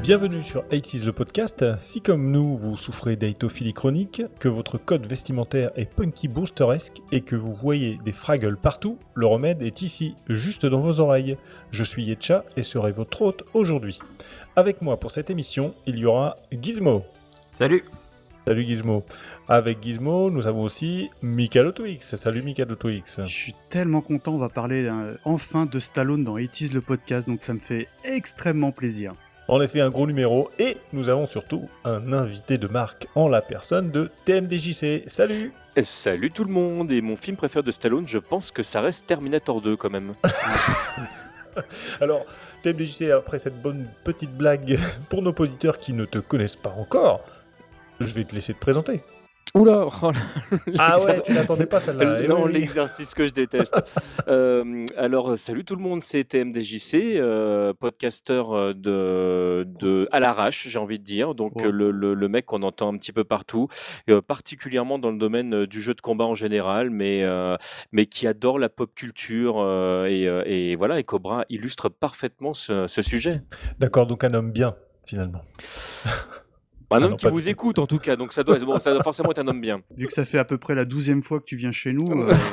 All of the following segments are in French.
Bienvenue sur 80's le podcast. Si comme nous, vous souffrez d'hétophilie chronique, que votre code vestimentaire est punky boosteresque et que vous voyez des fraggles partout, le remède est ici, juste dans vos oreilles. Je suis Yetcha et serai votre hôte aujourd'hui. Avec moi pour cette émission, il y aura Gizmo. Salut. Salut Gizmo. Avec Gizmo, nous avons aussi Mikado Twix. Salut Mikado Twix. Je suis tellement content, on va parler enfin de Stallone dans 80's le podcast, donc ça me fait extrêmement plaisir. En effet, un gros numéro, et nous avons surtout un invité de marque en la personne de TMDJC. Salut. Salut tout le monde, et mon film préféré de Stallone, je pense que ça reste Terminator 2 quand même. Alors, TMDJC, après cette bonne petite blague, pour nos auditeurs qui ne te connaissent pas encore, je vais te laisser te présenter. Oula, ah ouais, tu n'attendais pas celle-là. Non, l'exercice que je déteste. Alors, salut tout le monde, c'est TMDJC, podcasteur de à l'arrache, j'ai envie de dire. Donc, le mec qu'on entend un petit peu partout, particulièrement dans le domaine du jeu de combat en général, mais qui adore la pop culture. Et voilà, et Cobra illustre parfaitement ce sujet. D'accord, donc un homme bien, finalement. Un homme qui vous écoute en tout cas, donc ça doit forcément être un homme bien. Vu que ça fait à peu près la 12e fois que tu viens chez nous,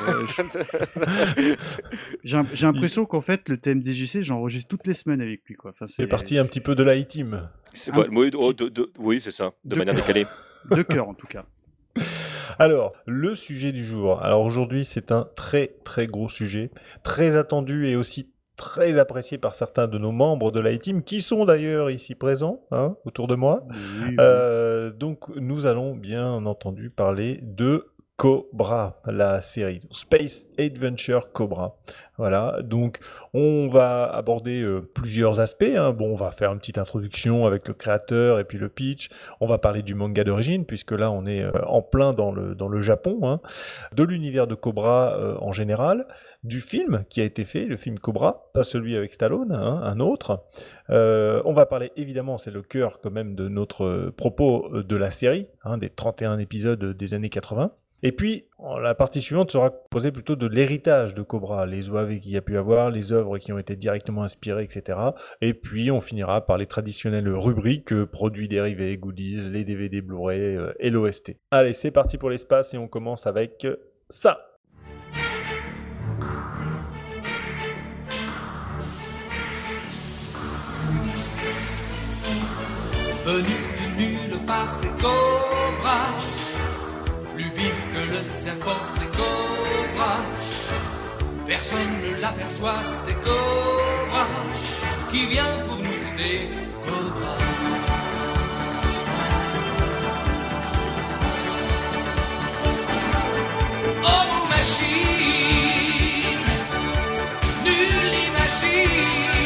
j'ai l'impression qu'en fait le TMDJC, j'enregistre toutes les semaines avec lui, quoi. Enfin, c'est parti un petit peu de la E-Team. Oui, c'est ça, de manière décalée. De cœur en tout cas. Alors, le sujet du jour. Alors aujourd'hui, c'est un très très gros sujet, très attendu et aussi très apprécié par certains de nos membres de la E-Team, qui sont d'ailleurs ici présents, autour de moi. Oui. Donc, nous allons bien entendu parler de Cobra, la série Space Adventure Cobra. Voilà, donc on va aborder plusieurs aspects. Bon, on va faire une petite introduction avec le créateur et puis le pitch. On va parler du manga d'origine, puisque là on est en plein dans le Japon, de l'univers de Cobra en général, du film qui a été fait, le film Cobra, pas celui avec Stallone, un autre. On va parler évidemment, c'est le cœur quand même de notre propos de la série, des 31 épisodes des années 80. Et puis, la partie suivante sera composée plutôt de l'héritage de Cobra, les OAV qu'il y a pu avoir, les œuvres qui ont été directement inspirées, etc. Et puis, on finira par les traditionnelles rubriques, produits dérivés, goodies, les DVD Blu-ray et l'OST. Allez, c'est parti pour l'espace et on commence avec ça. Venu du nulle part, c'est Cobra. Plus vif que le serpent, c'est Cobra. Personne ne l'aperçoit, c'est Cobra. Qui vient pour nous aider, Cobra. Oh, mon machine, nul n'imagine.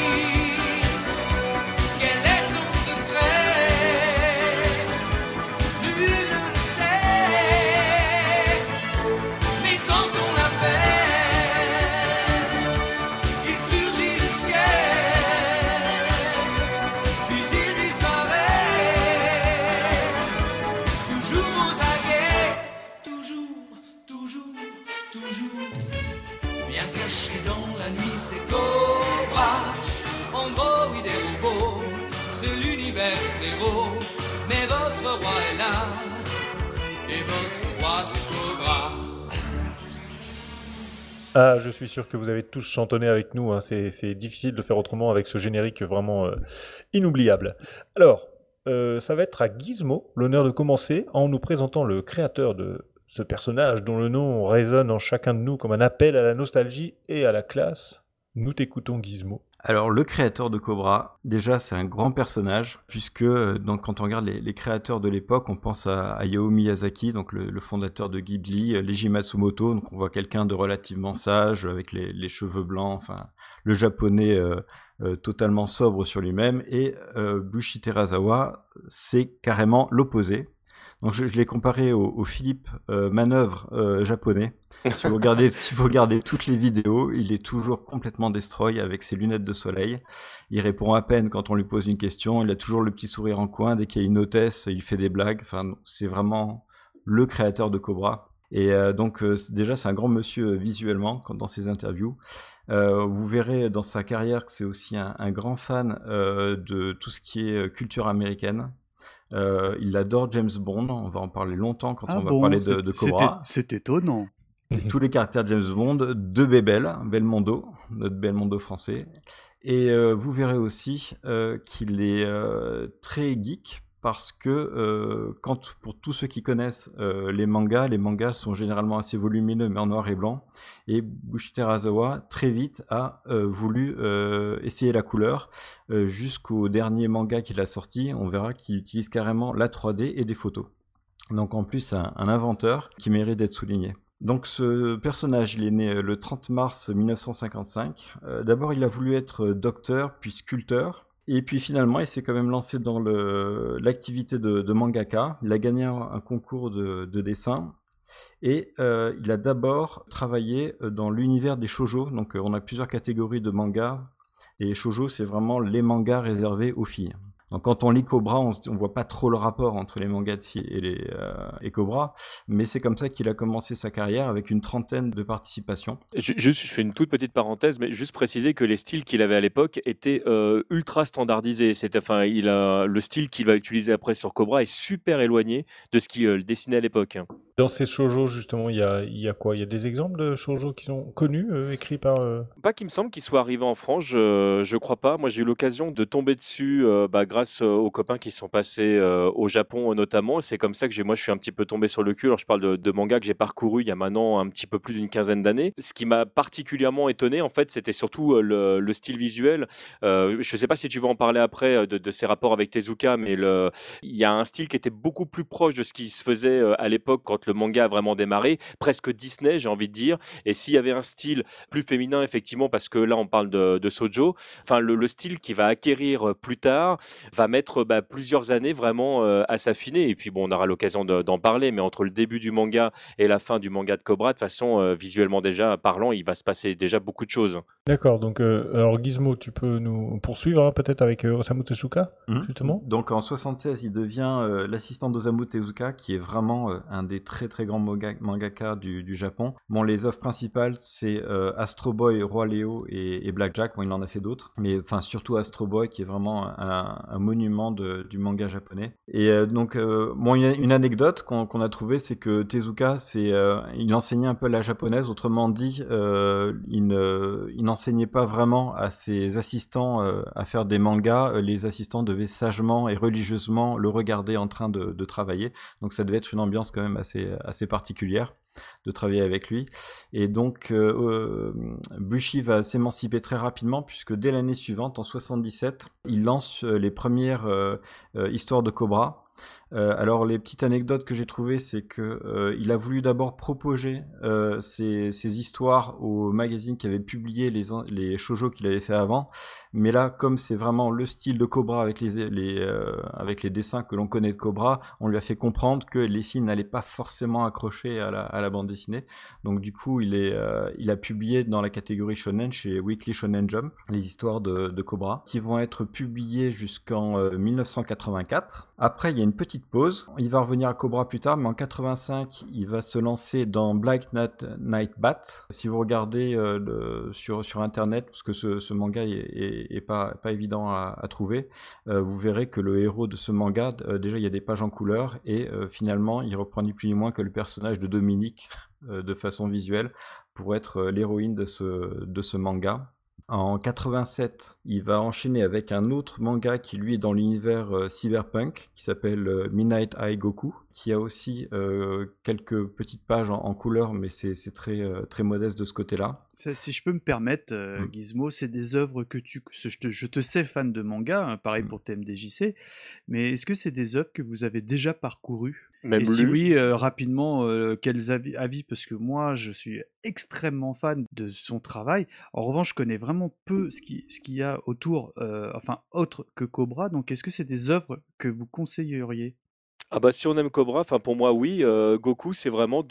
Mais votre roi est là, et votre roi c'est Cobra. Ah, je suis sûr que vous avez tous chantonné avec nous, c'est difficile de faire autrement avec ce générique vraiment inoubliable. Alors, ça va être à Gizmo l'honneur de commencer en nous présentant le créateur de ce personnage dont le nom résonne en chacun de nous comme un appel à la nostalgie et à la classe. Nous t'écoutons Gizmo. Alors, le créateur de Cobra, déjà, c'est un grand personnage, puisque donc, quand on regarde les créateurs de l'époque, on pense à Hayao Miyazaki, donc le fondateur de Ghibli, Leiji Matsumoto, donc on voit quelqu'un de relativement sage, avec les cheveux blancs, enfin, le japonais totalement sobre sur lui-même, et Bushi Terasawa, c'est carrément l'opposé. Donc je l'ai comparé au Philippe Manœuvre japonais. Si vous regardez toutes les vidéos, il est toujours complètement destroy avec ses lunettes de soleil. Il répond à peine quand on lui pose une question. Il a toujours le petit sourire en coin. Dès qu'il y a une hôtesse, il fait des blagues. Enfin, c'est vraiment le créateur de Cobra. Et donc déjà, c'est un grand monsieur visuellement dans ses interviews. Vous verrez dans sa carrière que c'est aussi un grand fan de tout ce qui est culture américaine. Il adore James Bond, on va en parler longtemps quand on va parler de Cobra. C'est étonnant. Tous les caractères de James Bond, de Belmondo, notre Belmondo français. Et vous verrez aussi qu'il est très geek parce que pour tous ceux qui connaissent les mangas sont généralement assez volumineux mais en noir et blanc. Et Bushi Terasawa très vite a voulu essayer la couleur jusqu'au dernier manga qu'il a sorti. On verra qu'il utilise carrément la 3D et des photos. Donc en plus un inventeur qui mérite d'être souligné. Donc ce personnage, il est né le 30 mars 1955. D'abord, il a voulu être docteur, puis sculpteur. Et puis finalement, il s'est quand même lancé dans l'activité de mangaka. Il a gagné un concours de dessin. Et il a d'abord travaillé dans l'univers des shoujo. Donc on a plusieurs catégories de mangas. Et les shoujo, c'est vraiment les mangas réservés aux filles. Donc quand on lit Cobra, on voit pas trop le rapport entre les mangas de filles et Cobra, mais c'est comme ça qu'il a commencé sa carrière avec une trentaine de participations. Je fais une toute petite parenthèse, mais juste préciser que les styles qu'il avait à l'époque étaient ultra standardisés. Le style qu'il va utiliser après sur Cobra est super éloigné de ce qu'il dessinait à l'époque. Dans ces shoujo, justement, il y a quoi? Il y a des exemples de shoujo qui sont connus, écrits par... Pas qu'il me semble qu'il soit arrivé en France, je crois pas. Moi, j'ai eu l'occasion de tomber dessus grâce aux copains qui sont passés au Japon notamment. C'est comme ça que je suis un petit peu tombé sur le cul. Alors, je parle de manga que j'ai parcouru il y a maintenant un petit peu plus d'une quinzaine d'années. Ce qui m'a particulièrement étonné, en fait, c'était surtout le style visuel. Je sais pas si tu veux en parler après de ses rapports avec Tezuka, mais il y a un style qui était beaucoup plus proche de ce qui se faisait à l'époque quand le manga a vraiment démarré, presque Disney, j'ai envie de dire. Et s'il y avait un style plus féminin, effectivement, parce que là, on parle de Shoujo, enfin, le style qui va acquérir plus tard va mettre plusieurs années vraiment à s'affiner. Et puis, bon, on aura l'occasion d'en parler, mais entre le début du manga et la fin du manga de Cobra, de toute façon, visuellement déjà parlant, il va se passer déjà beaucoup de choses. D'accord, donc alors Gizmo, tu peux nous poursuivre peut-être avec Osamu Tezuka, justement. Donc en 76, il devient l'assistant d'Osamu Tezuka, qui est vraiment un des très très grands mangaka du Japon. Bon, les œuvres principales, c'est Astro Boy, Roi Léo et Blackjack. Bon, il en a fait d'autres, mais enfin surtout Astro Boy, qui est vraiment un monument du manga japonais. Et donc, bon, une anecdote qu'on a trouvée, c'est que Tezuka, il enseignait un peu la japonaise. Autrement dit, il n'enseignait pas vraiment à ses assistants à faire des mangas. Les assistants devaient sagement et religieusement le regarder en train de travailler. Donc ça devait être une ambiance quand même assez particulière de travailler avec lui. Et donc Bushi va s'émanciper très rapidement, puisque dès l'année suivante, en 77, il lance les premières histoires de Cobra. Alors les petites anecdotes que j'ai trouvées, c'est que il a voulu d'abord proposer ces histoires aux magazines qui avaient publié les shoujo qu'il avait fait avant, mais là, comme c'est vraiment le style de Cobra avec les dessins que l'on connaît de Cobra, on lui a fait comprendre que les filles n'allaient pas forcément accrocher à la bande dessinée. Donc du coup, il a publié dans la catégorie shonen chez Weekly Shonen Jump les histoires de Cobra, qui vont être publiées jusqu'en 1984. Après, il y a une petite pause. Il va revenir à Cobra plus tard, mais en 85, il va se lancer dans Black Knight Bat. Si vous regardez sur Internet, parce que ce manga est pas évident à trouver, vous verrez que le héros de ce manga, déjà il y a des pages en couleur, et finalement il reprend ni plus ni moins que le personnage de Dominique de façon visuelle pour être l'héroïne de ce manga. En 87, il va enchaîner avec un autre manga qui lui est dans l'univers cyberpunk, qui s'appelle Midnight Eye Goku, qui a aussi quelques petites pages en couleur, mais c'est très, très modeste de ce côté-là. Si je peux me permettre, Gizmo, c'est des œuvres que je te sais fan de manga, hein, pareil pour TMDJC, mais est-ce que c'est des œuvres que vous avez déjà parcourues ? Même et si oui, rapidement, quels avis, parce que moi, je suis extrêmement fan de son travail. En revanche, je connais vraiment peu ce qu'il y a autour, autre que Cobra. Donc, est-ce que c'est des œuvres que vous conseilleriez ? Ah bah si on aime Cobra, enfin pour moi oui, Goku c'est vraiment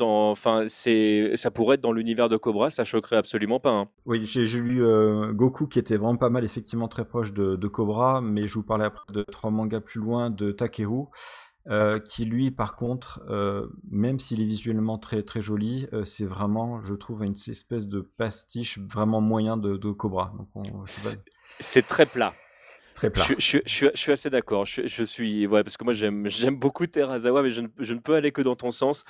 ça pourrait être dans l'univers de Cobra, ça choquerait absolument pas. Hein. Oui, j'ai lu Goku qui était vraiment pas mal, effectivement très proche de Cobra, mais je vous parlais après de 3 mangas plus loin de Takeru. qui lui, par contre, même s'il est visuellement très, très joli, c'est vraiment, je trouve, une espèce de pastiche vraiment moyen de Cobra. Donc C'est très plat. Très plat. Je suis assez d'accord. Je suis, ouais, parce que moi j'aime beaucoup Terazawa, mais je ne peux aller que dans ton sens.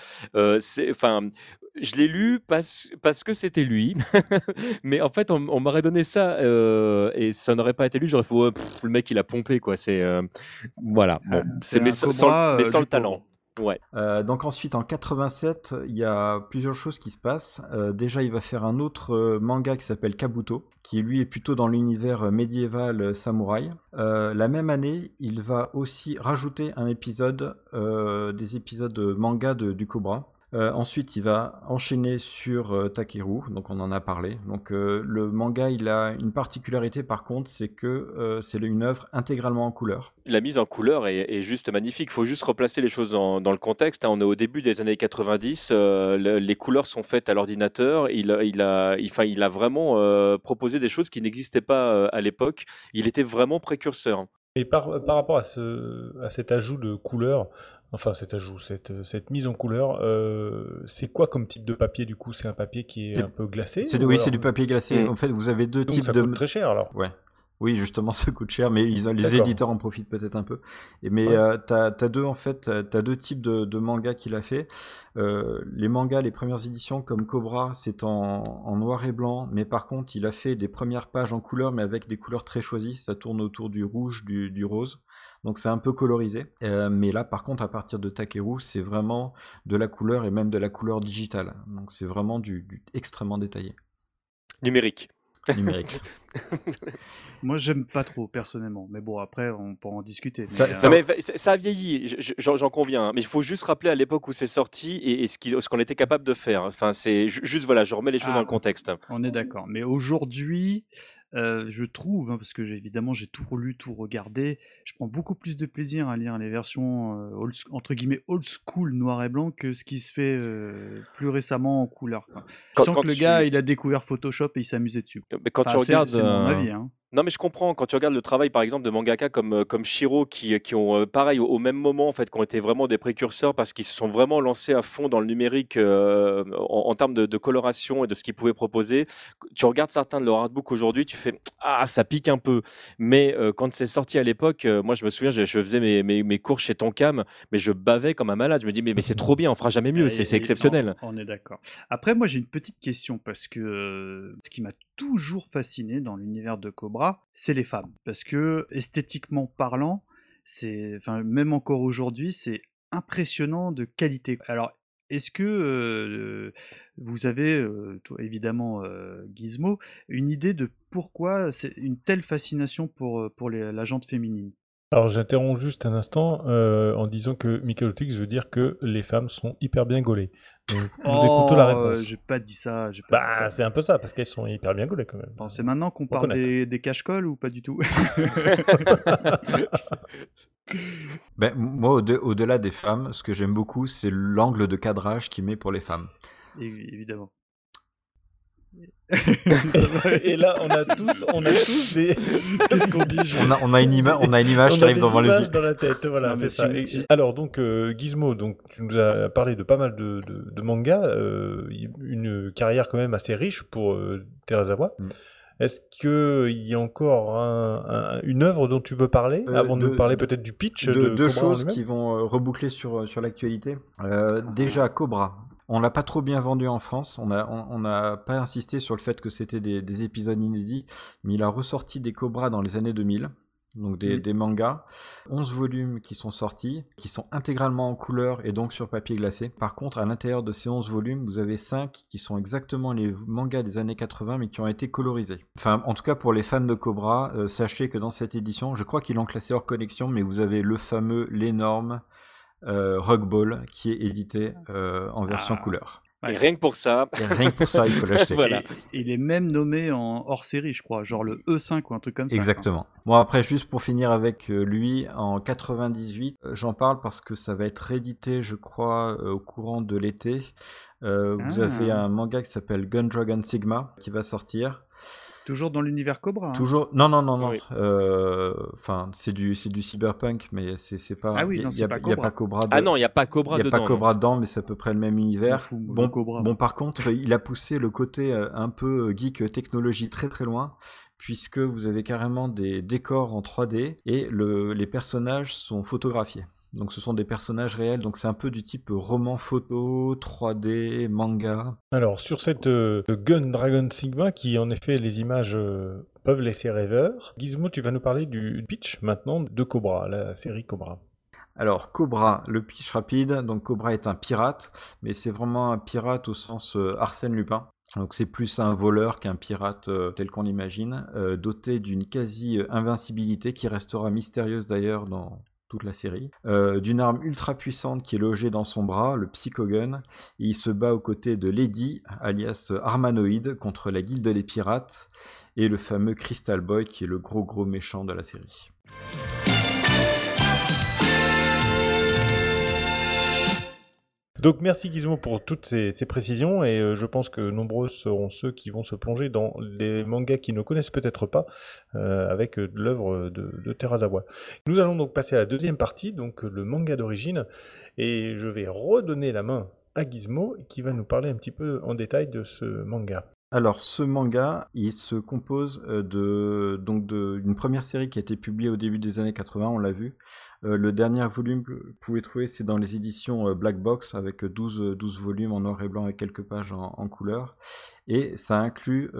Je l'ai lu parce que c'était lui, mais en fait on m'aurait donné ça et ça n'aurait pas été lui. J'aurais fait ouais, le mec il a pompé quoi. C'est voilà. Bon, mais sans le talent. Ouais. Donc ensuite en 87, il y a plusieurs choses qui se passent. Déjà, il va faire un autre manga qui s'appelle Kabuto, qui lui est plutôt dans l'univers médiéval samouraï. La même année, il va aussi rajouter un épisode, des épisodes manga du Cobra. Ensuite, il va enchaîner sur Takeru, donc on en a parlé. Donc le manga, il a une particularité par contre, c'est que c'est une œuvre intégralement en couleur. La mise en couleur est juste magnifique. Il faut juste replacer les choses dans le contexte. On est au début des années 90. Les couleurs sont faites à l'ordinateur. Il a vraiment proposé des choses qui n'existaient pas à l'époque. Il était vraiment précurseur. Et par rapport à cet ajout de couleur, enfin cet mise en couleur, c'est quoi comme type de papier du coup? C'est un papier qui est un peu glacé? Oui, c'est du papier glacé. En fait, vous avez deux Donc types ça coûte très cher alors. Ouais. Oui, justement, ça coûte cher, mais les éditeurs en profitent peut-être un peu. Mais t'as deux types de mangas qu'il a fait. Les mangas, les premières éditions comme Cobra, c'est en noir et blanc, mais par contre, il a fait des premières pages en couleur, mais avec des couleurs très choisies. Ça tourne autour du rouge, du rose. Donc c'est un peu colorisé. Mais là, par contre, à partir de Takeru, c'est vraiment de la couleur et même de la couleur digitale. Donc c'est vraiment du extrêmement détaillé. Numérique. Moi, j'aime pas trop personnellement, mais bon, après, on pourra en discuter. Ça a vieilli, j'en conviens. Hein. Mais il faut juste rappeler à l'époque où c'est sorti et ce qu'on était capable de faire. Enfin, c'est juste voilà, je remets les choses dans le contexte. On est d'accord. Mais aujourd'hui, je trouve, parce que évidemment j'ai tout lu, tout regardé, je prends beaucoup plus de plaisir à lire les versions entre guillemets old school noir et blanc que ce qui se fait plus récemment en couleur. Je sens que le gars, il a découvert Photoshop et il s'amusait dessus. Mais quand tu regardes, c'est mon avis. Hein. Non mais je comprends, quand tu regardes le travail par exemple de mangaka comme Shiro qui ont pareil au même moment en fait, qui ont été vraiment des précurseurs parce qu'ils se sont vraiment lancés à fond dans le numérique en termes de coloration et de ce qu'ils pouvaient proposer. Tu regardes certains de leurs artbooks aujourd'hui, tu fais ah ça pique un peu, mais quand c'est sorti à l'époque, moi je me souviens, je faisais mes cours chez Tonkam, mais je bavais comme un malade, je me dis mais c'est trop bien, on fera jamais mieux, c'est exceptionnel. On est d'accord. Après moi j'ai une petite question parce que ce qui m'a toujours fasciné dans l'univers de Cobra, c'est les femmes. Parce que, esthétiquement parlant, même encore aujourd'hui, c'est impressionnant de qualité. Alors, est-ce que vous avez, toi, évidemment, Gizmo, une idée de pourquoi c'est une telle fascination pour la jante féminine? Alors j'interromps juste un instant en disant que Michelotix veut dire que les femmes sont hyper bien gaulées. Donc, nous écoutons la réponse. J'ai pas dit ça. C'est un peu ça, parce qu'elles sont hyper bien gaulées quand même. Bon, c'est maintenant qu'on parle des cache-colles ou pas du tout? Ben, moi, au-delà des femmes, ce que j'aime beaucoup, c'est l'angle de cadrage qu'il met pour les femmes. Évidemment. Et là, on a tous des. Qu'est-ce qu'on dit? On a une image qui arrive devant les yeux. Dans la tête, voilà, c'est ça. Alors donc Gizmo, donc tu nous as parlé de pas mal de mangas, une carrière quand même assez riche pour Terazawa. Est-ce qu'il y a encore une œuvre dont tu veux parler avant de nous parler peut-être du pitch de deux Cobra choses qui vont reboucler sur l'actualité. Déjà Cobra. On l'a pas trop bien vendu en France, on n'a pas insisté sur le fait que c'était des épisodes inédits, mais il a ressorti des Cobras dans les années 2000, donc des mangas, 11 volumes qui sont sortis, qui sont intégralement en couleur et donc sur papier glacé. Par contre, à l'intérieur de ces 11 volumes, vous avez 5 qui sont exactement les mangas des années 80, mais qui ont été colorisés. Enfin, en tout cas pour les fans de Cobra, sachez que dans cette édition, je crois qu'ils l'ont classé hors collection, mais vous avez l'énorme Rugball qui est édité en version couleur. Et rien que pour ça, il faut l'acheter. Voilà. Il est même nommé en hors série, je crois, genre le E5 ou un truc comme ça. Exactement. Bon, après, juste pour finir avec lui, en 98, j'en parle parce que ça va être réédité, je crois, au courant de l'été. Vous avez un manga qui s'appelle Gun Dragon Sigma qui va sortir. Toujours dans l'univers Cobra. Hein. Toujours. Non. Oui. Enfin, c'est du cyberpunk, mais c'est pas. Ah oui, non, c'est pas Il y a Cobra. pas Cobra. Ah non, il n'y a pas Cobra Il n'y a dedans. pas Cobra dedans, mais c'est à peu près le même Je m'en univers. fous, moi, Bon, de Cobra. bon, par contre, il a poussé le côté un peu geek technologie très très loin, puisque vous avez carrément des décors en 3D et les personnages sont photographiés. Donc ce sont des personnages réels, donc c'est un peu du type roman photo, 3D, manga. Alors, sur cette Gun Dragon Sigma, qui en effet, les images peuvent laisser rêveur, Gizmo, tu vas nous parler du pitch maintenant de Cobra, la série Cobra. Alors Cobra, le pitch rapide, donc Cobra est un pirate, mais c'est vraiment un pirate au sens Arsène Lupin. Donc c'est plus un voleur qu'un pirate tel qu'on l'imagine, doté d'une quasi-invincibilité qui restera mystérieuse d'ailleurs dans toute la série, d'une arme ultra puissante qui est logée dans son bras, le Psychogun, et il se bat aux côtés de Lady, alias Armanoïde, contre la guilde des pirates, et le fameux Crystal Boy qui est le gros méchant de la série. Donc merci Gizmo pour toutes ces précisions et je pense que nombreux seront ceux qui vont se plonger dans les mangas qu'ils ne connaissent peut-être pas avec l'œuvre de Terazawa. Nous allons donc passer à la deuxième partie, donc le manga d'origine, et je vais redonner la main à Gizmo qui va nous parler un petit peu en détail de ce manga. Alors ce manga, il se compose d'une première série qui a été publiée au début des années 80, on l'a vu. Le dernier volume que vous pouvez trouver, c'est dans les éditions Black Box avec 12 volumes en noir et blanc et quelques pages en couleur. Et ça inclut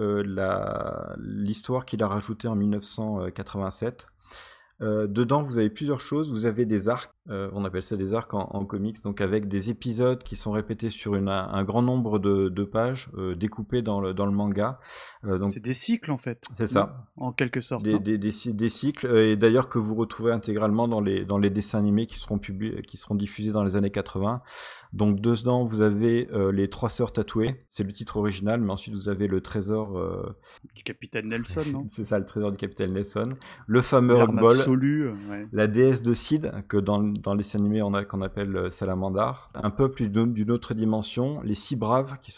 l'histoire qu'il a rajoutée en 1987. Dedans, vous avez plusieurs choses. Vous avez des arcs, on appelle ça des arcs en comics, donc avec des épisodes qui sont répétés sur un grand nombre de pages découpées dans le manga. Donc, c'est des cycles en fait. C'est ça. En quelque sorte. Des cycles, et d'ailleurs que vous retrouvez intégralement dans les dessins animés qui seront diffusés dans les années 80. Donc dedans, vous avez les 3 sœurs tatouées, c'est le titre original, mais ensuite vous avez le trésor du capitaine Nelson, non? C'est ça, le trésor du capitaine Nelson, le fameux L'arme Rockball, absolue, ouais. La déesse de Sid, que dans les animés qu'on appelle Salamandar, un peuple d'une autre dimension, les 6 braves, qui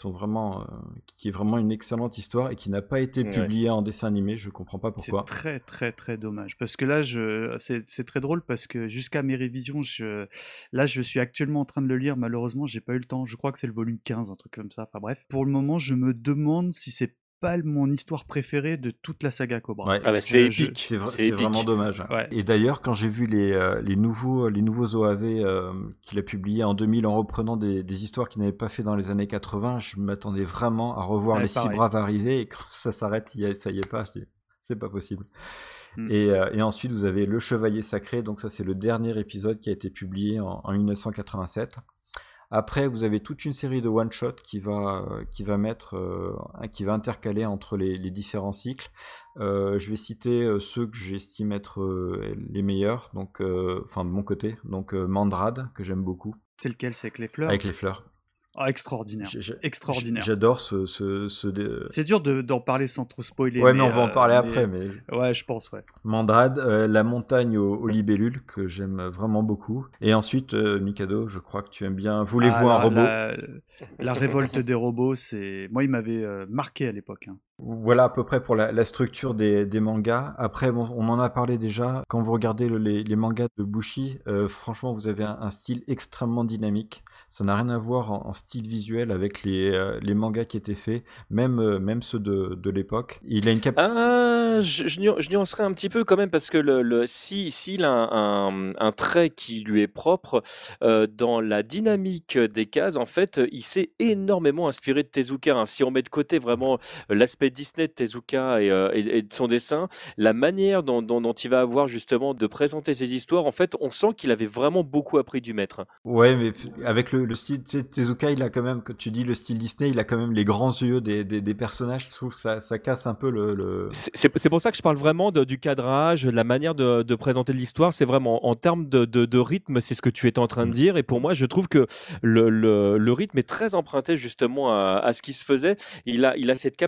est vraiment une excellente histoire et qui n'a pas été publiée en dessin animé, je comprends pas pourquoi. C'est très très très dommage, parce que là, c'est très drôle, parce que jusqu'à mes révisions, je suis actuellement en train de le lire, malheureusement, j'ai pas eu le temps, je crois que c'est le volume 15, un truc comme ça, enfin bref. Pour le moment, je me demande si c'est pas mon histoire préférée de toute la saga Cobra. Ouais. Ah bah c'est épique, c'est vraiment dommage. Ouais. Et d'ailleurs, quand j'ai vu les nouveaux OAV qu'il a publiés en 2000 en reprenant des histoires qu'il n'avait pas fait dans les années 80, je m'attendais vraiment à revoir les 6 braves arriver, et quand ça s'arrête, ça y est pas, je dis, c'est pas possible. Et ensuite, vous avez le Chevalier Sacré, donc ça c'est le dernier épisode qui a été publié en 1987. Après, vous avez toute une série de one-shot qui va intercaler entre les différents cycles. Je vais citer ceux que j'estime être les meilleurs, donc, enfin de mon côté. Donc Mandrad, que j'aime beaucoup. C'est lequel? C'est avec les fleurs? Avec les fleurs. Ah, extraordinaire. Extraordinaire. J'adore ce C'est dur d'en parler sans trop spoiler. Ouais, mais on va en parler après. Mais... Ouais, je pense, ouais. Mandrad, la montagne aux libellules, que j'aime vraiment beaucoup. Et ensuite, Mikado, je crois que tu aimes bien. Voulez-vous un robot? La révolte des robots, moi, il m'avait marqué à l'époque. Hein. Voilà à peu près pour la structure des mangas. Après, bon, on en a parlé déjà. Quand vous regardez les mangas de Bushi, franchement, vous avez un style extrêmement dynamique. Ça n'a rien à voir en style visuel avec les mangas qui étaient faits, même ceux de l'époque. Il a une je nuancerais un petit peu quand même, parce que s'il a un trait qui lui est propre, dans la dynamique des cases, en fait, il s'est énormément inspiré de Tezuka. Hein. Si on met de côté vraiment l'aspect Disney de Tezuka et de son dessin, la manière dont il va avoir justement de présenter ses histoires, en fait, on sent qu'il avait vraiment beaucoup appris du maître. Ouais, mais avec le style, tu sais, Tezuka, il a quand même, que tu dis le style Disney, il a quand même les grands yeux des personnages. Je trouve que ça casse un peu le... C'est pour ça que je parle vraiment du cadrage, de la manière de présenter l'histoire. C'est vraiment en termes de rythme, c'est ce que tu étais en train de dire. Et pour moi, je trouve que le rythme est très emprunté justement à ce qui se faisait. Il a cette capacité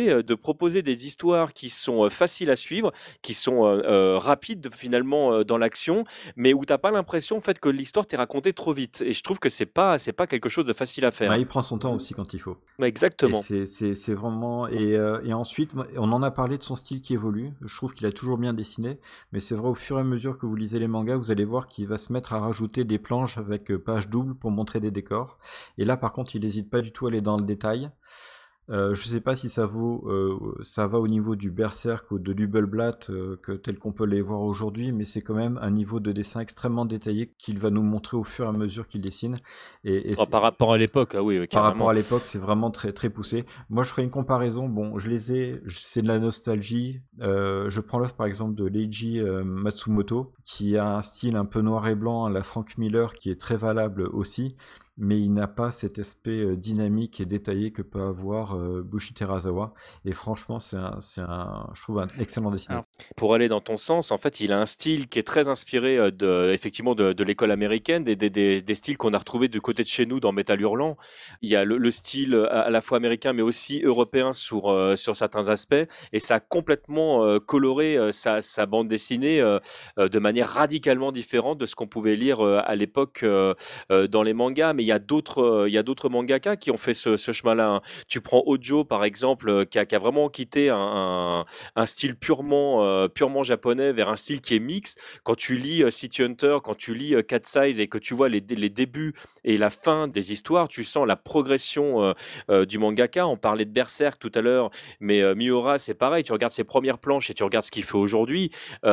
volonté de proposer des histoires qui sont faciles à suivre, qui sont rapides finalement dans l'action, mais où t'as pas l'impression en fait que l'histoire t'est racontée trop vite. Et je trouve que c'est pas quelque chose de facile à faire. Il prend son temps aussi quand il faut. Exactement. Et c'est vraiment et ensuite on en a parlé de son style qui évolue. Je trouve qu'il a toujours bien dessiné, mais c'est vrai au fur et à mesure que vous lisez les mangas, vous allez voir qu'il va se mettre à rajouter des planches avec pages doubles pour montrer des décors. Et là par contre, il n'hésite pas du tout à aller dans le détail. Je sais pas si ça va au niveau du Berserk ou de Lubelblatt tel qu'on peut les voir aujourd'hui, mais c'est quand même un niveau de dessin extrêmement détaillé qu'il va nous montrer au fur et à mesure qu'il dessine. Par rapport à l'époque, oui, par carrément. rapport à l'époque, c'est vraiment très très poussé. Moi, je ferai une comparaison. Bon, c'est de la nostalgie. Je prends l'œuvre par exemple de Leiji Matsumoto, qui a un style un peu noir et blanc à la Frank Miller, qui est très valable aussi. Mais il n'a pas cet aspect dynamique et détaillé que peut avoir Bushi Terazawa. Et franchement, je trouve un excellent dessinateur. Pour aller dans ton sens, en fait, il a un style qui est très inspiré effectivement de l'école américaine, des styles qu'on a retrouvés du côté de chez nous dans Métal Hurlant. Il y a le style à la fois américain, mais aussi européen sur certains aspects. Et ça a complètement coloré sa bande dessinée de manière radicalement différente de ce qu'on pouvait lire à l'époque dans les mangas. Mais il y a d'autres mangaka qui ont fait ce chemin-là. Hein. Tu prends Hojo, par exemple, qui a vraiment quitté un style purement japonais vers un style qui est mixte. Quand tu lis City Hunter, quand tu lis Cat Size et que tu vois les débuts et la fin des histoires, tu sens la progression du mangaka. On parlait de Berserk tout à l'heure, mais Miura, c'est pareil. Tu regardes ses premières planches et tu regardes ce qu'il fait aujourd'hui.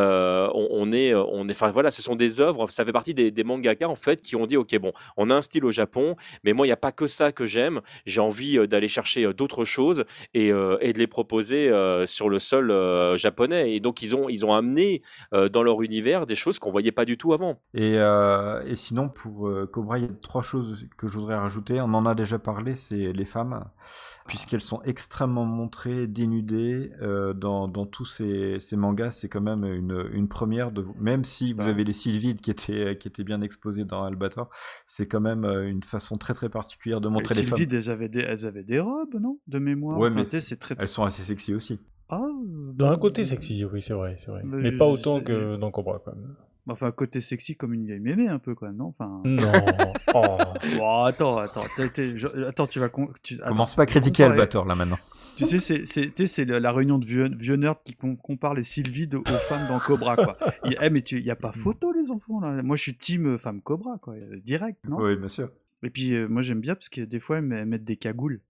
Enfin voilà, ce sont des œuvres. Ça fait partie des mangaka en fait qui ont dit ok, bon, on a un style au Japon, mais moi il n'y a pas que ça que j'aime. J'ai envie d'aller chercher d'autres choses et de les proposer sur le sol japonais. Et donc ils ont amené dans leur univers des choses qu'on voyait pas du tout avant. Et sinon pour Cobra, il y a 3 choses que je voudrais rajouter. On en a déjà parlé, c'est les femmes, puisqu'elles sont extrêmement montrées, dénudées dans tous ces mangas. C'est quand même une première, même si vous avez les Sylvides qui étaient bien exposés dans Albator, c'est quand même une façon très très particulière de montrer les femmes. Les Sylvides, elles avaient des robes, non, de mémoire. Ouais, enfin, mais c'est très. elles sont assez sexy aussi. Ah, Dans un côté sexy, oui, c'est vrai. Mais pas autant que dans Cobra, quand même. Enfin, côté sexy comme une vieille mémé, un peu, quand même, non enfin... Non. Oh. Bon, attends, tu vas... Commence pas à critiquer Albator, là, maintenant. Tu sais, c'est la réunion de vieux nerds qui compare les Sylvides aux femmes dans Cobra, quoi. Mais il n'y a pas photo, les enfants, là. Moi, je suis team femme Cobra, quoi. Direct, non? Oui, bien sûr. Et puis, moi, j'aime bien parce que des fois, elles mettent des cagoules.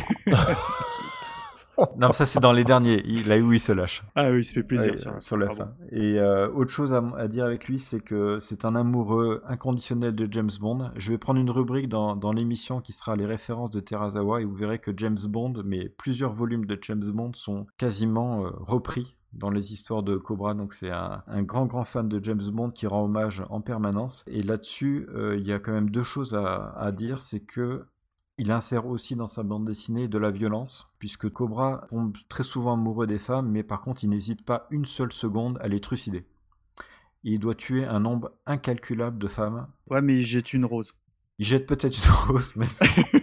Non, ça c'est dans les derniers, là où il se lâche. Ah oui, il se fait plaisir sur la fin. Et autre chose à dire avec lui, c'est que c'est un amoureux inconditionnel de James Bond. Je vais prendre une rubrique dans l'émission qui sera les références de Terazawa et vous verrez que James Bond, mais plusieurs volumes de James Bond sont quasiment repris dans les histoires de Cobra, donc c'est un grand fan de James Bond qui rend hommage en permanence. Et là-dessus, il y a quand même 2 choses à dire, c'est que il insère aussi dans sa bande dessinée de la violence, puisque Cobra tombe très souvent amoureux des femmes, mais par contre il n'hésite pas une seule seconde à les trucider. Il doit tuer un nombre incalculable de femmes. Ouais, mais il jette une rose. Il jette peut-être une rose, mais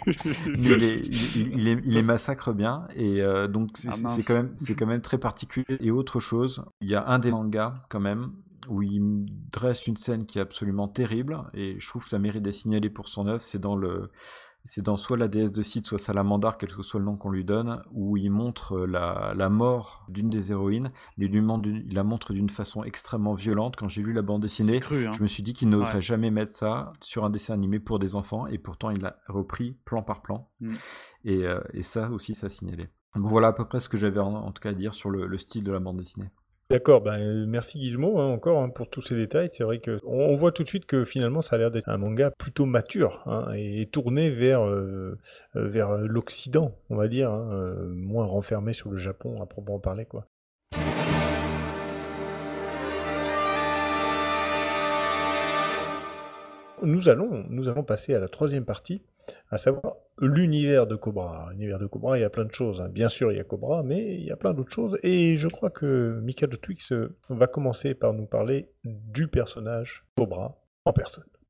il les massacre bien, et donc c'est quand même très particulier. Et autre chose, il y a un des mangas quand même, où il dresse une scène qui est absolument terrible, et je trouve que ça mérite d'être signalé pour son œuvre, c'est dans soit la déesse de Sith, soit Salamandar, quel que soit le nom qu'on lui donne, où il montre la mort d'une des héroïnes, mais il la montre d'une façon extrêmement violente. Quand j'ai lu la bande dessinée, je me suis dit qu'il n'oserait jamais mettre ça sur un dessin animé pour des enfants, et pourtant il l'a repris plan par plan. Et ça aussi, ça a signalé. Donc voilà à peu près ce que j'avais en tout cas à dire sur le style de la bande dessinée. D'accord, merci Gizmo encore pour tous ces détails. C'est vrai qu'on voit tout de suite que finalement ça a l'air d'être un manga plutôt mature et tourné vers l'Occident, on va dire, moins renfermé sur le Japon à proprement parler, quoi. Nous allons passer à la 3e partie, à savoir l'univers de Cobra. L'univers de Cobra, il y a plein de choses. Bien sûr, il y a Cobra, mais il y a plein d'autres choses. Et je crois que Mika de Twix va commencer par nous parler du personnage Cobra en personne.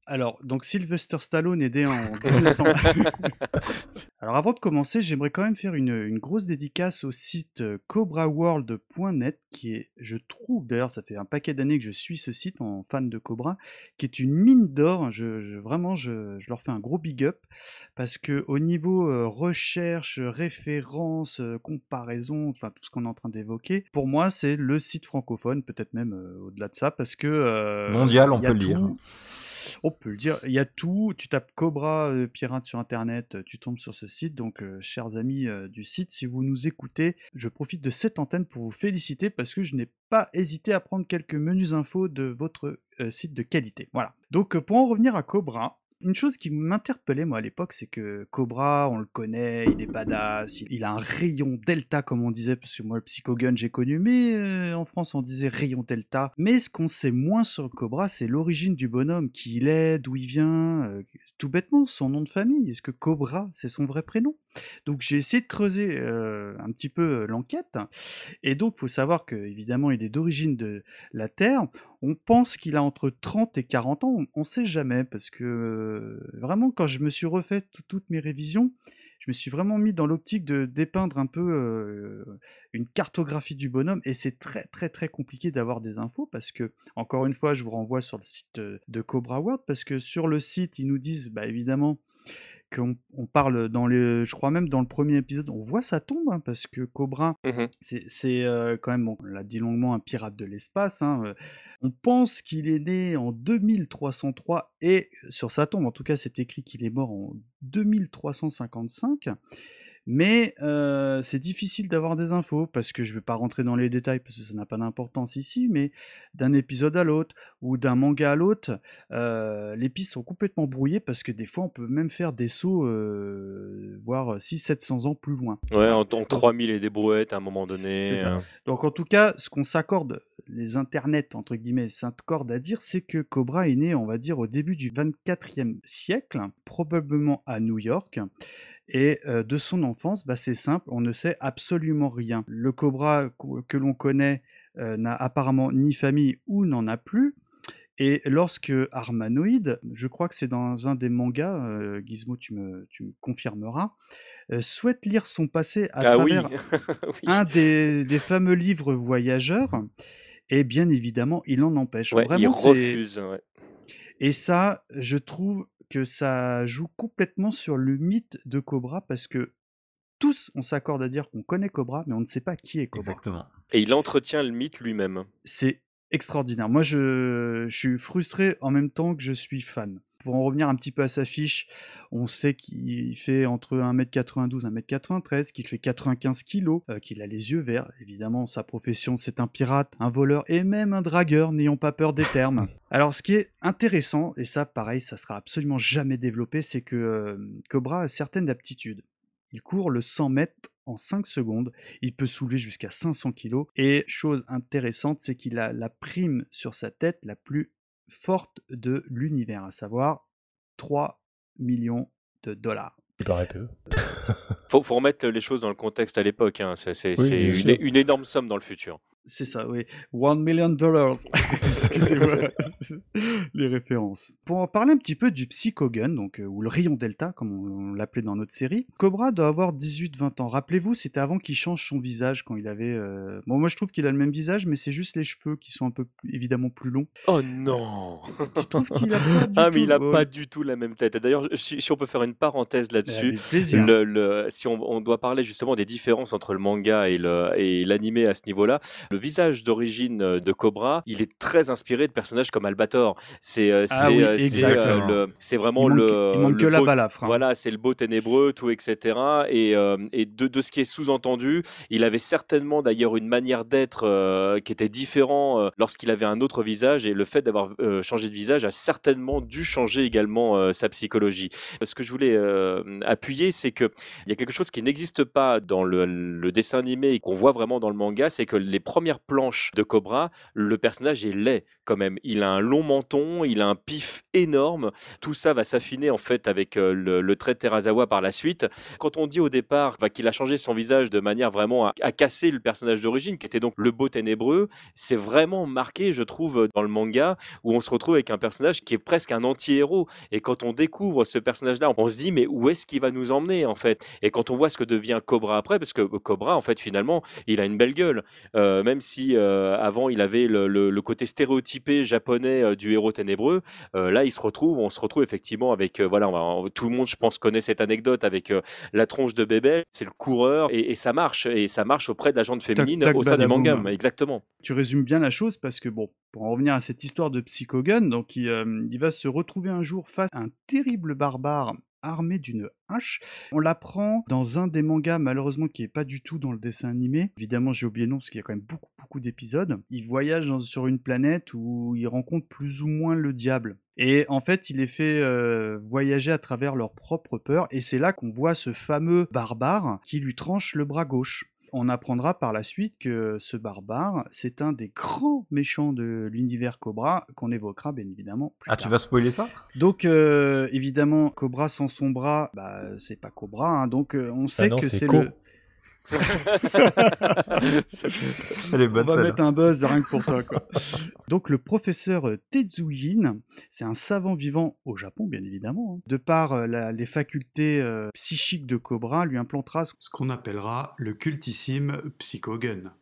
Alors, donc Sylvester Stallone est né en 1900. Alors, avant de commencer, j'aimerais quand même faire une grosse dédicace au site cobraworld.net, qui est, je trouve, d'ailleurs, ça fait un paquet d'années que je suis ce site en fan de Cobra, qui est une mine d'or. Vraiment, je leur fais un gros big up, parce que au niveau recherche, référence, comparaison, enfin tout ce qu'on est en train d'évoquer, pour moi, c'est le site francophone, peut-être même au-delà de ça, parce que Mondial, on il y a peut le dire. tout. On peut le dire, il y a tout. Tu tapes Cobra pirate sur internet, tu tombes sur ce site. Donc, chers amis du site, si vous nous écoutez, je profite de cette antenne pour vous féliciter parce que je n'ai pas hésité à prendre quelques menus infos de votre site de qualité. Voilà. Donc, pour en revenir à Cobra, une chose qui m'interpellait, moi, à l'époque, c'est que Cobra, on le connaît, il est badass, il a un rayon delta, comme on disait, parce que moi, le Psychogun, j'ai connu, mais en France, on disait rayon delta. Mais ce qu'on sait moins sur Cobra, c'est l'origine du bonhomme, qui il est, d'où il vient, tout bêtement, son nom de famille. Est-ce que Cobra, c'est son vrai prénom? Donc, j'ai essayé de creuser un petit peu l'enquête. Et donc, il faut savoir que, évidemment, il est d'origine de la Terre. On pense qu'il a entre 30 et 40 ans, on ne sait jamais, parce que vraiment, quand je me suis refait toutes mes révisions, je me suis vraiment mis dans l'optique de dépeindre un peu une cartographie du bonhomme, et c'est très très très compliqué d'avoir des infos, parce que, encore une fois, je vous renvoie sur le site de Cobra World, parce que sur le site, ils nous disent, bah, évidemment, qu'on parle je crois même dans le premier épisode, on voit sa tombe, hein, parce que Cobra, c'est quand même, bon, on l'a dit longuement, un pirate de l'espace, hein, on pense qu'il est né en 2303, et sur sa tombe, en tout cas, c'est écrit qu'il est mort en 2355. Mais c'est difficile d'avoir des infos, parce que je ne vais pas rentrer dans les détails, parce que ça n'a pas d'importance ici, mais d'un épisode à l'autre, ou d'un manga à l'autre, les pistes sont complètement brouillées, parce que des fois, on peut même faire des sauts, voire 600-700 ans plus loin. Ouais, en 3000 et des brouettes à un moment donné. C'est ça. Donc en tout cas, ce qu'on s'accorde, les internets, entre guillemets, s'accordent à dire, c'est que Cobra est né, on va dire, au début du 24e siècle, probablement à New York. Et de son enfance, bah, c'est simple, on ne sait absolument rien. Le Cobra que l'on connaît n'a apparemment ni famille ou n'en a plus. Et lorsque Armanoid, je crois que c'est dans un des mangas, Gizmo, tu me confirmeras, souhaite lire son passé à travers oui. un des fameux livres voyageurs, et bien évidemment, il en empêche. Ouais, Vraiment, il refuse. Ouais. Et ça, je trouve que ça joue complètement sur le mythe de Cobra, parce que tous, on s'accorde à dire qu'on connaît Cobra, mais on ne sait pas qui est Cobra. Exactement. Et il entretient le mythe lui-même. C'est extraordinaire. Moi, je suis frustré en même temps que je suis fan. Pour en revenir un petit peu à sa fiche, on sait qu'il fait entre 1m92 et 1m93, qu'il fait 95 kg, qu'il a les yeux verts. Évidemment, sa profession, c'est un pirate, un voleur et même un dragueur, n'ayons pas peur des termes. Alors, ce qui est intéressant, et ça, pareil, ça sera absolument jamais développé, c'est que Cobra a certaines aptitudes. Il court le 100 mètres en 5 secondes, il peut soulever jusqu'à 500 kg, et chose intéressante, c'est qu'il a la prime sur sa tête la plus forte de l'univers, à savoir 3 millions de dollars. Il paraît peu. Faut remettre les choses dans le contexte à l'époque, hein. C'est une énorme somme dans le futur. C'est ça, oui. $1 million. Excusez-moi. Les références. Pour en parler un petit peu du Psychogun, donc, ou le rayon delta, comme on l'appelait dans notre série, Cobra doit avoir 18-20 ans. Rappelez-vous, c'était avant qu'il change son visage quand il avait... Bon, moi je trouve qu'il a le même visage, mais c'est juste les cheveux qui sont un peu, évidemment, plus longs. Oh non! Tu trouves qu'il a pas du tout... Ah, mais il a pas du tout la même tête. Et d'ailleurs, si on peut faire une parenthèse là-dessus, avec plaisir. Si on doit parler justement des différences entre le manga et l'animé à ce niveau-là, le visage d'origine de Cobra, il est très inspiré de personnages comme Albator. C'est vraiment il manque que la balafre. Hein. Voilà, c'est le beau ténébreux, tout, etc. Et de ce qui est sous-entendu, il avait certainement d'ailleurs une manière d'être qui était différente lorsqu'il avait un autre visage, et le fait d'avoir changé de visage a certainement dû changer également sa psychologie. Ce que je voulais appuyer, c'est qu'il y a quelque chose qui n'existe pas dans le dessin animé et qu'on voit vraiment dans le manga, c'est que les premiers premières planches de Cobra, le personnage est laid quand même. Il a un long menton, il a un pif énorme. Tout ça va s'affiner en fait avec le trait de Terazawa par la suite. Quand on dit au départ qu'il a changé son visage de manière vraiment à casser le personnage d'origine, qui était donc le beau ténébreux, c'est vraiment marqué, je trouve, dans le manga, où on se retrouve avec un personnage qui est presque un anti-héros. Et quand on découvre ce personnage-là, on se dit, mais où est-ce qu'il va nous emmener, en fait? Et quand on voit ce que devient Cobra après, parce que Cobra, en fait, finalement, il a une belle gueule. Même si avant, il avait le côté stéréotypé japonais du héros ténébreux, là, on se retrouve effectivement avec, tout le monde, je pense, connaît cette anecdote avec la tronche de Bébel, c'est le coureur, et ça marche auprès d'agentes féminines au sein du manga, exactement. Tu résumes bien la chose parce que, bon, pour en revenir à cette histoire de Psychogun, donc il va se retrouver un jour face à un terrible barbare armé d'une hache. On l'apprend dans un des mangas, malheureusement, qui est pas du tout dans le dessin animé. Évidemment, j'ai oublié le nom parce qu'il y a quand même beaucoup d'épisodes. Il voyage sur une planète où il rencontre plus ou moins le diable. Et en fait, il les fait voyager à travers leur propre peur. Et c'est là qu'on voit ce fameux barbare qui lui tranche le bras gauche. On apprendra par la suite que ce barbare, c'est un des grands méchants de l'univers Cobra, qu'on évoquera bien évidemment plus tard. Tu vas spoiler ça? Donc évidemment, Cobra sans son bras, c'est pas Cobra, hein, donc on sait que c'est le... Elle est bonne, on va mettre un buzz rien que pour toi, quoi. Donc le professeur Tetsuyin, c'est un savant vivant au Japon, bien évidemment. Hein. De par les facultés psychiques de Cobra, lui implantera ce qu'on appellera le cultissime Psychogun.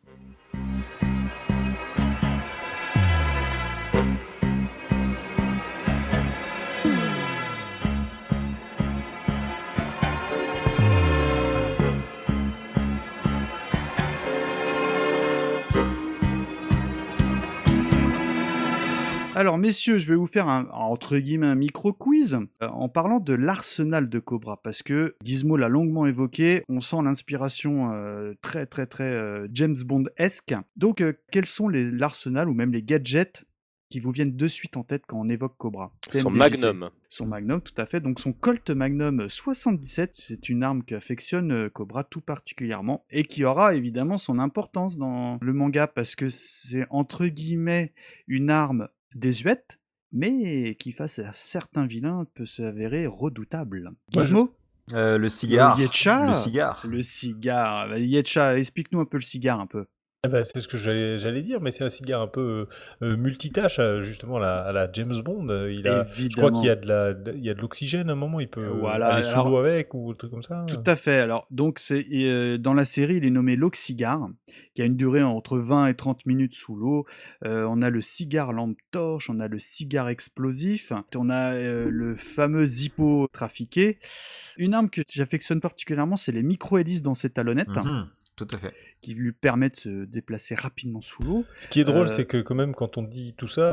Alors messieurs, je vais vous faire entre guillemets un micro-quiz en parlant de l'arsenal de Cobra, parce que Gizmo l'a longuement évoqué, on sent l'inspiration très James Bond-esque. Donc quels sont l'arsenal ou même les gadgets qui vous viennent de suite en tête quand on évoque Cobra? Son Magnum. Son Magnum, tout à fait. Donc son Colt Magnum 77, c'est une arme qu'affectionne Cobra tout particulièrement et qui aura évidemment son importance dans le manga parce que c'est entre guillemets une arme désuète, mais qui face à certains vilains peut s'avérer redoutable. Gizmo ? Le cigare. Le cigare. Yetcha, explique-nous un peu le cigare un peu. C'est ce que j'allais dire, mais c'est un cigare un peu multitâche, justement, à la James Bond. Je crois qu'il y a de l'oxygène à un moment, il peut aller sous l'eau avec ou un truc comme ça. Tout à fait. Alors, donc, dans la série, il est nommé l'oxygare, qui a une durée entre 20 et 30 minutes sous l'eau. On a le cigare lampe torche, on a le cigare explosif, on a le fameux Zippo trafiqué. Une arme que j'affectionne particulièrement, c'est les micro-hélices dans ses talonnettes. Tout à fait. Qui lui permet de se déplacer rapidement sous l'eau. Ce qui est drôle, c'est que quand même, quand on dit tout ça,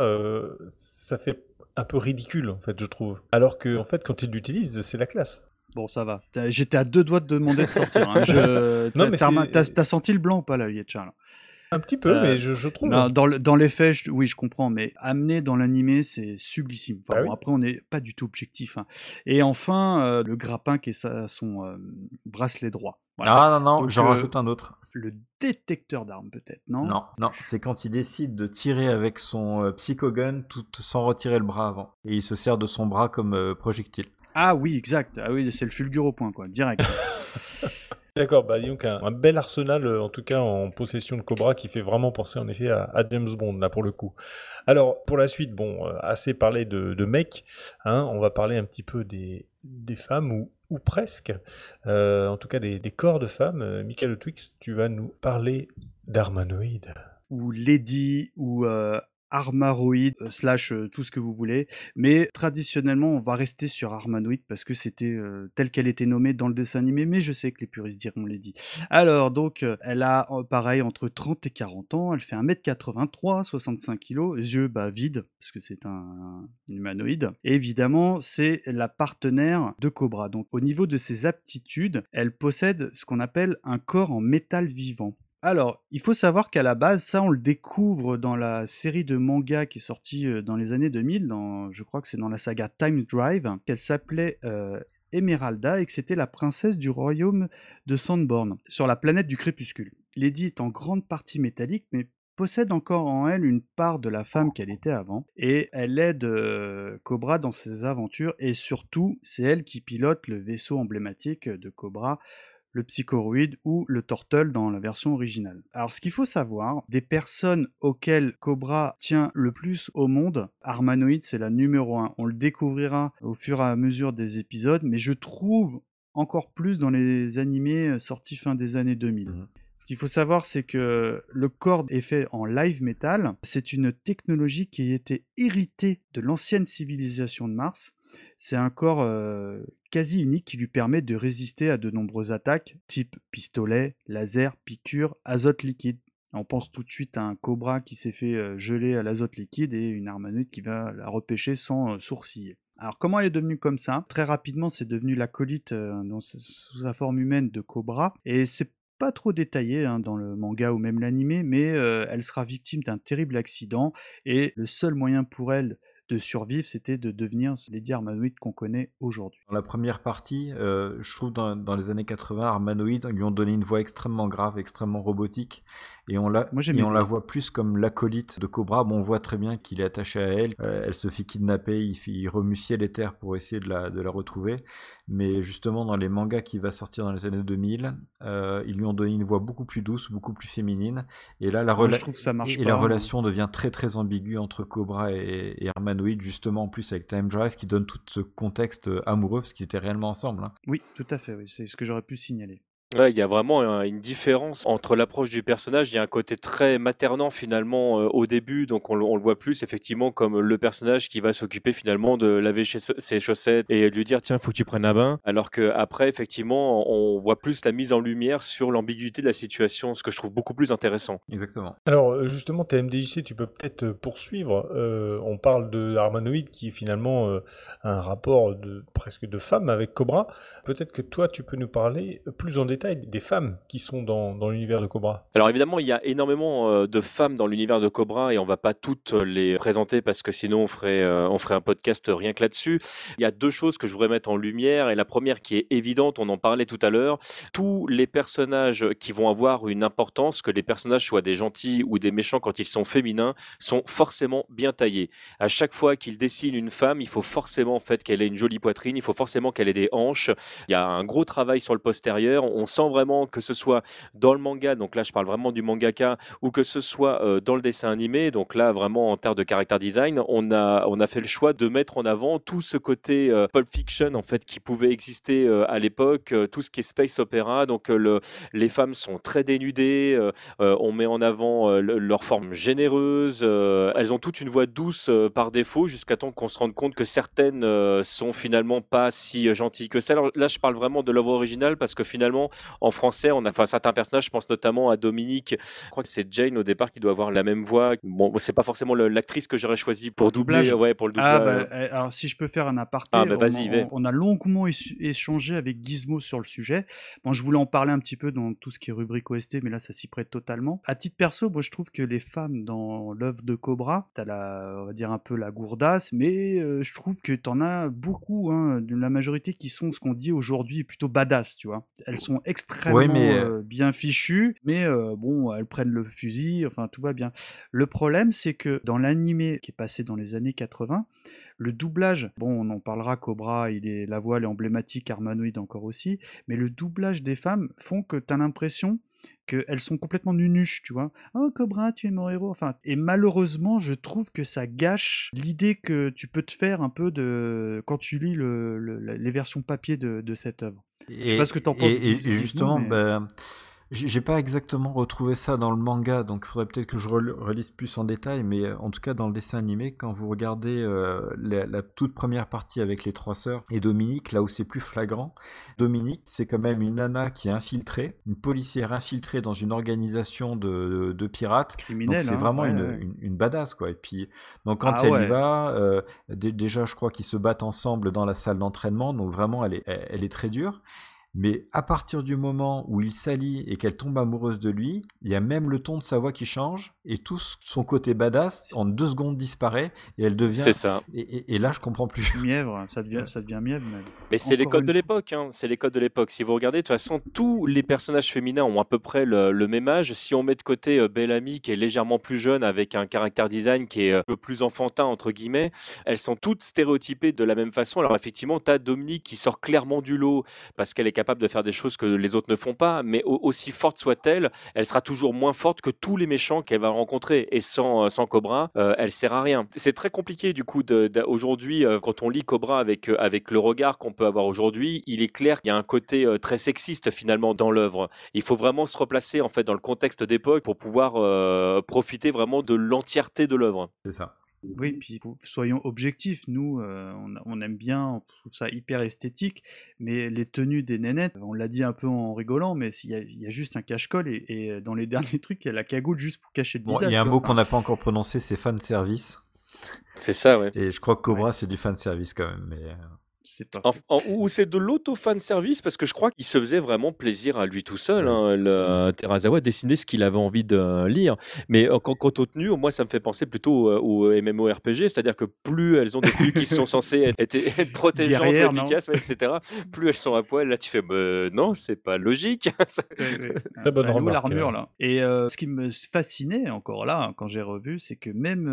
ça fait un peu ridicule, en fait, je trouve. Alors que, en fait, quand il l'utilise, c'est la classe. Bon, ça va. J'étais à 2 doigts de demander de sortir. Hein. T'as senti le blanc ou pas, là, Yetcha là? Un petit peu, mais je trouve. Non, dans les faits, oui, je comprends, mais amené dans l'animé, c'est sublissime. Enfin, oui. Après, on n'est pas du tout objectif. Hein. Et enfin, le grappin qui est son bracelet droit. Voilà. Ah non, j'en rajoute un autre. Le détecteur d'armes, peut-être, non? Non, c'est quand il décide de tirer avec son Psychogun tout sans retirer le bras avant. Et il se sert de son bras comme projectile. Ah oui, exact. Ah oui, c'est le fulgure au point, quoi, direct. D'accord, donc un bel arsenal, en tout cas en possession de Cobra, qui fait vraiment penser en effet à James Bond, là, pour le coup. Alors, pour la suite, assez parlé de mecs, hein, on va parler un petit peu des femmes, ou presque, en tout cas des corps de femmes. Michael Twix, tu vas nous parler d'Armanoïde. Ou Lady, ou Armaroid, tout ce que vous voulez, mais traditionnellement on va rester sur Armanoid parce que c'était telle qu'elle était nommée dans le dessin animé, mais je sais que les puristes diront Lady. Alors donc elle a pareil entre 30 et 40 ans, elle fait 1m83, 65 kg, yeux vides parce que c'est un humanoïde, et évidemment c'est la partenaire de Cobra. Donc au niveau de ses aptitudes, elle possède ce qu'on appelle un corps en métal vivant. Alors, il faut savoir qu'à la base, ça on le découvre dans la série de manga qui est sortie dans les années 2000, je crois que c'est dans la saga Time Drive, qu'elle s'appelait Emeralda et que c'était la princesse du royaume de Sandborn, sur la planète du crépuscule. Lady est en grande partie métallique, mais possède encore en elle une part de la femme qu'elle était avant, et elle aide Cobra dans ses aventures, et surtout, c'est elle qui pilote le vaisseau emblématique de Cobra, le Psychoroid ou le Turtle dans la version originale. Alors ce qu'il faut savoir, des personnes auxquelles Cobra tient le plus au monde, Armanoid c'est la numéro 1. On le découvrira au fur et à mesure des épisodes, mais je trouve encore plus dans les animés sortis fin des années 2000. Ce qu'il faut savoir, c'est que le corps est fait en live metal. C'est une technologie qui a été héritée de l'ancienne civilisation de Mars. C'est un corps quasi unique qui lui permet de résister à de nombreuses attaques, type pistolet, laser, piqûre, azote liquide. On pense tout de suite à un cobra qui s'est fait geler à l'azote liquide et une armanoïde qui va la repêcher sans sourciller. Alors comment elle est devenue comme ça ? Très rapidement, c'est devenu l'acolyte sous sa forme humaine de Cobra, et c'est pas trop détaillé dans le manga ou même l'animé, mais elle sera victime d'un terrible accident, et le seul moyen pour elle de survivre, c'était de devenir Lady Armanoid qu'on connaît aujourd'hui. Dans la première partie, je trouve dans les années 80, Armanoid lui ont donné une voix extrêmement grave, extrêmement robotique, et on la voit plus comme l'acolyte de Cobra. Bon, on voit très bien qu'il est attaché à elle, elle se fait kidnapper, il remue ciel et terre pour essayer de la retrouver, mais justement dans les mangas qui va sortir dans les années 2000, ils lui ont donné une voix beaucoup plus douce, beaucoup plus féminine, et là je trouve que ça marche pas, la relation devient très très ambiguë entre Cobra et Armanoid, justement en plus avec Time Drive qui donne tout ce contexte amoureux parce qu'ils étaient réellement ensemble. Oui, tout à fait, oui. C'est ce que j'aurais pu signaler. Ouais, il y a vraiment une différence entre l'approche du personnage. Il y a un côté très maternant finalement au début, donc on le voit plus effectivement comme le personnage qui va s'occuper finalement de laver ses chaussettes et de lui dire tiens, faut que tu prennes un bain. Alors qu'après, effectivement, on voit plus la mise en lumière sur l'ambiguïté de la situation, ce que je trouve beaucoup plus intéressant. Exactement. Alors justement, TMDJC, tu peux peut-être poursuivre. On parle de Armanoid qui est finalement un rapport presque de femme avec Cobra. Peut-être que toi, tu peux nous parler plus en détail des femmes qui sont dans l'univers de Cobra. Alors évidemment, il y a énormément de femmes dans l'univers de Cobra et on va pas toutes les présenter parce que sinon on ferait un podcast rien que là-dessus. Il y a deux choses que je voudrais mettre en lumière, et la première qui est évidente, on en parlait tout à l'heure, tous les personnages qui vont avoir une importance, que les personnages soient des gentils ou des méchants quand ils sont féminins, sont forcément bien taillés. À chaque fois qu'ils dessinent une femme, il faut forcément en fait qu'elle ait une jolie poitrine, il faut forcément qu'elle ait des hanches. Il y a un gros travail sur le postérieur. On sent vraiment que ce soit dans le manga, donc là je parle vraiment du mangaka, ou que ce soit dans le dessin animé, donc là vraiment en termes de character design, on a fait le choix de mettre en avant tout ce côté Pulp Fiction en fait qui pouvait exister à l'époque, tout ce qui est space opéra, donc les femmes sont très dénudées, on met en avant leur forme généreuse, elles ont toute une voix douce par défaut, jusqu'à temps qu'on se rende compte que certaines sont finalement pas si gentilles que ça. Alors là je parle vraiment de l'œuvre originale parce que finalement en français, on a certains personnages, je pense notamment à Dominique, je crois que c'est Jane au départ qui doit avoir la même voix. Bon, c'est pas forcément l'actrice que j'aurais choisie pour doubler, pour le doublage. Alors si je peux faire un aparté, on a longuement échangé avec Gizmo sur le sujet. Bon, je voulais en parler un petit peu dans tout ce qui est rubrique OST, mais là ça s'y prête totalement. À titre perso, moi je trouve que les femmes dans l'œuvre de Cobra, t'as on va dire un peu la gourdasse, mais je trouve que t'en as beaucoup, la majorité qui sont ce qu'on dit aujourd'hui plutôt badass, tu vois. Elles sont extrêmement bien fichues, mais bon, elles prennent le fusil, enfin tout va bien. Le problème, c'est que dans l'animé qui est passé dans les années 80, le doublage, bon, on en parlera, Cobra, la voix elle est emblématique, Armanoid encore aussi, mais le doublage des femmes font que t'as l'impression qu'elles sont complètement nunuches, tu vois. Oh, Cobra, tu es mon héros. Enfin, et malheureusement, je trouve que ça gâche l'idée que tu peux te faire un peu quand tu lis les versions papier de cette œuvre. Je sais pas ce que t'en penses. Et justement, j'ai pas exactement retrouvé ça dans le manga, donc il faudrait peut-être que je relise plus en détail, mais en tout cas dans le dessin animé, quand vous regardez la toute première partie avec les trois sœurs et Dominique, là où c'est plus flagrant, Dominique c'est quand même une nana qui est infiltrée, une policière infiltrée dans une organisation de pirates, criminels, donc c'est vraiment une badass quoi. Et puis donc quand y va, déjà je crois qu'ils se battent ensemble dans la salle d'entraînement, donc vraiment elle est très dure. Mais à partir du moment où il s'allie et qu'elle tombe amoureuse de lui, il y a même le ton de sa voix qui change et tout son côté badass en 2 secondes disparaît et elle devient. C'est ça. Et là, je comprends plus. Mièvre, ça devient mièvre même. Mais c'est les Encore codes une de fois. l'époque, hein. C'est les codes de l'époque. Si vous regardez, de toute façon, tous les personnages féminins ont à peu près le même âge. Si on met de côté Bellamy, qui est légèrement plus jeune, avec un caractère design qui est un peu plus enfantin, entre guillemets, elles sont toutes stéréotypées de la même façon. Alors effectivement, tu as Dominique qui sort clairement du lot parce qu'elle est capable de faire des choses que les autres ne font pas, mais aussi forte soit-elle, elle sera toujours moins forte que tous les méchants qu'elle va rencontrer. Et sans Cobra, elle sert à rien. C'est très compliqué du coup aujourd'hui, quand on lit Cobra avec le regard qu'on peut avoir aujourd'hui, il est clair qu'il y a un côté très sexiste finalement dans l'œuvre. Il faut vraiment se replacer en fait dans le contexte d'époque pour pouvoir profiter vraiment de l'entièreté de l'œuvre. C'est ça. Oui, puis soyons objectifs, nous, on aime bien, on trouve ça hyper esthétique, mais les tenues des nénettes, on l'a dit un peu en rigolant, mais il y a juste un cache-colle et dans les derniers trucs, il y a la cagoule juste pour cacher le Bon, visage. il y a un tu mot vois. qu'on n'a pas encore prononcé, c'est fan service. C'est ça, ouais. Et je crois que Cobra, c'est du fan service quand même. Mais C'est pas Ou c'est de l'auto-fan service, parce que je crois qu'il se faisait vraiment plaisir à lui tout seul. Hein, Terazawa dessinait ce qu'il avait envie de lire. Mais quant aux tenues, moi, ça me fait penser plutôt au MMORPG, c'est-à-dire que plus elles ont des tenues qui sont censées être protégeantes, Guerrières, non efficaces, ouais, etc., plus elles sont à poil. Là, tu fais, non, c'est pas logique. Très bonne Elle est où remarque. l'armure là. Et ce qui me fascinait encore là, quand j'ai revu, c'est que même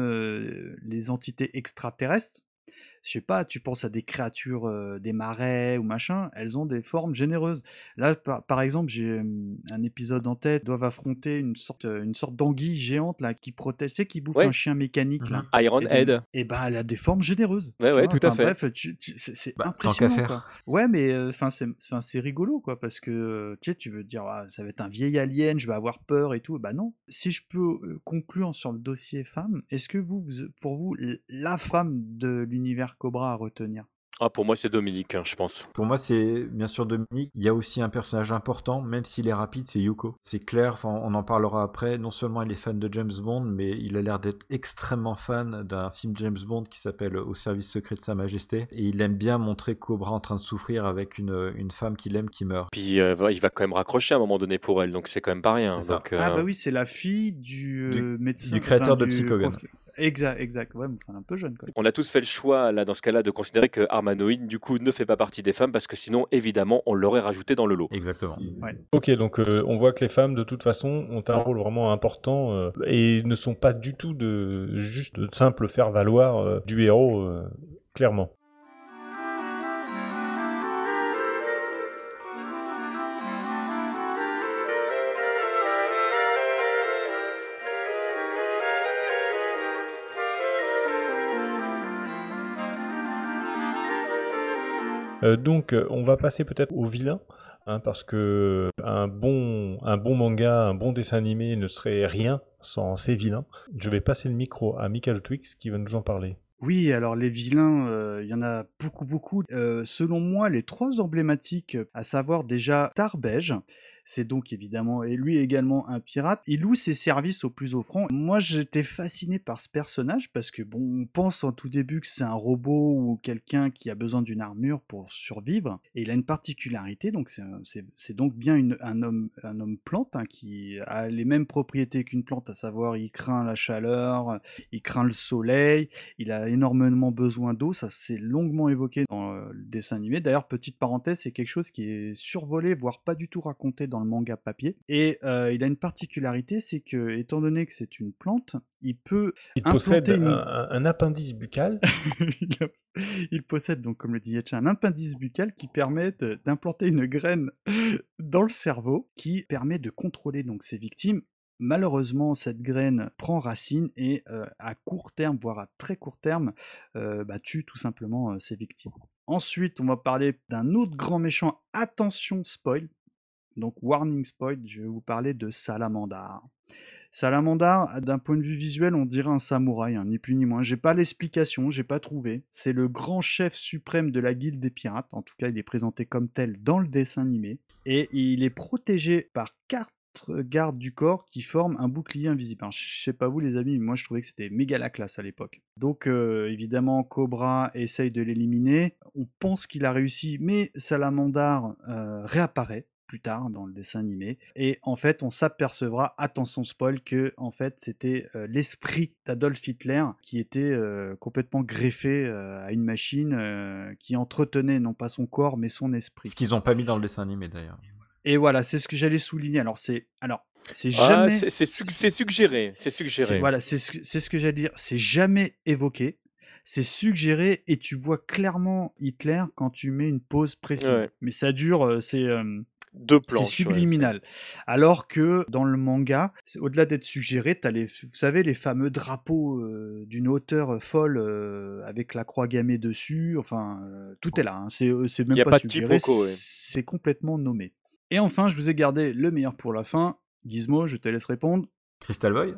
les entités extraterrestres, je sais pas, tu penses à des créatures des marais ou machin, elles ont des formes généreuses. Là, par exemple, j'ai un épisode en tête, doivent affronter une sorte d'anguille géante là qui protège, tu sais, qui bouffe Ouais. un chien mécanique là. Iron Head. Et bah, elle a des formes généreuses. Ouais, tu ouais, vois. tout à Enfin, fait. bref, c'est Bah, tant qu'à impressionnant. faire. Quoi. Ouais, mais c'est rigolo quoi, parce que tu sais, tu veux dire, ah, ça va être un vieil alien, je vais avoir peur et tout. Bah non. Si je peux conclure sur le dossier femme, est-ce que pour vous, la femme de l'univers Cobra à retenir? Ah, pour moi, c'est Dominique, hein, je pense. pour moi, c'est bien sûr Dominique. Il y a aussi un personnage important, même s'il est rapide, c'est Yuko. C'est clair, on en parlera après. Non seulement il est fan de James Bond, mais il a l'air d'être extrêmement fan d'un film James Bond qui s'appelle Au service secret de Sa Majesté. Et il aime bien montrer Cobra en train de souffrir avec une femme qu'il aime qui meurt. Puis il va quand même raccrocher à un moment donné pour elle, donc c'est quand même pas rien. C'est ça. Donc, Ah bah oui, c'est la fille du médecin. du créateur de du Psychogun. Exact. Ouais, mais enfin, un peu jeune quand même. On a tous fait le choix, là, dans ce cas-là, de considérer que Armanoïde, du coup, ne fait pas partie des femmes, parce que sinon, évidemment, on l'aurait rajouté dans le lot. Exactement. Ok, donc on voit que les femmes, de toute façon, ont un rôle vraiment important et ne sont pas du tout juste de simples faire-valoir du héros, clairement. Donc, on va passer peut-être au vilain, hein, parce que un bon manga, un bon dessin animé ne serait rien sans ses vilains. Je vais passer le micro à Michael Twix qui va nous en parler. Oui, alors les vilains, il y en a beaucoup. Selon moi, les 3 emblématiques, à savoir déjà Tarbège, c'est donc évidemment, et lui également un pirate, il loue ses services au plus offrant. Moi, j'étais fasciné par ce personnage parce que, bon, on pense en tout début que c'est un robot ou quelqu'un qui a besoin d'une armure pour survivre, et il a une particularité, donc c'est donc bien un homme plante hein, qui a les mêmes propriétés qu'une plante, à savoir il craint la chaleur, il craint le soleil, il a énormément besoin d'eau, ça c'est longuement évoqué dans le dessin animé. D'ailleurs, petite parenthèse, c'est quelque chose qui est survolé, voire pas du tout raconté dans le manga papier. Et il a une particularité, c'est que, étant donné que c'est une plante, il peut possède implanter un appendice buccal. Il possède donc, comme le dit Yetcha, un appendice buccal qui permet d'implanter une graine dans le cerveau, qui permet de contrôler donc ses victimes. Malheureusement, cette graine prend racine et à court terme, voire à très court terme, tue tout simplement ses victimes. Ensuite, on va parler d'un autre grand méchant. Attention, spoil. Donc, warning spoil, je vais vous parler de Salamandar. Salamandar, d'un point de vue visuel, on dirait un samouraï, hein, ni plus ni moins. J'ai pas l'explication, j'ai pas trouvé. C'est le grand chef suprême de la guilde des pirates. En tout cas, il est présenté comme tel dans le dessin animé. Et il est protégé par 4 garde du corps qui forment un bouclier invisible. Alors, je sais pas vous les amis, mais moi je trouvais que c'était méga la classe à l'époque. Donc évidemment Cobra essaye de l'éliminer, on pense qu'il a réussi, mais Salamandar réapparaît plus tard dans le dessin animé, et en fait on s'apercevra, attention spoil, que en fait c'était l'esprit d'Adolf Hitler qui était complètement greffé à une machine qui entretenait non pas son corps mais son esprit. Ce qu'ils n'ont pas mis dans le dessin animé d'ailleurs. Et voilà, c'est ce que j'allais souligner. Alors c'est jamais. C'est suggéré. Voilà, c'est ce que j'allais dire. C'est jamais évoqué. C'est suggéré et tu vois clairement Hitler quand tu mets une pause précise. Ouais. Mais ça dure, c'est 2 plans. c'est subliminal. Alors que dans le manga, au-delà d'être suggéré, t'as vous savez, les fameux drapeaux d'une hauteur folle avec la croix gammée dessus. Enfin, tout est là. Hein. C'est même Y a pas pas de suggéré. quiproquo, ouais. C'est complètement nommé. Et enfin, je vous ai gardé le meilleur pour la fin. Gizmo, je te laisse répondre. Crystal Boy.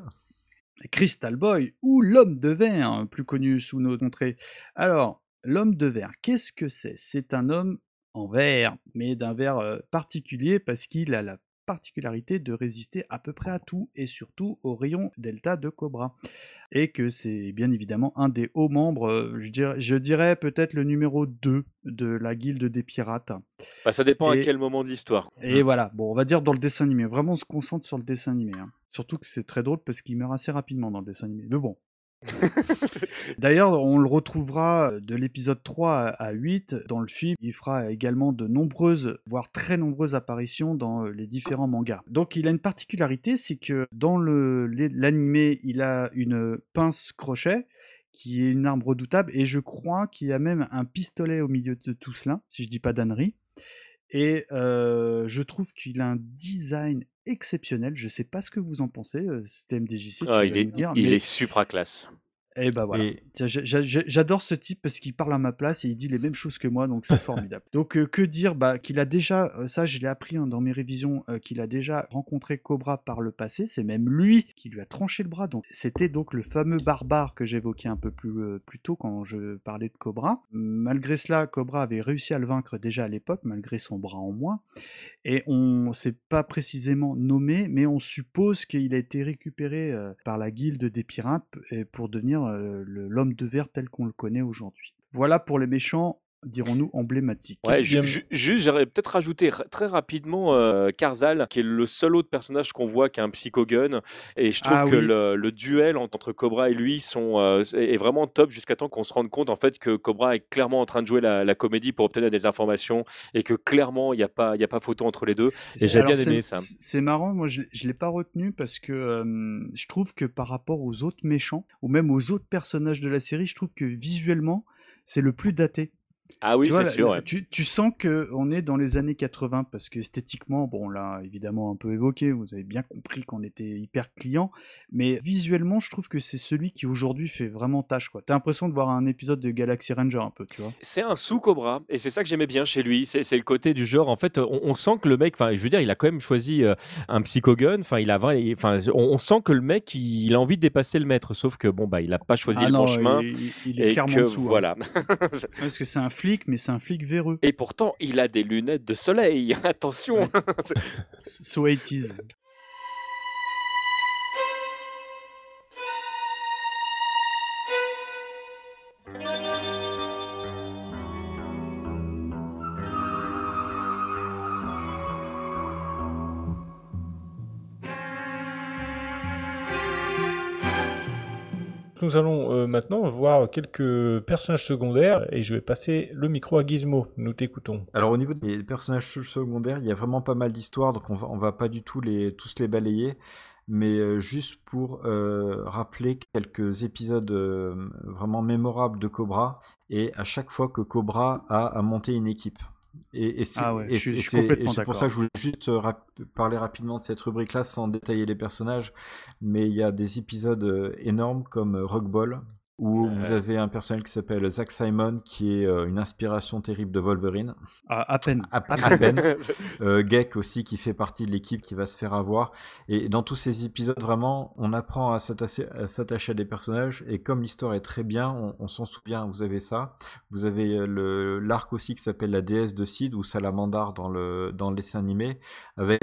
Crystal Boy, ou l'homme de verre, plus connu sous nos contrées. Alors, l'homme de verre, qu'est-ce que c'est ? C'est un homme en verre, mais d'un verre particulier parce qu'il a la particularité de résister à peu près à tout, et surtout aux rayons delta de Cobra. Et que c'est bien évidemment un des hauts membres, je dirais peut-être le numéro 2 de la guilde des pirates. Bah, ça dépend à quel moment de l'histoire. Et voilà, bon, on va dire dans le dessin animé. Vraiment, on se concentre sur le dessin animé. Hein. Surtout que c'est très drôle parce qu'il meurt assez rapidement dans le dessin animé. Mais bon. D'ailleurs, on le retrouvera de l'épisode 3 à 8 dans le film. Il fera également de nombreuses, voire très nombreuses apparitions dans les différents mangas. Donc il a une particularité, c'est que dans l'animé, il a une pince crochet qui est une arme redoutable, et je crois qu'il y a même un pistolet au milieu de tout cela, si je dis pas d'ânerie. Et je trouve qu'il a un design exceptionnel. Je sais pas ce que vous en pensez, c'était MDJC, tu vas nous dire. Il est supra classe. Et bah voilà. J'adore ce type parce qu'il parle à ma place et il dit les mêmes choses que moi, donc c'est formidable. Donc que dire, qu'il a déjà, ça je l'ai appris dans mes révisions, qu'il a déjà rencontré Cobra par le passé. C'est même lui qui lui a tranché le bras. Donc c'était donc le fameux barbare que j'évoquais un peu plus tôt quand je parlais de Cobra. Malgré cela, Cobra avait réussi à le vaincre déjà à l'époque, malgré son bras en moins. Et on s'est pas précisément nommé, mais on suppose qu'il a été récupéré par la guilde des pirates pour devenir l'homme de verre tel qu'on le connaît aujourd'hui. Voilà pour les méchants, dirons-nous, emblématiques. Ouais, juste, j'aurais peut-être rajouté très rapidement Karzal, qui est le seul autre personnage qu'on voit qui a un psychogun. Et je trouve que le duel entre Cobra et lui est vraiment top, jusqu'à temps qu'on se rende compte en fait que Cobra est clairement en train de jouer la comédie pour obtenir des informations, et que clairement il n'y a pas photo entre les deux. Et j'ai bien aimé ça. C'est marrant, moi je ne l'ai pas retenu parce que je trouve que par rapport aux autres méchants, ou même aux autres personnages de la série, je trouve que visuellement c'est le plus daté. Ah oui, c'est sûr. Ouais. Tu sens qu'on est dans les années 80 parce que esthétiquement, bon là évidemment un peu évoqué, vous avez bien compris qu'on était hyper client, mais visuellement je trouve que c'est celui qui aujourd'hui fait vraiment tâche, quoi. T'as l'impression de voir un épisode de Galaxy Ranger un peu, tu vois. C'est un sous-Cobra, et c'est ça que j'aimais bien chez lui, c'est le côté du genre, en fait on sent que le mec, enfin je veux dire, il a quand même choisi un psychogun, enfin on sent que le mec il a envie de dépasser le maître, sauf que bon il a pas choisi le bon chemin. Il est clairement dessous. Voilà. Parce que c'est un flic, mais c'est un flic véreux. Et pourtant, il a des lunettes de soleil. Attention. Ouais. So 80s. Nous allons maintenant voir quelques personnages secondaires et je vais passer le micro à Gizmo. Nous t'écoutons. Alors au niveau des personnages secondaires, il y a vraiment pas mal d'histoires, donc on va pas du tout tous les balayer, mais juste pour rappeler quelques épisodes vraiment mémorables de Cobra, et à chaque fois que Cobra a monté une équipe. Je suis complètement d'accord. C'est pour ça que je voulais juste parler rapidement de cette rubrique-là sans détailler les personnages, mais il y a des épisodes énormes comme Rockball, Où vous avez un personnage qui s'appelle Zack Simon, qui est une inspiration terrible de Wolverine. À peine. À peine. Geck aussi, qui fait partie de l'équipe qui va se faire avoir. Et dans tous ces épisodes, vraiment, on apprend à s'attacher à des personnages. Et comme l'histoire est très bien, on s'en souvient. Vous avez ça. Vous avez l'arc aussi qui s'appelle La déesse de Sid, ou Salamandar dans le dessin animé, avec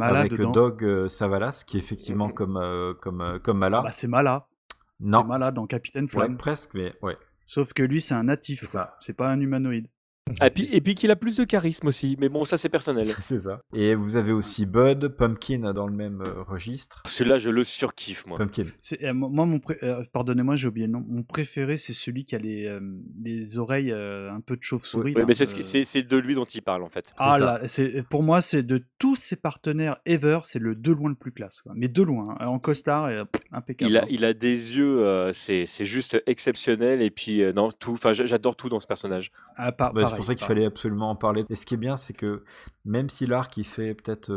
Dog Savalas, qui est effectivement comme Mala. Bah, c'est Mala. Non. C'est Mala dans Capitaine Flamme. Ouais, presque, mais ouais. Sauf que lui, c'est un natif. C'est pas un humanoïde. Et puis qu'il a plus de charisme aussi, mais bon, ça c'est personnel. C'est ça. Et vous avez aussi Bud, Pumpkin dans le même registre. Celui-là, je le surkiffe, moi. Pumpkin. Moi, pardonnez-moi, j'ai oublié le nom. Mon préféré, c'est celui qui a les oreilles un peu de chauve-souris. Oui, mais c'est de lui dont il parle, en fait. Ah là, pour moi, c'est de tous ses partenaires ever, c'est le de loin le plus classe. Quoi. Mais de loin, hein, en costard, impeccable. Il a des yeux, c'est juste exceptionnel. Et puis, non, tout. Enfin, j'adore tout dans ce personnage. C'est pour ça qu'il fallait absolument en parler. Et ce qui est bien, c'est que même si l'arc il fait peut-être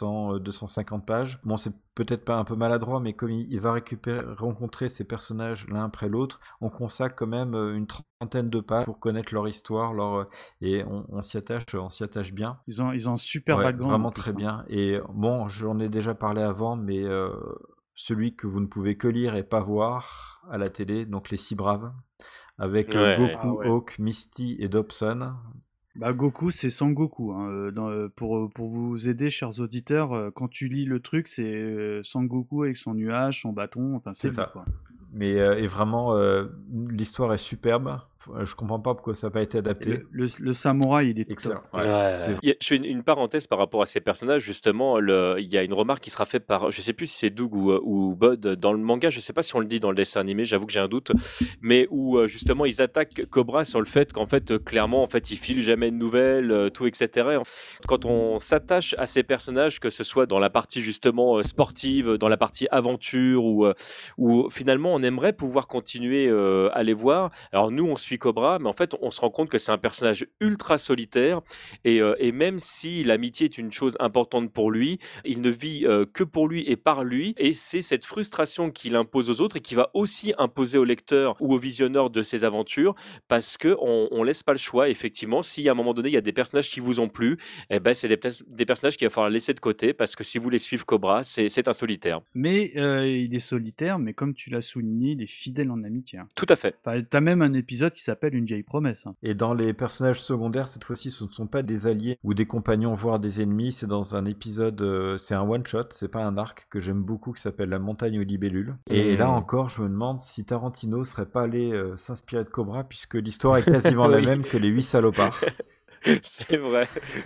250 pages, bon, c'est peut-être pas un peu maladroit, mais comme il va rencontrer ces personnages l'un après l'autre, on consacre quand même une trentaine de pages pour connaître leur histoire, et on s'y attache bien. Ils ont un super background. Vraiment très bien. Et bon, j'en ai déjà parlé avant, mais celui que vous ne pouvez que lire et pas voir à la télé, donc Les Six Braves, avec Goku, Hawk, Misty et Dobson. Bah, Goku, c'est Sangoku. Hein. Pour vous aider, chers auditeurs, quand tu lis le truc, c'est Sangoku avec son nuage, son bâton. Enfin, c'est ça. Lui, quoi. Mais et vraiment, l'histoire est superbe. Je comprends pas pourquoi ça n'a pas été adapté. Le samouraï, il est excellent. Je fais une parenthèse par rapport à ces personnages. Justement, il y a une remarque qui sera faite par, je sais plus si c'est Doug ou Bud dans le manga. Je sais pas si on le dit dans le dessin animé. J'avoue que j'ai un doute. Mais où justement ils attaquent Cobra sur le fait qu'en fait, clairement, en fait, ils filent jamais de nouvelles, tout, etc. Quand on s'attache à ces personnages, que ce soit dans la partie justement sportive, dans la partie aventure, ou finalement on aimerait pouvoir continuer à les voir. Alors nous, on suit Cobra, mais en fait, on se rend compte que c'est un personnage ultra solitaire et même si l'amitié est une chose importante pour lui, il ne vit que pour lui et par lui, et c'est cette frustration qu'il impose aux autres et qui va aussi imposer au lecteur ou au visionneur de ses aventures, parce que on laisse pas le choix. Effectivement, si à un moment donné il y a des personnages qui vous ont plu, eh ben c'est des personnages qu'il va falloir laisser de côté, parce que si vous voulez suivre Cobra, c'est un solitaire. Mais il est solitaire, mais comme tu l'as souligné, il est fidèle en amitié. Hein. Tout à fait. Enfin, t'as même un épisode qui s'appelle Une vieille promesse. Hein. Et dans les personnages secondaires, cette fois-ci, ce ne sont pas des alliés ou des compagnons, voire des ennemis. C'est dans un épisode, c'est un one-shot, c'est pas un arc que j'aime beaucoup, qui s'appelle La montagne aux libellules. Et là encore, je me demande si Tarantino serait pas allé s'inspirer de Cobra, puisque l'histoire est quasiment la même que Les 8 salopards. C'est vrai.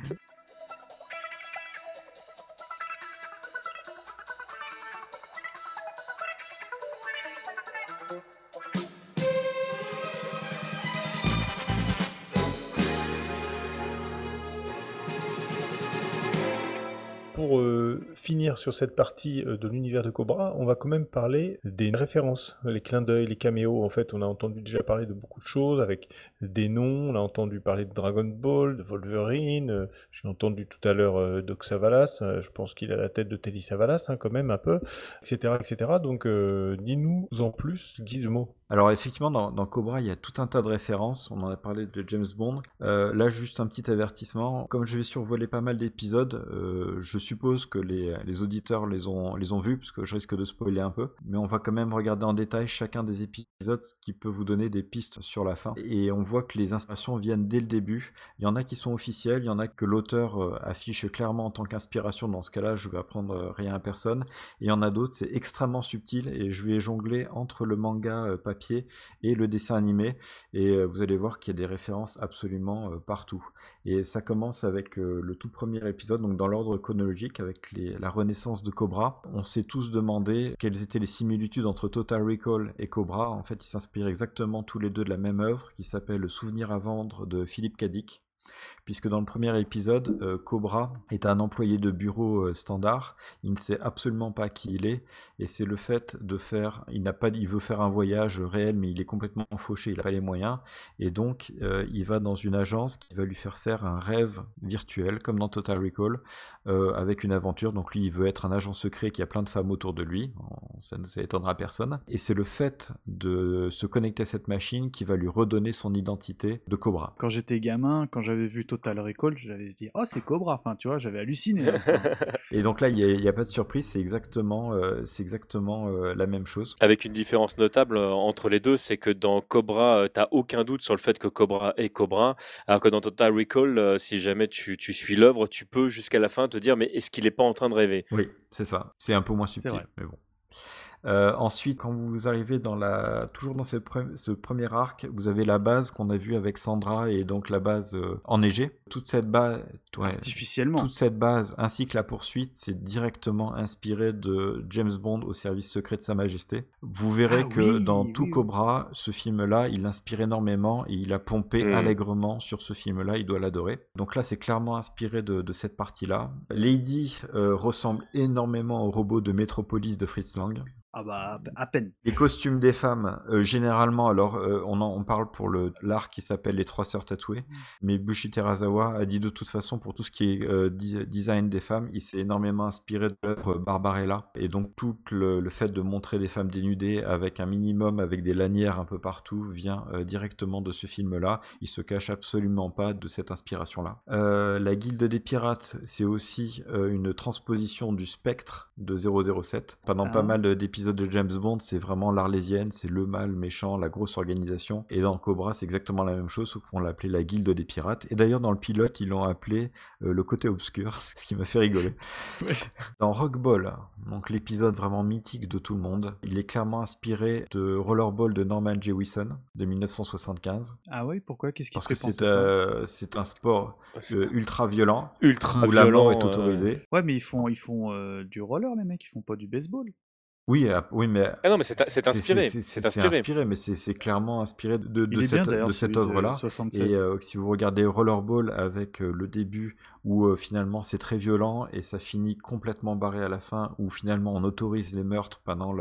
Pour finir sur cette partie de l'univers de Cobra, on va quand même parler des références, les clins d'œil, les caméos. En fait, on a entendu déjà parler de beaucoup de choses avec des noms. On a entendu parler de Dragon Ball, de Wolverine. J'ai entendu tout à l'heure Doc Savalas. Je pense qu'il a la tête de Telly Savalas, hein, quand même un peu, etc., etc. Donc, dis-nous en plus, Gizmo. Alors effectivement, dans Cobra, il y a tout un tas de références. On en a parlé de James Bond. Là, juste un petit avertissement. Comme je vais survoler pas mal d'épisodes, je suppose que les auditeurs les ont vus, parce que je risque de spoiler un peu. Mais on va quand même regarder en détail chacun des épisodes, ce qui peut vous donner des pistes sur la fin. Et on voit que les inspirations viennent dès le début. Il y en a qui sont officielles, il y en a que l'auteur affiche clairement en tant qu'inspiration. Dans ce cas-là, je vais apprendre rien à personne. Et il y en a d'autres, c'est extrêmement subtil, et je vais jongler entre le manga papier et le dessin animé, et vous allez voir qu'il y a des références absolument partout. Et ça commence avec le tout premier épisode, donc dans l'ordre chronologique, avec la renaissance de Cobra. On s'est tous demandé quelles étaient les similitudes entre Total Recall et Cobra. En fait, ils s'inspirent exactement tous les deux de la même œuvre qui s'appelle Le Souvenir à vendre de Philippe Cadic. puisque dans le premier épisode, Cobra est un employé de bureau standard, il ne sait absolument pas qui il est, et c'est le fait de faire, il veut faire un voyage réel, mais il est complètement fauché, il n'a pas les moyens, et donc il va dans une agence qui va lui faire un rêve virtuel, comme dans Total Recall, avec une aventure. Donc lui, il veut être un agent secret qui a plein de femmes autour de lui, ça ne s'étonnera personne, et c'est le fait de se connecter à cette machine qui va lui redonner son identité de Cobra. Quand j'étais gamin, quand j'avais vu Total Recall, j'avais dit « Oh, c'est Cobra !» Enfin, tu vois, j'avais halluciné. Et donc là, il n'y a pas de surprise, c'est exactement la même chose. Avec une différence notable entre les deux, c'est que dans Cobra, t'as aucun doute sur le fait que Cobra est Cobra, alors que dans Total Recall, si jamais tu suis l'œuvre, tu peux jusqu'à la fin te dire mais est-ce qu'il n'est pas en train de rêver? Oui, c'est ça. C'est un peu moins subtil, vrai. mais bon. Ensuite, quand vous arrivez toujours dans ce premier arc, vous avez la base qu'on a vue avec Sandra et donc la base enneigée. Toute cette base, Artificiellement. toute cette base ainsi que la poursuite, c'est directement inspiré de James Bond au service secret de Sa Majesté. Vous verrez que dans tout Cobra, ce film-là, il l'inspire énormément et il a pompé allègrement sur ce film-là. Il doit l'adorer. Donc là, c'est clairement inspiré de cette partie-là. Lady ressemble énormément au robot de Metropolis de Fritz Lang. Ah bah, à peine. Les costumes des femmes, généralement, alors on parle pour l'arc qui s'appelle Les Trois Sœurs Tatouées, mais Bushi Terasawa a dit de toute façon pour tout ce qui est design des femmes, il s'est énormément inspiré de l'œuvre Barbarella, et donc tout le fait de montrer des femmes dénudées avec un minimum, avec des lanières un peu partout, vient directement de ce film-là. Il se cache absolument pas de cette inspiration-là. La Guilde des Pirates, c'est aussi une transposition du Spectre de 007. Pendant pas mal d'épisodes de James Bond, c'est vraiment l'Arlésienne, c'est le mal méchant, la grosse organisation. Et dans Cobra, c'est exactement la même chose, sauf qu'on l'appelait la Guilde des Pirates. Et d'ailleurs, dans le pilote, ils l'ont appelé le côté obscur, ce qui m'a fait rigoler. Dans Rockball, donc l'épisode vraiment mythique de tout le monde, il est clairement inspiré de Rollerball de Norman Jewison de 1975. Ah oui, pourquoi? Qu'est-ce qui te Parce fait que penser ça? c'est un sport ultra violent, Ultra où la mort violent, est autorisée. Ouais, mais ils font du roller, les mecs, ils font pas du baseball. Oui, mais Ah non, mais c'est inspiré. c'est inspiré. inspiré, mais c'est clairement inspiré de Il est bien d'ailleurs, cette celui de œuvre-là. 76. Et si vous regardez Rollerball avec le début où finalement c'est très violent et ça finit complètement barré à la fin, où finalement on autorise les meurtres pendant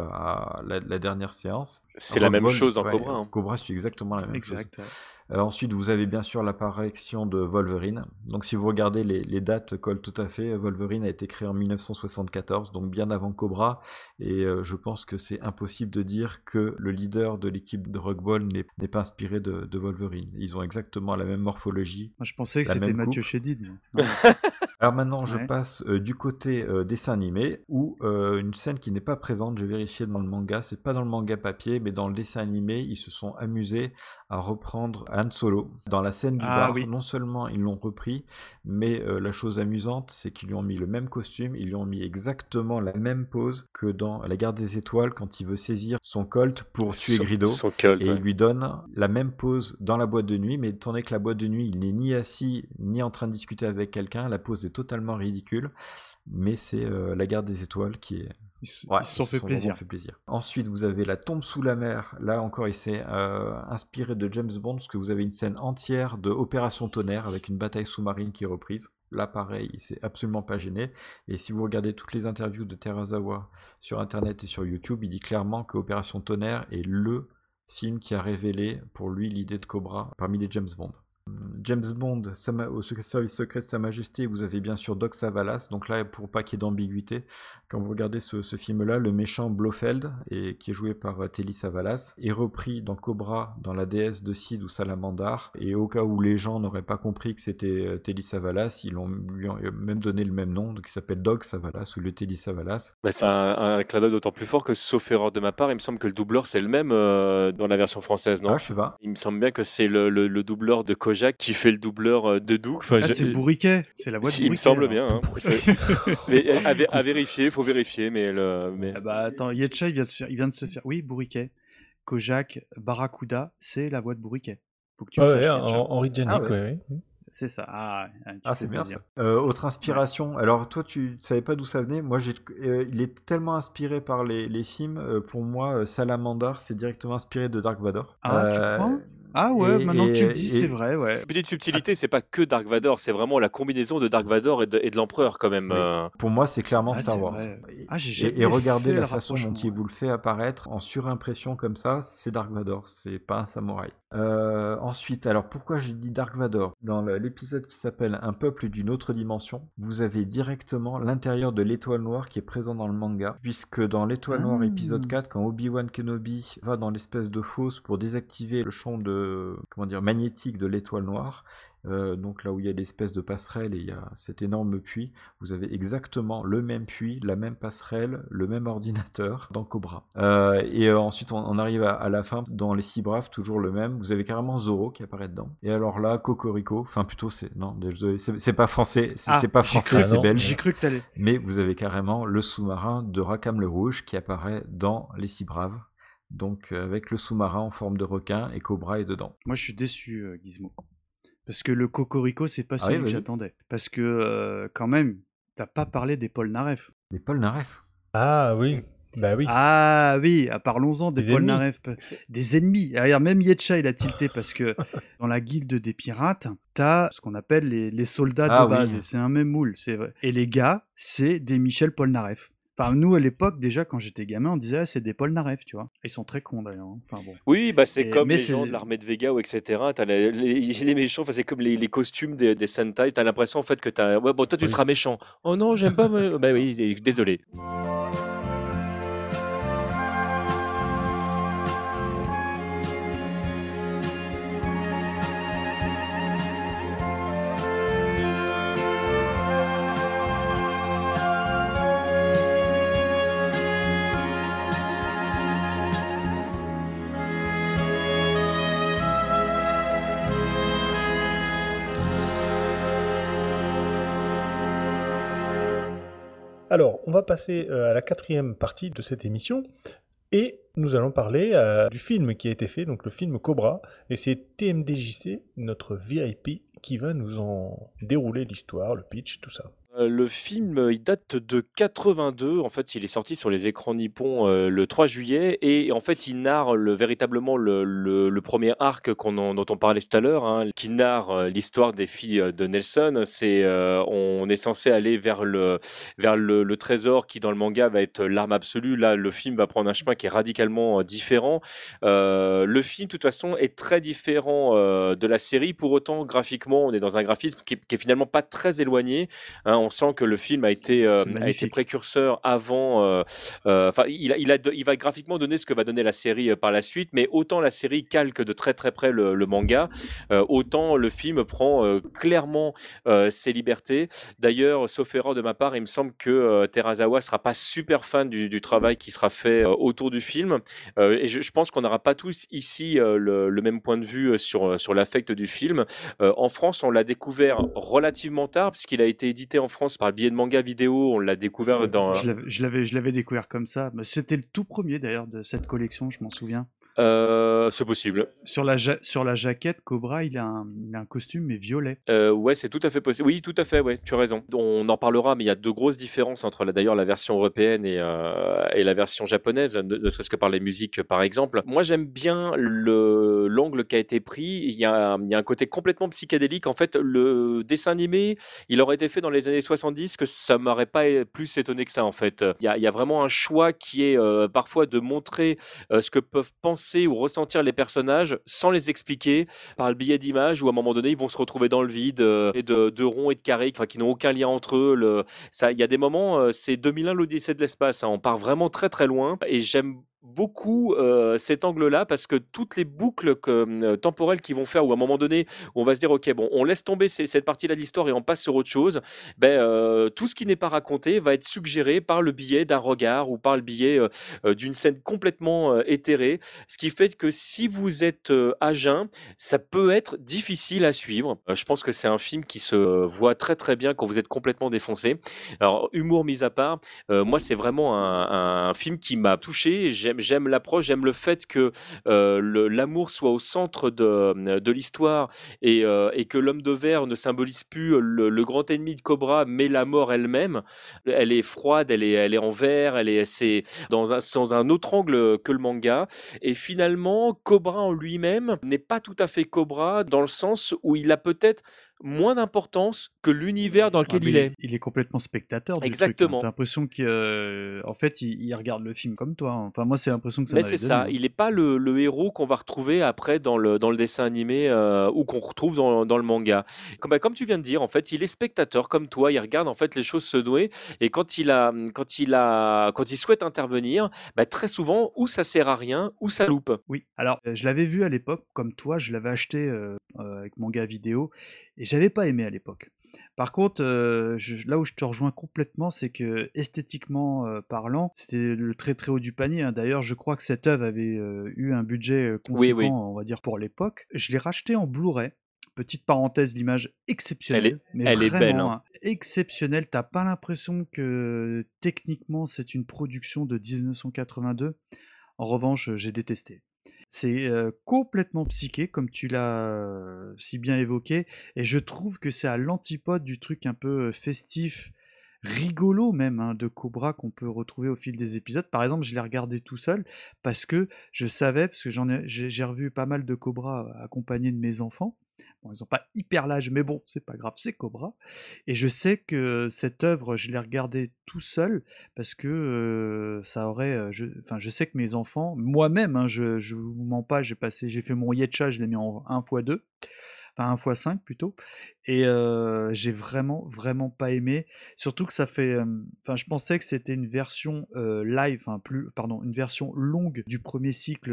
la dernière séance. C'est la même Rockball, chose dans ouais, Cobra. Hein. Cobra, c'est exactement la même chose. Exact. Ouais. Ensuite, vous avez bien sûr l'apparition de Wolverine. Donc, si vous regardez les dates collent tout à fait. Wolverine a été créé en 1974, donc bien avant Cobra. Et je pense que c'est impossible de dire que le leader de l'équipe de Rockball n'est pas inspiré de Wolverine. Ils ont exactement la même morphologie. Moi, je pensais que la c'était même Mathieu coupe. Chédid. Alors maintenant, je Ouais. passe du côté dessin animé, où une scène qui n'est pas présente, je vérifiais dans le manga, c'est pas dans le manga papier, mais dans le dessin animé, ils se sont amusés à reprendre Han Solo. Dans la scène du bar, oui. non seulement ils l'ont repris, mais la chose amusante, c'est qu'ils lui ont mis le même costume, ils lui ont mis exactement la même pose que dans La Guerre des Étoiles, quand il veut saisir son Colt pour tuer Grido. Son cult. Et Ouais. il lui donne la même pose dans la boîte de nuit, mais étant donné que la boîte de nuit, il n'est ni assis, ni en train de discuter avec quelqu'un, la pose est totalement ridicule, mais c'est La Guerre des Étoiles qui est... Ils se Ouais, sont fait vraiment plaisir. Ensuite, vous avez La Tombe sous la mer. Là encore, il s'est inspiré de James Bond, parce que vous avez une scène entière de Opération Tonnerre, avec une bataille sous-marine qui est reprise. Là, pareil, il s'est absolument pas gêné. Et si vous regardez toutes les interviews de Terasawa sur Internet et sur YouTube, il dit clairement que Opération Tonnerre est le film qui a révélé pour lui l'idée de Cobra parmi les James Bond. James Bond, au service secret de Sa Majesté, vous avez bien sûr Doc Savalas. Donc là, pour pas qu'il y ait d'ambiguïté, quand vous regardez ce film-là, le méchant Blofeld, qui est joué par Telly Savalas, est repris dans Cobra, dans La déesse de Sid ou Salamandar. Et au cas où les gens n'auraient pas compris que c'était Telly Savalas, lui ont même donné le même nom, donc il s'appelle Doc Savalas ou le Telly Savalas. Bah, c'est un clin d'œil d'autant plus fort que, sauf erreur de ma part, il me semble que le doubleur c'est le même dans la version française, non? Ah, je sais pas. Il me semble bien que c'est le doubleur de Kojak qui fait le doubleur de Doug. Enfin, Ah, c'est Bourriquet. C'est la voix de il me Bourriquet. semble alors. bien. Hein. Mais à vérifier, faut vérifier. Mais Ah bah attends, Yetcha, il vient de se faire. Oui, Bourriquet. Kojak, Barracuda, c'est la voix de Bourriquet. Faut que tu le saches, Yetcha. Henri Djanik, Ah ouais. ouais. C'est ça. Ah, C'est bien ça. Autre inspiration. Alors toi, tu savais pas d'où ça venait. Moi, il est tellement inspiré par les films. Pour moi, Salamandar, c'est directement inspiré de Dark Vador. Ah, tu crois? Ah ouais, maintenant que tu le dis, c'est et vrai, ouais. Petite subtilité, c'est pas que Dark Vador, c'est vraiment la combinaison de Dark Vador et de l'Empereur quand même. oui, pour moi, c'est clairement Ah, Star c'est Wars. vrai. Ah, j'ai Et jamais regardez fait la le façon dont rapprochement. il vous le fait apparaître en surimpression comme ça, c'est Dark Vador, c'est pas un samouraï. Ensuite, alors pourquoi j'ai dit Dark Vador? Dans l'épisode qui s'appelle Un peuple d'une autre dimension, vous avez directement l'intérieur de l'étoile noire qui est présent dans le manga, puisque dans l'étoile noire épisode 4, quand Obi-Wan Kenobi va dans l'espèce de fosse pour désactiver le champ de, comment dire, magnétique de l'étoile noire, donc là où il y a l'espèce de passerelle et il y a cet énorme puits, vous avez exactement le même puits, la même passerelle, le même ordinateur dans Cobra. Ensuite on arrive à la fin, dans les 6 braves, toujours le même, vous avez carrément Zoro qui apparaît dedans. Et alors là, Cocorico, enfin plutôt désolé, c'est pas français, c'est pas français, c'est belge. J'ai cru que t'allais. Mais vous avez carrément le sous-marin de Rakam le Rouge qui apparaît dans les 6 braves. Donc avec le sous-marin en forme de requin et Cobra est dedans. Moi, je suis déçu, Gizmo. Parce que le Cocorico, c'est pas Ah celui oui, que vas-y. j'attendais. Parce que, quand même, t'as pas parlé des Polnareff. Les Polnareff. Ah oui, bah oui. Ah oui, parlons-en des Des ennemis. Polnareff. Des ennemis. Regarde, même Yetcha, il a tilté parce que dans la guilde des pirates, t'as ce qu'on appelle les soldats Ah de base. oui. Et c'est un même moule, c'est vrai. Et les gars, c'est des Michel Polnareff. Enfin, nous, à l'époque, déjà, quand j'étais gamin, on disait, ah, c'est des Polnareff, tu vois. Ils sont très cons, d'ailleurs. Hein. Enfin, bon. Oui, bah c'est comme mais les gens de l'armée de Vega ou etc. T'as les méchants, enfin, c'est comme les costumes des Sentai. T'as l'impression en fait que t'as. Ouais, bon, toi tu Oui. seras méchant. Oh non, j'aime pas. Bah oui, désolé. Alors, on va passer à la 4e partie de cette émission et nous allons parler du film qui a été fait, donc le film Cobra, et c'est TMDJC, notre VIP, qui va nous en dérouler l'histoire, le pitch, tout ça. Le film, il date de 82. En fait, il est sorti sur les écrans nippons le 3 juillet. Et en fait, il narre véritablement le premier arc dont on parlait tout à l'heure, hein, qui narre l'histoire des filles de Nelson. On est censé aller vers le trésor qui, dans le manga, va être l'arme absolue. Là, le film va prendre un chemin qui est radicalement différent. Le film, de toute façon, est très différent de la série. Pour autant, graphiquement, on est dans un graphisme qui est finalement pas très éloigné. Hein, on sent que le film a été précurseur avant. Enfin, il va graphiquement donner ce que va donner la série par la suite, mais autant la série calque de très très près le manga, autant le film prend clairement ses libertés. D'ailleurs, sauf erreur de ma part, il me semble que Terazawa sera pas super fan du travail qui sera fait autour du film. Et je pense qu'on n'aura pas tous ici le même point de vue sur l'affect du film. En France, on l'a découvert relativement tard, puisqu'il a été édité en France par le biais de Manga Vidéo. On l'a découvert dans... Je l'avais découvert comme ça. C'était le tout premier, d'ailleurs, de cette collection, je m'en souviens. C'est possible. Sur la jaquette, Cobra, il a un costume, mais violet. Ouais, c'est tout à fait possible. Oui, tout à fait, ouais, tu as raison. On en parlera, mais il y a de grosses différences entre d'ailleurs la version européenne et la version japonaise, ne serait-ce que par les musiques, par exemple. Moi, j'aime bien l'angle qui a été pris. Il y a un côté complètement psychédélique. En fait, le dessin animé, il aurait été fait dans les années 70, que ça m'aurait pas plus étonné que ça, en fait. Il y a vraiment un choix qui est parfois de montrer ce que peuvent penser ou ressentir les personnages sans les expliquer par le biais d'images où à un moment donné ils vont se retrouver dans le vide et de ronds et de carrés qui n'ont aucun lien entre eux. Il y a des moments, c'est 2001 l'Odyssée de l'espace, hein, on part vraiment très très loin et j'aime beaucoup cet angle-là parce que toutes les boucles temporelles qu'ils vont faire où à un moment donné on va se dire ok bon on laisse tomber cette partie-là de l'histoire et on passe sur autre chose, tout ce qui n'est pas raconté va être suggéré par le biais d'un regard ou par le biais d'une scène complètement éthérée, ce qui fait que si vous êtes à jeun ça peut être difficile à suivre. Je pense que c'est un film qui se voit très très bien quand vous êtes complètement défoncé. Alors humour mis à part, moi c'est vraiment un film qui m'a touché. j'aime l'approche, j'aime le fait que l'amour soit au centre de l'histoire et que l'homme de verre ne symbolise plus le grand ennemi de Cobra, mais la mort elle-même. Elle est froide, elle est en verre, c'est dans un autre angle que le manga. Et finalement, Cobra en lui-même n'est pas tout à fait Cobra dans le sens où il a peut-être moins d'importance que l'univers dans lequel il est. Il est complètement spectateur du Exactement. truc. Hein. T'as l'impression qu'en fait, il regarde le film comme toi. Hein. Enfin, moi, c'est l'impression que ça Mais m'avait c'est donné. ça, il n'est pas le héros qu'on va retrouver après dans le dessin animé ou qu'on retrouve dans le manga. Comme tu viens de dire, en fait, il est spectateur comme toi, il regarde en fait les choses se nouer et quand il souhaite intervenir, très souvent, ou ça sert à rien, ou ça loupe. Oui, alors je l'avais vu à l'époque, comme toi, je l'avais acheté avec manga vidéo et j'avais pas aimé à l'époque. Par contre, là où je te rejoins complètement, c'est que esthétiquement parlant, c'était le très très haut du panier. Hein. D'ailleurs, je crois que cette œuvre avait eu un budget conséquent, Oui. on va dire, pour l'époque. Je l'ai racheté en Blu-ray. Petite parenthèse, l'image exceptionnelle. Elle est belle. Hein. Exceptionnelle. T'as pas l'impression que techniquement c'est une production de 1982. En revanche, j'ai détesté. C'est complètement psyché, comme tu l'as si bien évoqué, et je trouve que c'est à l'antipode du truc un peu festif, rigolo même, hein, de Cobra qu'on peut retrouver au fil des épisodes. Par exemple, je l'ai regardé tout seul parce que je savais, parce que j'ai revu pas mal de Cobra accompagné de mes enfants. Bon, ils n'ont pas hyper l'âge, mais bon, c'est pas grave, c'est Cobra. Et je sais que cette œuvre, je l'ai regardée tout seul parce que ça aurait. Je sais que mes enfants, moi-même, hein, je vous mens pas, j'ai fait mon Yetcha, je l'ai mis en 1x2, enfin 1x5 plutôt. Et j'ai vraiment, vraiment pas aimé. Surtout que ça fait. Enfin, je pensais que c'était une version live, une version longue du premier cycle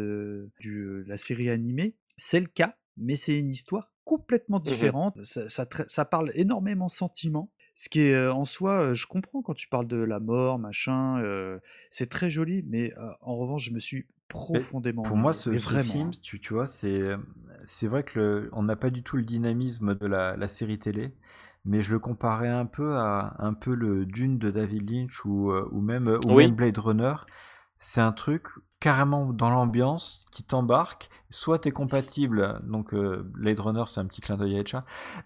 de la série animée. C'est le cas. Mais c'est une histoire complètement différente. Ça parle énormément sentiment. Ce qui est en soi, je comprends quand tu parles de la mort, machin. C'est très joli, mais en revanche, je me suis profondément. Pour moi, ce vraiment, film, hein. tu vois, c'est vrai que on n'a pas du tout le dynamisme de la série télé. Mais je le comparais un peu à le Dune de David Lynch ou même Blade Runner. C'est un truc carrément dans l'ambiance qui t'embarque. Soit t'es compatible, donc Blade Runner c'est un petit clin d'œil à Etcha,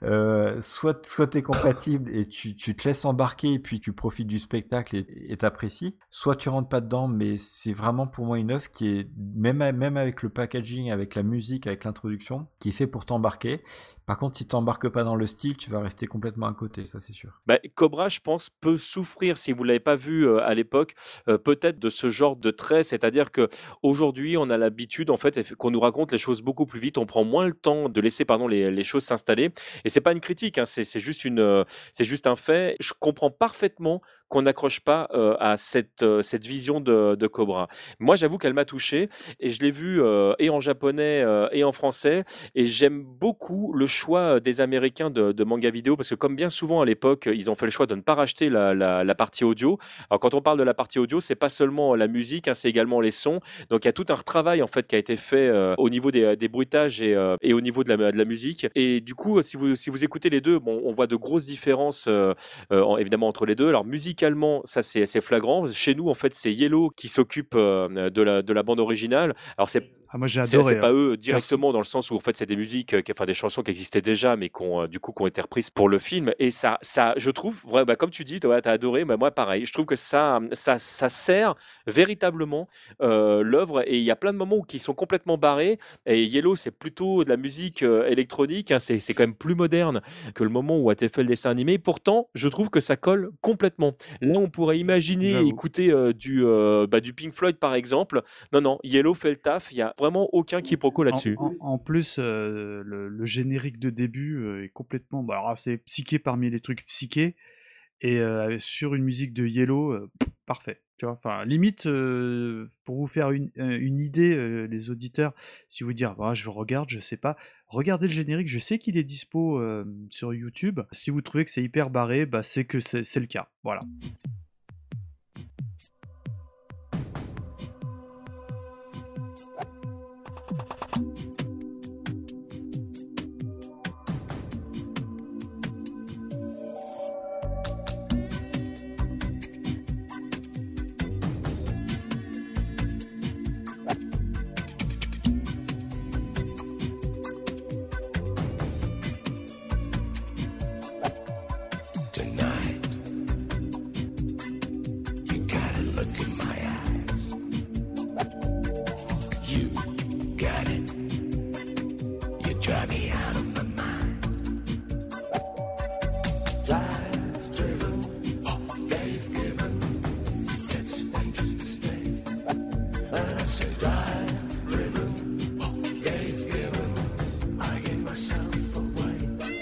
soit t'es compatible et tu te laisses embarquer et puis tu profites du spectacle et t'apprécies, soit tu rentres pas dedans, mais c'est vraiment pour moi une œuvre qui est, même avec le packaging, avec la musique, avec l'introduction, qui est fait pour t'embarquer. Par contre, si t'embarques pas dans le style, tu vas rester complètement à côté, ça c'est sûr. Cobra, je pense, peut souffrir, si vous l'avez pas vu à l'époque, peut-être de ce genre de trait, c'est-à-dire que aujourd'hui, on a l'habitude en fait qu'on nous raconte les choses beaucoup plus vite, on prend moins le temps de laisser les choses s'installer. Et c'est pas une critique, hein, c'est juste un fait. Je comprends parfaitement qu'on n'accroche pas à cette vision de Cobra. Moi, j'avoue qu'elle m'a touché et je l'ai vu et en japonais et en français. Et j'aime beaucoup le choix des Américains de manga vidéo parce que comme bien souvent à l'époque, ils ont fait le choix de ne pas racheter la partie audio. Alors quand on parle de la partie audio, c'est pas seulement la musique, hein, c'est également les sons. Donc il y a tout un retravail en fait qui a été fait au niveau des bruitages et au niveau de la musique. Et du coup, si vous écoutez les deux, on voit de grosses différences évidemment entre les deux. Alors musicalement, ça c'est flagrant. Chez nous, en fait, c'est Yellow qui s'occupe de la bande originale. Alors moi j'ai adoré. C'est pas eux directement dans le sens où en fait c'est des musiques, des chansons qui existaient déjà, mais qui ont été reprises pour le film. Et ça, je trouve, comme tu dis, toi, t'as adoré. Moi, pareil. Je trouve que ça sert véritablement l'œuvre. Et il y a plein de moments qui sont complètement barrés. Et Yellow, c'est plutôt de la musique électronique. Hein, c'est quand même plus moderne que le moment où a été fait le dessin animé. Pourtant, je trouve que ça colle complètement. Là, on pourrait imaginer écouter du Pink Floyd par exemple. Non, Yellow fait le taf. Il y a vraiment aucun quiproquo là-dessus. En plus, le générique de début est complètement. Alors c'est psyché parmi les trucs psychés, et sur une musique de Yellow, parfait. Tu vois, enfin, limite, pour vous faire une idée, les auditeurs, si vous dites, je regarde, je sais pas, regardez le générique, je sais qu'il est dispo sur YouTube. Si vous trouvez que c'est hyper barré, c'est que c'est le cas. Voilà. tonight. You gotta look in my eyes. You got it. You drive me out of my mind. Drive, driven, they've given. It's dangerous to stay. And I said drive, driven, they've given. I gave myself away.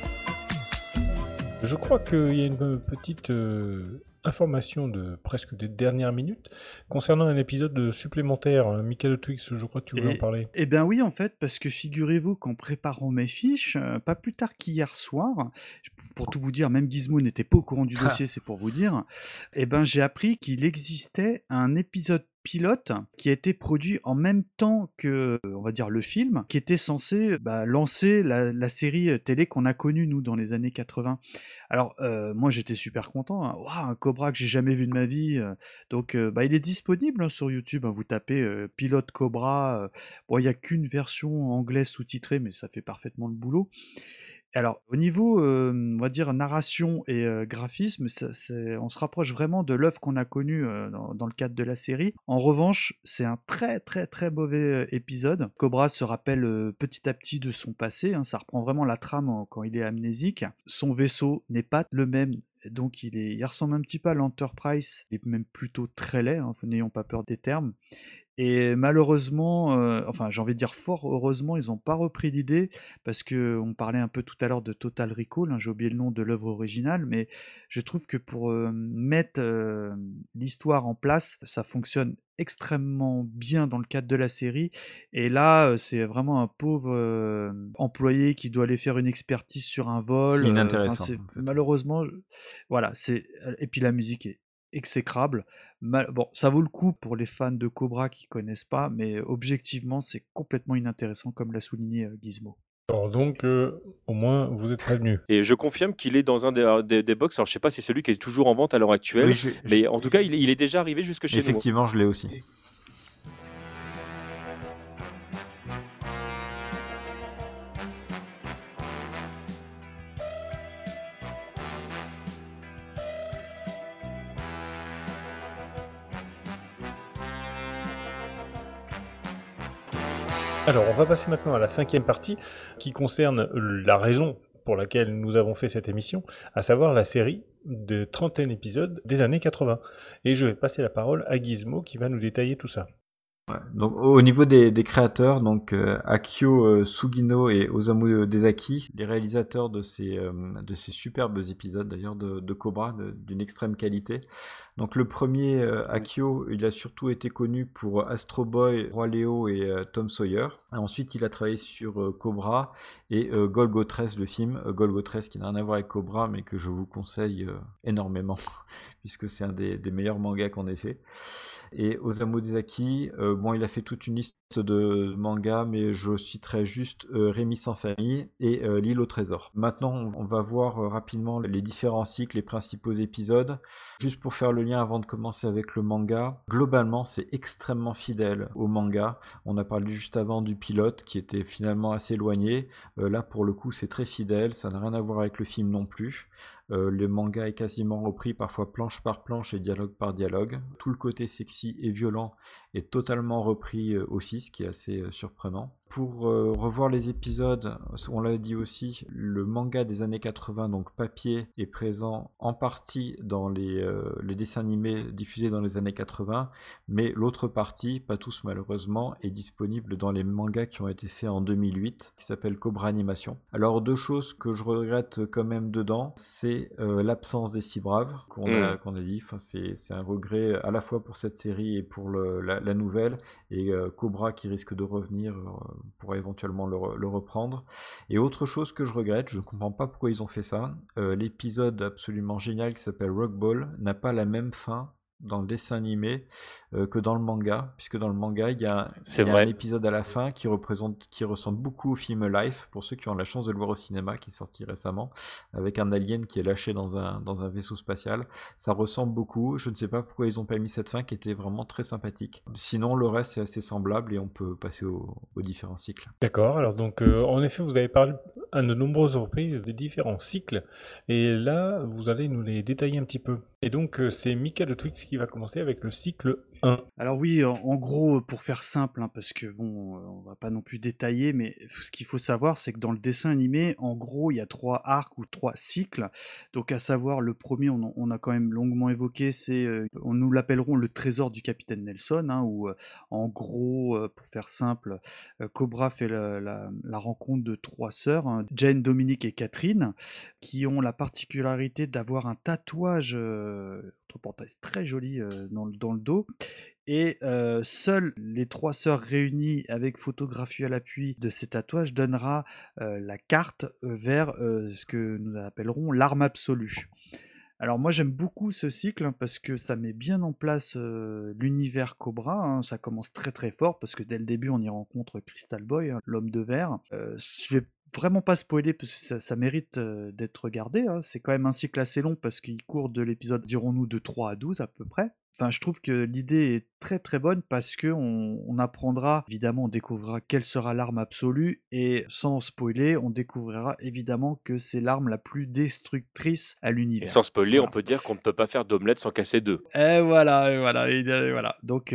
Je crois qu'il y a une petite information de presque des dernières minutes concernant un épisode supplémentaire. Michael Twix, je crois que tu voulais en parler. Eh bien oui, en fait, parce que figurez-vous qu'en préparant mes fiches, pas plus tard qu'hier soir, pour tout vous dire, même Gizmo n'était pas au courant du dossier, c'est pour vous dire, eh ben j'ai appris qu'il existait un épisode pilote qui a été produit en même temps que, on va dire, le film, qui était censé lancer la série télé qu'on a connue, nous, dans les années 80. Alors, moi, j'étais super content. Hein. Waouh, un Cobra que j'ai jamais vu de ma vie. Donc, il est disponible sur YouTube. Hein. Vous tapez Pilote Cobra. Bon, il n'y a qu'une version anglaise sous-titrée, mais ça fait parfaitement le boulot. Alors, au niveau, on va dire, narration et graphisme, on se rapproche vraiment de l'œuvre qu'on a connue dans le cadre de la série. En revanche, c'est un très très très mauvais épisode. Cobra se rappelle petit à petit de son passé, hein, ça reprend vraiment la trame quand il est amnésique. Son vaisseau n'est pas le même. Donc il ressemble un petit peu à l'Enterprise, il est même plutôt très laid, hein, n'ayons pas peur des termes. Et malheureusement, j'ai envie de dire fort heureusement, ils n'ont pas repris l'idée, parce qu'on parlait un peu tout à l'heure de Total Recall, hein, j'ai oublié le nom de l'œuvre originale, mais je trouve que pour mettre l'histoire en place, ça fonctionne extrêmement bien dans le cadre de la série. Et là, c'est vraiment un pauvre employé qui doit aller faire une expertise sur un vol. C'est inintéressant. En fait. Malheureusement, voilà, et puis la musique est exécrable. Bon, ça vaut le coup pour les fans de Cobra qui connaissent pas, mais objectivement, c'est complètement inintéressant, comme l'a souligné Gizmo. Alors donc, au moins, vous êtes prévenus. Et je confirme qu'il est dans un des box. Alors, je sais pas si c'est celui qui est toujours en vente à l'heure actuelle, Oui, mais en tout cas, il est déjà arrivé jusque chez nous. Effectivement, je l'ai aussi. Alors, on va passer maintenant à la 5e partie qui concerne la raison pour laquelle nous avons fait cette émission, à savoir la série de 30 épisodes des années 80. Et je vais passer la parole à Gizmo qui va nous détailler tout ça. Ouais, donc au niveau des créateurs, donc Akio Sugino et Osamu Dezaki, les réalisateurs de ces superbes épisodes d'ailleurs de Cobra d'une extrême qualité. Donc le premier, Akio, il a surtout été connu pour Astro Boy, Roi Léo et Tom Sawyer. Et ensuite, il a travaillé sur Cobra et Golgo 13, le film Golgo 13 qui n'a rien à voir avec Cobra, mais que je vous conseille énormément, puisque c'est un des meilleurs mangas qu'on ait fait. Et Osamu Dezaki, il a fait toute une liste de mangas, mais je citerai juste Rémi sans famille et L'île au trésor. Maintenant, on va voir rapidement les différents cycles, les principaux épisodes. Juste pour faire le lien avant de commencer avec le manga, globalement, c'est extrêmement fidèle au manga. On a parlé juste avant du pilote qui était finalement assez éloigné. Là, pour le coup, c'est très fidèle. Ça n'a rien à voir avec le film non plus. Le manga est quasiment repris, parfois planche par planche et dialogue par dialogue. Tout le côté sexy et violent est totalement repris aussi, ce qui est assez surprenant. Pour revoir les épisodes, on l'a dit aussi, le manga des années 80, donc papier, est présent en partie dans les dessins animés diffusés dans les années 80, mais l'autre partie, pas tous malheureusement, est disponible dans les mangas qui ont été faits en 2008, qui s'appelle Cobra Animation. Alors deux choses que je regrette quand même dedans, c'est l'absence des Six Braves qu'on a dit. Enfin, c'est un regret à la fois pour cette série et pour la nouvelle, et Cobra qui risque de revenir pour éventuellement le reprendre. Et autre chose que je regrette, je ne comprends pas pourquoi ils ont fait ça, l'épisode absolument génial qui s'appelle Rock Ball n'a pas la même fin dans le dessin animé que dans le manga, puisque dans le manga, il y a C'est un vrai. épisode à la fin qui ressemble beaucoup au film Life, pour ceux qui ont la chance de le voir au cinéma, qui est sorti récemment, avec un alien qui est lâché dans un vaisseau spatial. Ça ressemble beaucoup. Je ne sais pas pourquoi ils n'ont pas mis cette fin qui était vraiment très sympathique. Sinon, le reste est assez semblable et on peut passer aux différents cycles. D'accord, alors donc en effet vous avez parlé à de nombreuses reprises des différents cycles et là vous allez nous les détailler un petit peu. Et donc c'est Mika de Twix qui va commencer avec le cycle 1. Alors oui, en gros, pour faire simple, hein, parce que bon, on va pas non plus détailler, mais ce qu'il faut savoir, c'est que dans le dessin animé, en gros, il y a 3 arcs ou 3 cycles. Donc à savoir, le premier, on a quand même longuement évoqué, c'est, nous l'appellerons le trésor du capitaine Nelson, hein, où en gros, pour faire simple, Cobra fait la rencontre de 3 sœurs, hein, Jane, Dominique et Catherine, qui ont la particularité d'avoir un tatouage, entre parenthèses, très joli dans le dos. Et seules les 3 sœurs réunies avec photographie à l'appui de ces tatouages donnera la carte vers ce que nous appellerons l'arme absolue. Alors moi j'aime beaucoup ce cycle hein, parce que ça met bien en place l'univers Cobra, hein. Ça commence très très fort parce que dès le début on y rencontre Crystal Boy, hein, l'homme de verre. Je vais vraiment pas spoiler parce que ça mérite d'être regardé, hein. C'est quand même un cycle assez long parce qu'il court de l'épisode, dirons-nous, de 3 à 12 à peu près. Enfin, je trouve que l'idée est très très bonne parce que on apprendra, évidemment, on découvrira quelle sera l'arme absolue et sans spoiler, on découvrira évidemment que c'est l'arme la plus destructrice à Et l'univers. sans spoiler, on Voilà. peut dire qu'on ne peut pas faire d'omelette sans casser deux. Et voilà, et voilà, voilà. Donc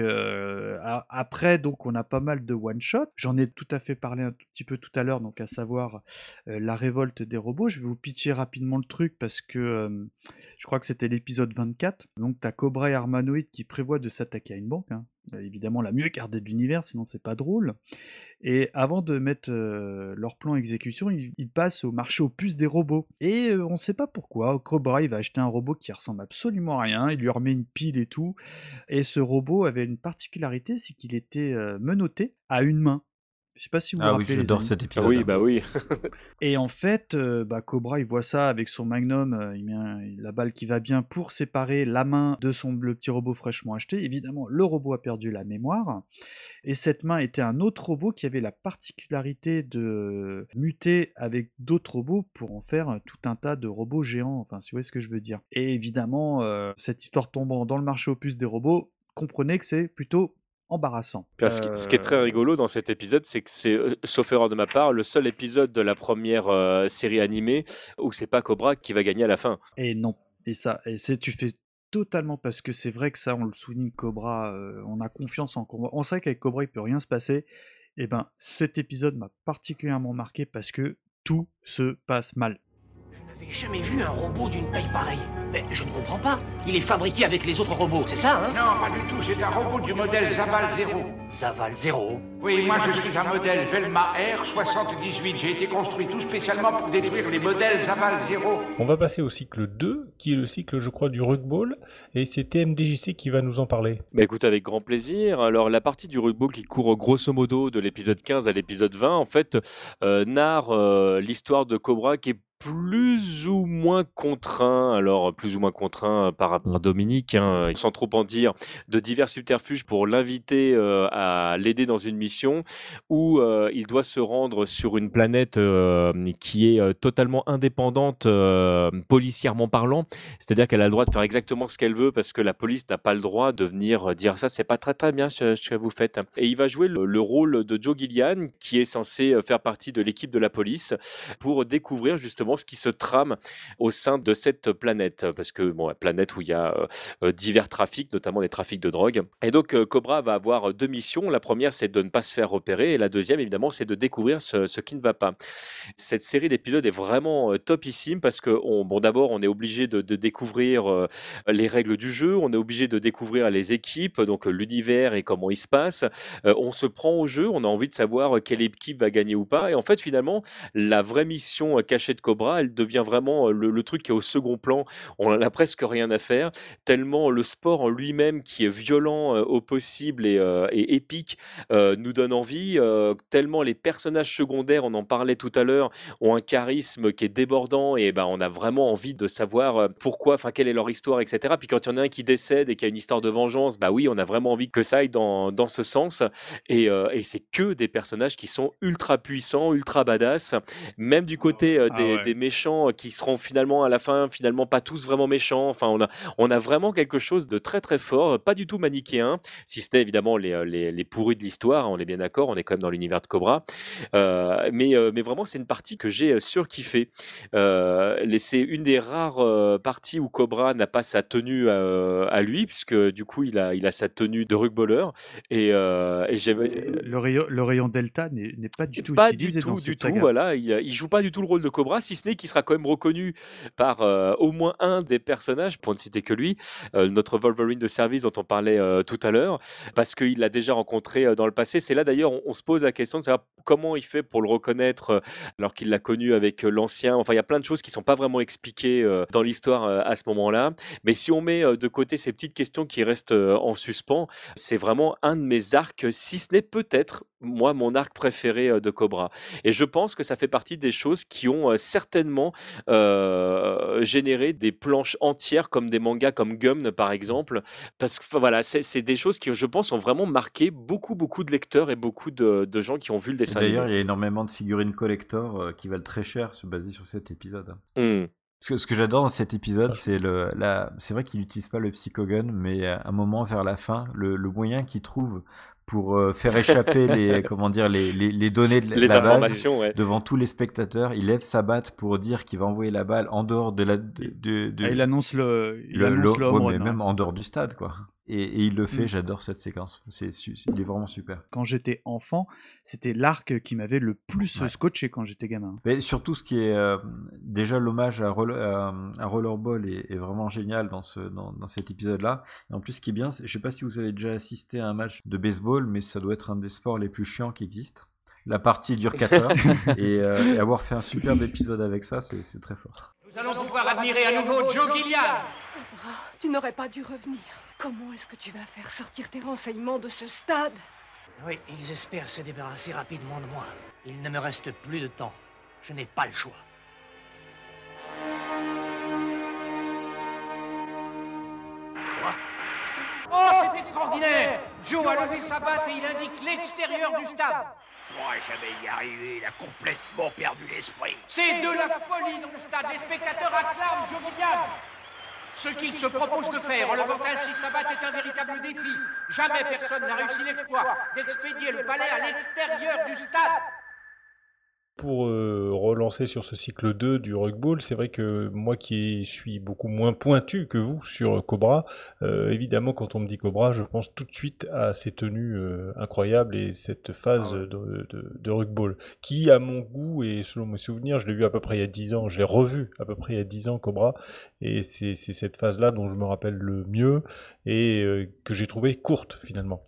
après, donc on a pas mal de one shot. J'en ai tout à fait parlé un tout petit peu tout à l'heure, donc à savoir la révolte des robots. Je vais vous pitcher rapidement le truc parce que je crois que c'était l'épisode 24. Donc t'as Cobra et Armanoid qui prévoient de s'attaquer à une banque, hein. Évidemment la mieux gardée de l'univers, sinon c'est pas drôle. Et avant de mettre leur plan en exécution, ils passent au marché aux puces des robots. Et on sait pas pourquoi, Cobra il va acheter un robot qui ressemble absolument à rien, il lui remet une pile et tout. Et ce robot avait une particularité, c'est qu'il était menotté à une main. Je sais pas si vous vous Ah oui, rappelez les j'adore amis. cet Ah épisode. oui, bah oui. Et en fait, Cobra, il voit ça avec son Magnum, il met la balle qui va bien pour séparer la main de le petit robot fraîchement acheté. Évidemment, le robot a perdu la mémoire. Et cette main était un autre robot qui avait la particularité de muter avec d'autres robots pour en faire tout un tas de robots géants, enfin, si vous voyez ce que je veux dire. Et évidemment, cette histoire tombant dans le marché aux puces des robots, comprenez que c'est plutôt embarrassant. Puis, ce qui est très rigolo dans cet épisode, c'est que c'est, sauf erreur de ma part, le seul épisode de la première série animée où c'est pas Cobra qui va gagner à la fin. Et non. Tu fais totalement, parce que c'est vrai que ça, on le souligne, Cobra, on a confiance en Cobra. On sait qu'avec Cobra, il peut rien se passer. Et ben, cet épisode m'a particulièrement marqué parce que tout se passe mal. Je n'avais jamais vu un robot d'une taille pareille. Mais je ne comprends pas. Il est fabriqué avec les autres robots, c'est ça, hein? Non, pas du tout, c'est un robot du modèle Zaval 0. Zaval 0. Oui, moi je suis un modèle Velma R78. J'ai été construit tout spécialement pour détruire les modèles Zaval 0. On va passer au cycle 2 qui est le cycle je crois du rugball et c'est TMDJC qui va nous en parler. Bah écoute, avec grand plaisir. Alors, la partie du rugby qui court grosso modo de l'épisode 15 à l'épisode 20, en fait, narre l'histoire de Cobra qui est plus ou moins contraint, alors plus ou moins contraint par rapport à Dominique, hein, sans trop en dire, de divers subterfuges pour l'inviter à l'aider dans une mission où il doit se rendre sur une planète qui est totalement indépendante policièrement parlant, c'est-à-dire qu'elle a le droit de faire exactement ce qu'elle veut parce que la police n'a pas le droit de venir dire ça, c'est pas très très bien ce que vous faites. Et il va jouer le rôle de Joe Gillian qui est censé faire partie de l'équipe de la police pour découvrir justement ce qui se trame au sein de cette planète, parce que bon, la planète où il y a divers trafics, notamment des trafics de drogue. Et donc Cobra va avoir 2 missions. La première, c'est de ne pas se faire repérer, et la deuxième, évidemment, c'est de découvrir ce qui ne va pas. Cette série d'épisodes est vraiment topissime parce que d'abord, on est obligé de découvrir les règles du jeu, on est obligé de découvrir les équipes, donc l'univers et comment il se passe. On se prend au jeu, on a envie de savoir quelle équipe va gagner ou pas. Et en fait, finalement, la vraie mission cachée de Cobra, Cobra, elle devient vraiment le truc qui est au second plan. On en a presque rien à faire, tellement le sport en lui-même, qui est violent au possible et épique, nous donne envie. Tellement les personnages secondaires, on en parlait tout à l'heure, ont un charisme qui est débordant et ben, on a vraiment envie de savoir pourquoi, enfin quelle est leur histoire, etc. Puis quand il y en a un qui décède et qui a une histoire de vengeance, bah oui, on a vraiment envie que ça aille dans ce sens. Et c'est que des personnages qui sont ultra puissants, ultra badass. Même du côté des méchants qui seront finalement à la fin, finalement pas tous vraiment méchants. Enfin, on a vraiment quelque chose de très très fort, pas du tout manichéen, si ce n'est évidemment les pourris de l'histoire, on est bien d'accord, on est quand même dans l'univers de Cobra. Mais vraiment, c'est une partie que j'ai surkiffé. C'est une des rares parties où Cobra n'a pas sa tenue à lui, puisque du coup, il a sa tenue de rugbyeur. Et le rayon Delta n'est pas du tout pas utilisé dans cette saga. Voilà, il joue pas du tout le rôle de Cobra, si ce n'est qu'il sera quand même reconnu par au moins un des personnages, pour ne citer que lui, notre Wolverine de service dont on parlait tout à l'heure, parce qu'il l'a déjà rencontré dans le passé. C'est là d'ailleurs, on se pose la question de savoir comment il fait pour le reconnaître alors qu'il l'a connu avec l'ancien. Enfin, il y a plein de choses qui sont pas vraiment expliquées dans l'histoire à ce moment-là. Mais si on met de côté ces petites questions qui restent en suspens, c'est vraiment un de mes arcs, si ce n'est peut-être moi mon arc préféré de Cobra. Et je pense que ça fait partie des choses qui ont certainement généré des planches entières comme des mangas comme Gum par exemple, parce que voilà, c'est des choses qui, je pense, ont vraiment marqué beaucoup de lecteurs et beaucoup de gens qui ont vu le dessin animé. D'ailleurs, il y a énormément de figurines collector qui valent très cher, basées sur cet épisode. Ce que j'adore dans cet épisode, c'est c'est vrai qu'il n'utilise pas le Psychogun, mais à un moment vers la fin, le moyen qu'il trouve pour faire échapper les données de les la base informations, ouais. devant tous les spectateurs, il lève sa batte pour dire qu'il va envoyer la balle en dehors de la il annonce le home run, même en dehors du stade, quoi. Et il le fait, j'adore cette séquence. Il est vraiment super. Quand j'étais enfant, c'était l'arc qui m'avait le plus scotché quand j'étais gamin. Mais surtout, ce qui est déjà l'hommage à Rollerball est vraiment génial dans cet épisode-là. Et en plus, ce qui est bien, je ne sais pas si vous avez déjà assisté à un match de baseball, mais ça doit être un des sports les plus chiants qui existent. La partie dure 4 heures et avoir fait un superbe épisode avec ça, c'est très fort. Nous allons pouvoir admirer à nouveau Joe Gilliam. Tu n'aurais pas dû revenir. Comment est-ce que tu vas faire sortir tes renseignements de ce stade? Oui, ils espèrent se débarrasser rapidement de moi. Il ne me reste plus de temps. Je n'ai pas le choix. Quoi? Oh, c'est extraordinaire! Joe a levé sa batte et il indique l'extérieur du stade. On pourra jamais y arriver, il a complètement perdu l'esprit. C'est de la folie dans le stade. Les spectateurs acclament Joe Gilliam. Ce qu'il se propose de faire en levant ainsi sa batte est un véritable défi. Jamais personne n'a réussi l'exploit d'expédier le palais à l'extérieur du stade. Pour relancer sur ce cycle 2 du Rugball, c'est vrai que moi qui suis beaucoup moins pointu que vous sur Cobra, évidemment quand on me dit Cobra, je pense tout de suite à ces tenues incroyables et cette phase de Rugball, qui à mon goût et selon mes souvenirs, je l'ai vu à peu près il y a 10 ans, je l'ai revu à peu près il y a 10 ans Cobra, et c'est cette phase-là dont je me rappelle le mieux et que j'ai trouvé courte finalement.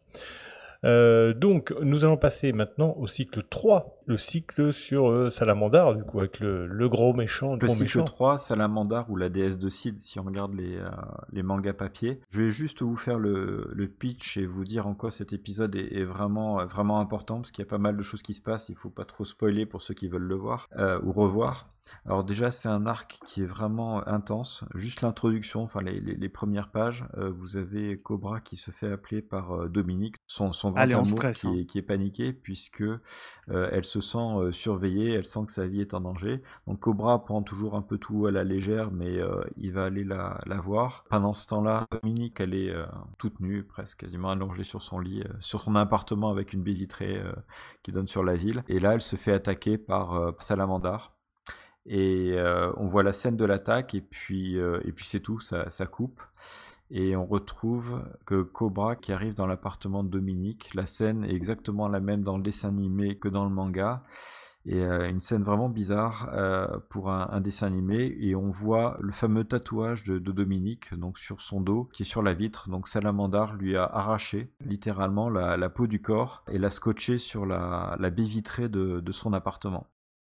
Donc, nous allons passer maintenant au cycle 3, le cycle sur Salamandar, du coup, avec le gros méchant. Le cycle 3, Salamandar ou la déesse de Sid, si on regarde les mangas papier. Je vais juste vous faire le pitch et vous dire en quoi cet épisode est vraiment, vraiment important, parce qu'il y a pas mal de choses qui se passent, il faut pas trop spoiler pour ceux qui veulent le voir ou revoir. Alors déjà, c'est un arc qui est vraiment intense. Juste l'introduction, enfin les premières pages, vous avez Cobra qui se fait appeler par Dominique, son grand amour stress, qui est paniqué puisque elle se sent surveillée, elle sent que sa vie est en danger. Donc Cobra prend toujours un peu tout à la légère, mais il va aller la voir. Pendant ce temps-là, Dominique, elle est toute nue, presque quasiment allongée sur son lit, sur son appartement avec une baie vitrée qui donne sur la ville. Et là, elle se fait attaquer par Salamandar. Et on voit la scène de l'attaque et puis c'est tout, ça coupe. Et on retrouve que Cobra qui arrive dans l'appartement de Dominique. La scène est exactement la même dans le dessin animé que dans le manga. Et une scène vraiment bizarre pour un dessin animé. Et on voit le fameux tatouage de Dominique donc sur son dos qui est sur la vitre. Donc Salamandar lui a arraché littéralement la peau du corps et l'a scotché sur la baie vitrée de son appartement.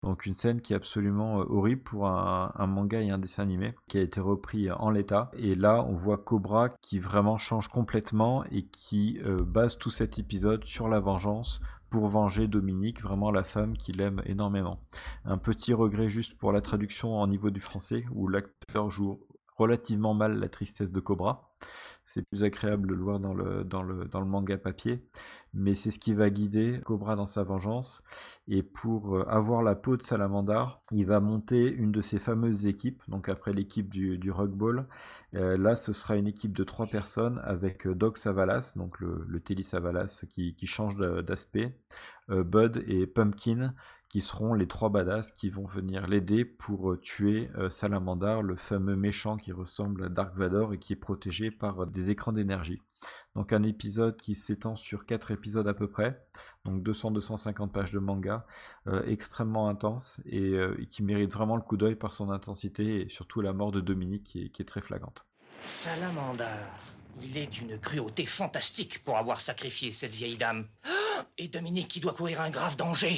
Donc une scène qui est absolument horrible pour un manga et un dessin animé qui a été repris en l'état. Et là, on voit Cobra qui vraiment change complètement et qui base tout cet épisode sur la vengeance pour venger Dominique, vraiment la femme qu'il aime énormément. Un petit regret juste pour la traduction en niveau du français, où l'acteur joue relativement mal la tristesse de Cobra. C'est plus agréable de le voir dans le manga papier, mais c'est ce qui va guider Cobra dans sa vengeance. Et pour avoir la peau de Salamandar, il va monter une de ses fameuses équipes, donc après l'équipe du Rugball. Là, ce sera une équipe de 3 personnes avec Doc Savalas, donc le Telly Savalas qui change d'aspect, Bud et Pumpkin, qui seront les 3 badass qui vont venir l'aider pour tuer Salamandar, le fameux méchant qui ressemble à Dark Vador et qui est protégé par des écrans d'énergie. Donc un épisode qui s'étend sur 4 épisodes à peu près, donc 200-250 pages de manga, extrêmement intense et qui mérite vraiment le coup d'œil par son intensité et surtout la mort de Dominique qui est très flagrante. Salamandar, il est d'une cruauté fantastique pour avoir sacrifié cette vieille dame. Et Dominique qui doit courir un grave danger.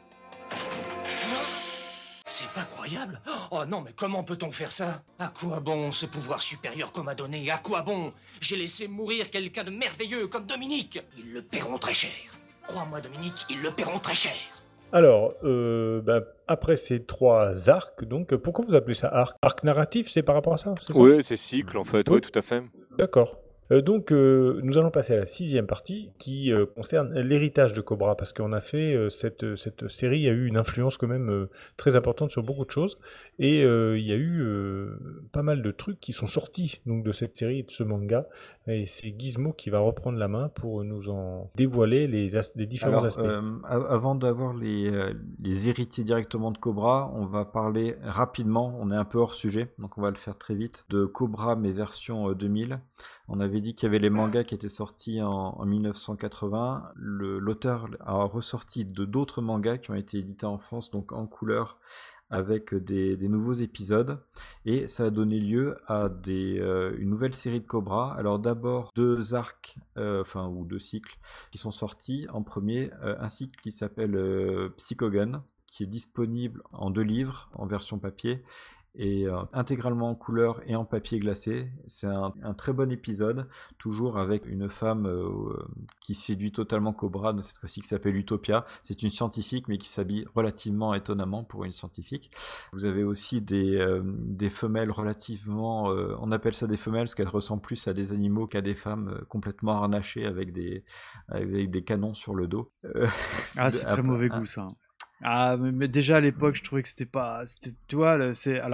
C'est pas croyable. Oh non, mais comment peut-on faire ça? À quoi bon ce pouvoir supérieur qu'on m'a donné? À quoi bon? J'ai laissé mourir quelqu'un de merveilleux comme Dominique. Ils le paieront très cher. Crois-moi, Dominique, ils le paieront très cher. Alors, après ces 3 arcs, donc, pourquoi vous appelez ça arc? Arc narratif, c'est par rapport à ça, c'est ça? Oui, c'est cycle en fait, oui, tout à fait. D'accord. Donc, nous allons passer à la 6e partie qui concerne l'héritage de Cobra, parce qu'on a fait cette série a eu une influence quand même très importante sur beaucoup de choses, et il y a eu pas mal de trucs qui sont sortis donc, de cette série et de ce manga, et c'est Gizmo qui va reprendre la main pour nous en dévoiler les différents aspects. Avant d'avoir les héritiers directement de Cobra, on va parler rapidement, on est un peu hors sujet, donc on va le faire très vite, de Cobra mais version 2000. On avait dit qu'il y avait les mangas qui étaient sortis en 1980. L'auteur a ressorti d'autres mangas qui ont été édités en France, donc en couleur, avec des nouveaux épisodes. Et ça a donné lieu à une nouvelle série de Cobra. Alors d'abord 2 arcs, ou 2 cycles qui sont sortis. En premier, un cycle qui s'appelle Psychogun, qui est disponible en 2 livres, en version papier, et intégralement en couleur et en papier glacé. C'est un très bon épisode, toujours avec une femme qui séduit totalement Cobra, cette fois-ci qui s'appelle Utopia. C'est une scientifique mais qui s'habille relativement étonnamment pour une scientifique. Vous avez aussi des femelles relativement, on appelle ça des femelles parce qu'elles ressemblent plus à des animaux qu'à des femmes complètement harnachées avec des canons sur le dos. C'est très mauvais goût ça. Ah, mais déjà à l'époque, je trouvais que tu vois,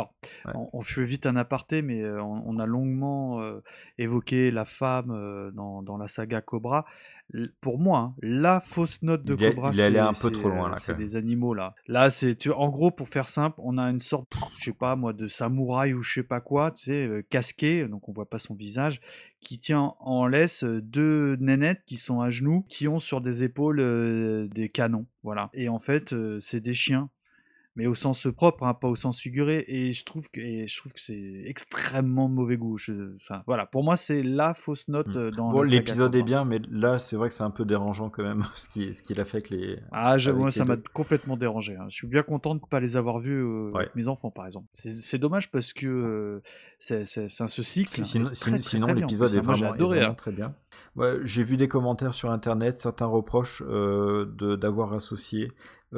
on fait vite un aparté, mais on a longuement évoqué la femme dans la saga Cobra. Pour moi, hein, la fausse note de Cobra, il allait un peu trop loin là. C'est des animaux là. Là, en gros, pour faire simple, on a une sorte, je sais pas moi, de samouraï ou je sais pas quoi, tu sais, casqué, donc on voit pas son visage, qui tient en laisse 2 nénettes qui sont à genoux, qui ont sur des épaules des canons, voilà. Et en fait, c'est des chiens, mais au sens propre, hein, pas au sens figuré. Et je trouve que c'est extrêmement mauvais goût. Enfin, voilà, pour moi, c'est la fausse note dans la saga l'épisode Cobra. est bien, mais là, c'est vrai que c'est un peu dérangeant quand même ce qu'il a fait avec les. Moi, ça m'a complètement dérangé. Hein. Je suis bien content de ne pas les avoir vus avec mes enfants, par exemple. C'est dommage parce que c'est ce cycle. Sinon, l'épisode est vraiment très bien. Ouais, j'ai vu des commentaires sur internet, certains reprochent d'avoir associé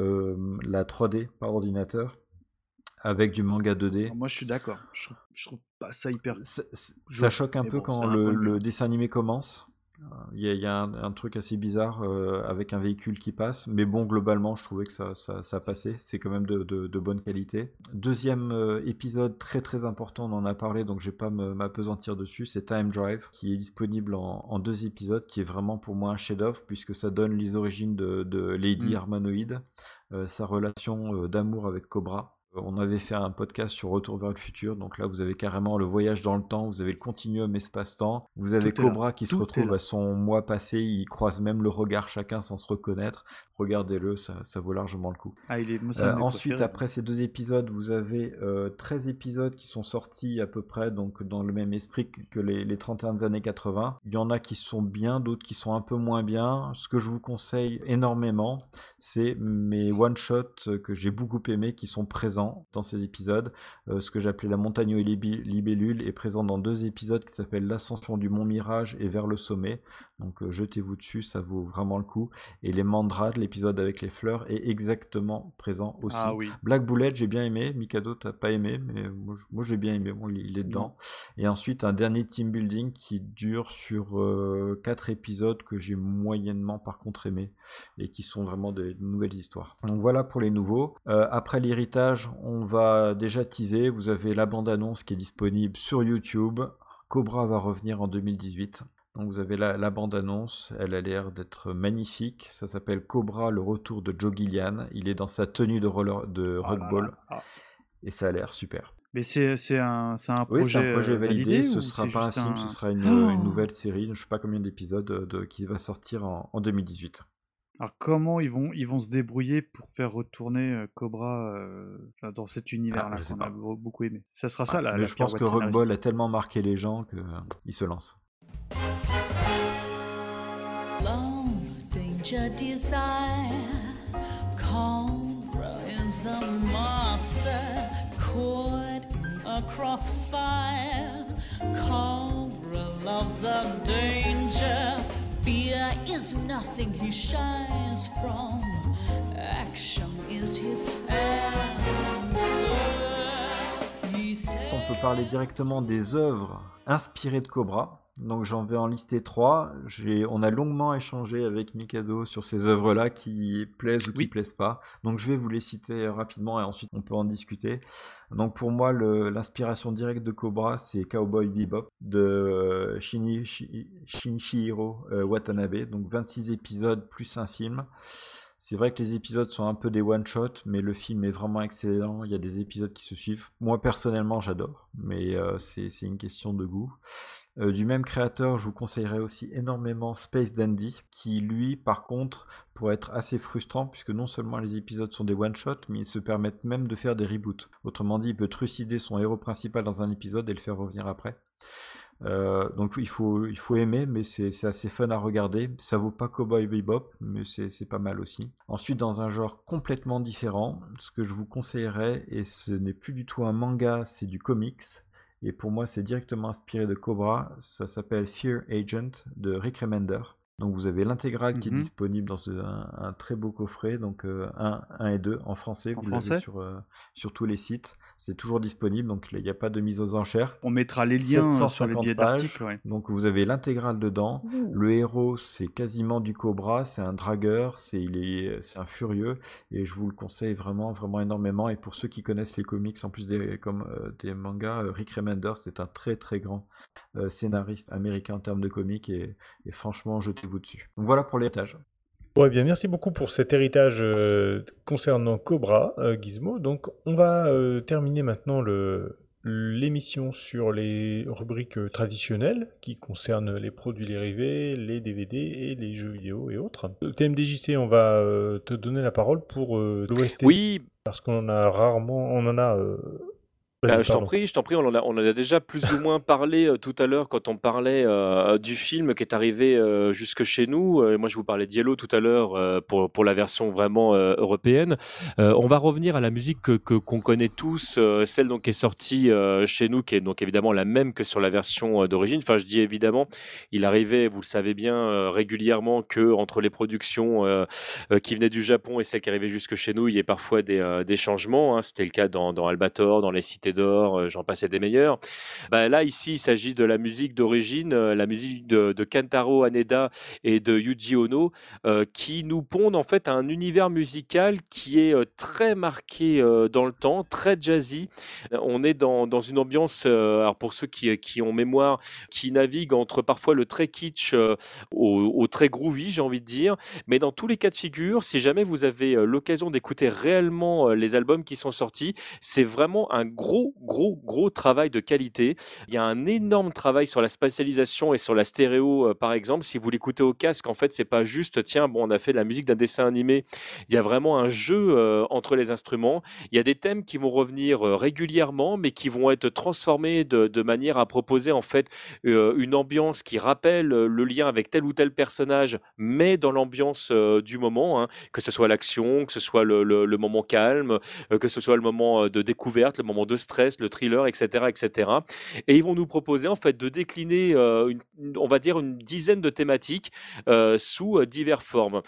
la 3D par ordinateur avec du manga 2D. Moi je suis d'accord, je trouve pas ça hyper... Ça choque un peu quand le dessin animé commence. Il y a un truc assez bizarre avec un véhicule qui passe, mais bon, globalement, je trouvais que ça passait. C'est quand même de bonne qualité. Deuxième épisode très très important, on en a parlé, donc je vais pas m'apesantir dessus, c'est Time Drive, qui est disponible en 2 épisodes, qui est vraiment pour moi un chef-d'œuvre, puisque ça donne les origines de Lady Harmanoid, sa relation d'amour avec Cobra. On avait fait un podcast sur Retour vers le futur, donc là vous avez carrément le voyage dans le temps, vous avez le continuum espace-temps, vous avez Tout est là. Cobra qui se Tout est retrouve là. à son mois passé, ils croisent même le regard chacun sans se reconnaître. Regardez-le, ça vaut largement le coup. Ah, moi, c'est un de mes Ensuite, préférés. après ces 2 épisodes, vous avez 13 épisodes qui sont sortis à peu près, donc dans le même esprit que les 31 des années 80. Il y en a qui sont bien, d'autres qui sont un peu moins bien. Ce que je vous conseille énormément, c'est mes one-shots que j'ai beaucoup aimés qui sont présents dans ces épisodes. Ce que j'appelais La montagne aux libellules est présent dans 2 épisodes qui s'appellent L'ascension du mont Mirage et Vers le sommet. Donc jetez-vous dessus, ça vaut vraiment le coup. Et les mandras, l'épisode avec les fleurs, est exactement présent aussi. Ah oui. Black Bullet, j'ai bien aimé. Mikado, t'as pas aimé, mais moi j'ai bien aimé. Bon, il est dedans. Et ensuite, un dernier team building qui dure sur 4 épisodes que j'ai moyennement par contre aimé et qui sont vraiment de nouvelles histoires. Donc voilà pour les nouveaux. Après l'héritage, on va déjà teaser. Vous avez la bande-annonce qui est disponible sur YouTube. Cobra va revenir en 2018. Donc vous avez la bande-annonce, elle a l'air d'être magnifique. Ça s'appelle Cobra, le retour de Joe Gillian. Il est dans sa tenue de rugby et ça a l'air super. Mais c'est un Oui, c'est un projet projet validé. Ce ou sera c'est pas un juste film, ce sera une nouvelle série. Je ne sais pas combien d'épisodes qui va sortir en 2018. Alors comment ils vont se débrouiller pour faire retourner Cobra dans cet univers-là je sais qu'on pas. a beaucoup aimé. Ça sera ça, Mais je pense que pirouette Rugby a tellement marqué les gens qu'ils se lancent. Long danger desire, Cobra is the master, caught in a crossfire. Cobra loves the danger, fear is nothing he shies from, action is his answer. On peut parler directement des œuvres inspirées de Cobra. Donc j'en vais en lister 3. On a longuement échangé avec Mikado sur ces œuvres-là qui plaisent ou qui plaisent pas. Donc je vais vous les citer rapidement et ensuite on peut en discuter. Donc pour moi, l'inspiration directe de Cobra, c'est Cowboy Bebop de Shinichiro Watanabe. Donc 26 épisodes plus un film. C'est vrai que les épisodes sont un peu des one-shots, mais le film est vraiment excellent. Il y a des épisodes qui se suivent. Moi, personnellement, j'adore, mais c'est une question de goût. Du même créateur, je vous conseillerais aussi énormément Space Dandy, qui lui, par contre, pourrait être assez frustrant, puisque non seulement les épisodes sont des one-shots, mais ils se permettent même de faire des reboots. Autrement dit, il peut trucider son héros principal dans un épisode et le faire revenir après. Donc il faut aimer, mais c'est assez fun à regarder. Ça vaut pas Cowboy Bebop, mais c'est pas mal aussi. Ensuite, dans un genre complètement différent, ce que je vous conseillerais, et ce n'est plus du tout un manga, c'est du comics, et pour moi c'est directement inspiré de Cobra. Ça s'appelle Fear Agent de Rick Remender. Donc vous avez l'intégrale qui est disponible dans un très beau coffret, donc 1 et 2 en français. Vous l'avez sur tous les sites. C'est toujours disponible, donc il n'y a pas de mise aux enchères. On mettra les liens sur les billets d'articles. Ouais. Donc vous avez l'intégrale dedans. Le héros, c'est quasiment du Cobra, c'est un dragueur, c'est un furieux, et je vous le conseille vraiment, vraiment énormément. Et pour ceux qui connaissent les comics, en plus des mangas, Rick Remender, c'est un très très grand scénariste américain en termes de comics, et franchement, jetez-vous dessus. Donc voilà pour l'héritage. Ouais, bien, merci beaucoup pour cet héritage concernant Cobra, Gizmo. Donc, on va terminer maintenant l'émission sur les rubriques traditionnelles qui concernent les produits dérivés, les DVD et les jeux vidéo et autres. TMDJC, on va te donner la parole pour l'OST. Oui. Parce qu'on en a. Je t'en prie, on en a déjà plus ou moins parlé tout à l'heure quand on parlait du film qui est arrivé jusque chez nous. Moi, je vous parlais d'Yellow tout à l'heure pour la version vraiment européenne. On va revenir à la musique qu'on connaît tous, celle donc qui est sortie chez nous, qui est donc évidemment la même que sur la version d'origine. Enfin, je dis évidemment, il arrivait, vous le savez bien, régulièrement que entre les productions qui venaient du Japon et celles qui arrivaient jusque chez nous, il y a parfois des changements. Hein. C'était le cas dans Albator, dans Les Cités d'or, j'en passais des meilleurs. Là, ici, il s'agit de la musique d'origine, la musique de Kentaro Haneda et de Yuji Ono, qui nous pondent en fait un univers musical qui est très marqué dans le temps, très jazzy. On est dans une ambiance, alors pour ceux qui ont mémoire, qui navigue entre parfois le très kitsch au très groovy, j'ai envie de dire. Mais dans tous les cas de figure, si jamais vous avez l'occasion d'écouter réellement les albums qui sont sortis, c'est vraiment un gros travail de qualité. Il y a un énorme travail sur la spatialisation et sur la stéréo, par exemple. Si vous l'écoutez au casque, en fait, c'est pas juste, tiens, bon, on a fait de la musique d'un dessin animé. Il y a vraiment un jeu entre les instruments. Il y a des thèmes qui vont revenir régulièrement, mais qui vont être transformés de manière à proposer, en fait, une ambiance qui rappelle le lien avec tel ou tel personnage, mais dans l'ambiance du moment, hein, que ce soit l'action, que ce soit le moment calme, que ce soit le moment de découverte, le moment de stress, le thriller, etc., etc. Et ils vont nous proposer en fait de décliner, on va dire une dizaine de thématiques sous diverses formes.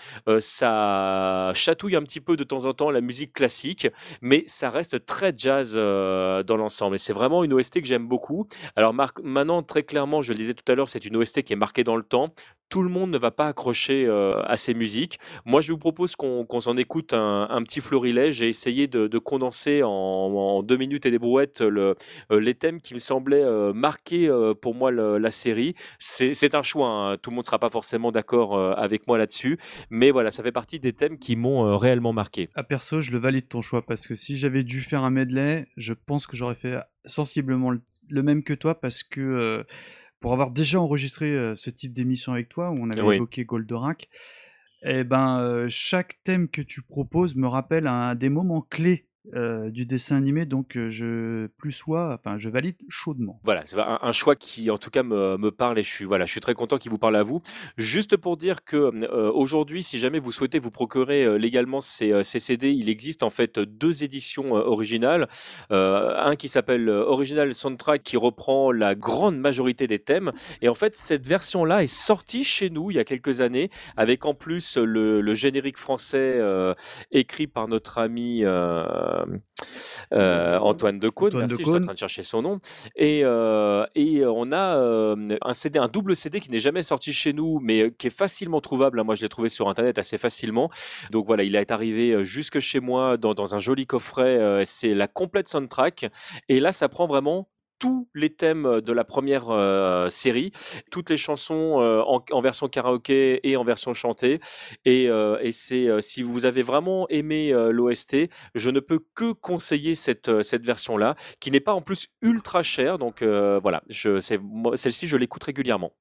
Ça chatouille un petit peu de temps en temps la musique classique, mais ça reste très jazz dans l'ensemble. Et c'est vraiment une OST que j'aime beaucoup. Alors maintenant, très clairement, je le disais tout à l'heure, c'est une OST qui est marquée dans le temps. Tout le monde ne va pas accrocher à ces musiques. Moi, je vous propose qu'on s'en écoute un petit florilège. J'ai essayé de condenser en 2 minutes et des brouettes les thèmes qui me semblaient marquer pour moi la série. C'est un choix, hein. Tout le monde ne sera pas forcément d'accord avec moi là-dessus. Mais voilà, ça fait partie des thèmes qui m'ont réellement marqué. À perso, je le valide ton choix parce que si j'avais dû faire un medley, je pense que j'aurais fait sensiblement le même que toi parce que... pour avoir déjà enregistré ce type d'émission avec toi, où on avait évoqué Goldorak, chaque thème que tu proposes me rappelle des moments clés du dessin animé, donc je valide chaudement. Voilà, c'est un choix qui en tout cas me parle et je suis très content qu'il vous parle à vous. Juste pour dire que aujourd'hui, si jamais vous souhaitez vous procurer légalement ces CD, il existe en fait 2 éditions originales. Un qui s'appelle Original Soundtrack qui reprend la grande majorité des thèmes. Et en fait, cette version-là est sortie chez nous il y a quelques années avec en plus le générique français écrit par notre ami Antoine Decaune, merci, je suis en train de chercher son nom. Et on a un double CD qui n'est jamais sorti chez nous, mais qui est facilement trouvable. Moi, je l'ai trouvé sur Internet assez facilement. Donc voilà, il est arrivé jusque chez moi dans un joli coffret. C'est la complète soundtrack. Et là, ça prend vraiment tous les thèmes de la première série, toutes les chansons en version karaoké et en version chantée. Et c'est si vous avez vraiment aimé l'OST, je ne peux que conseiller cette version-là, qui n'est pas en plus ultra chère. Donc voilà, celle-ci, je l'écoute régulièrement.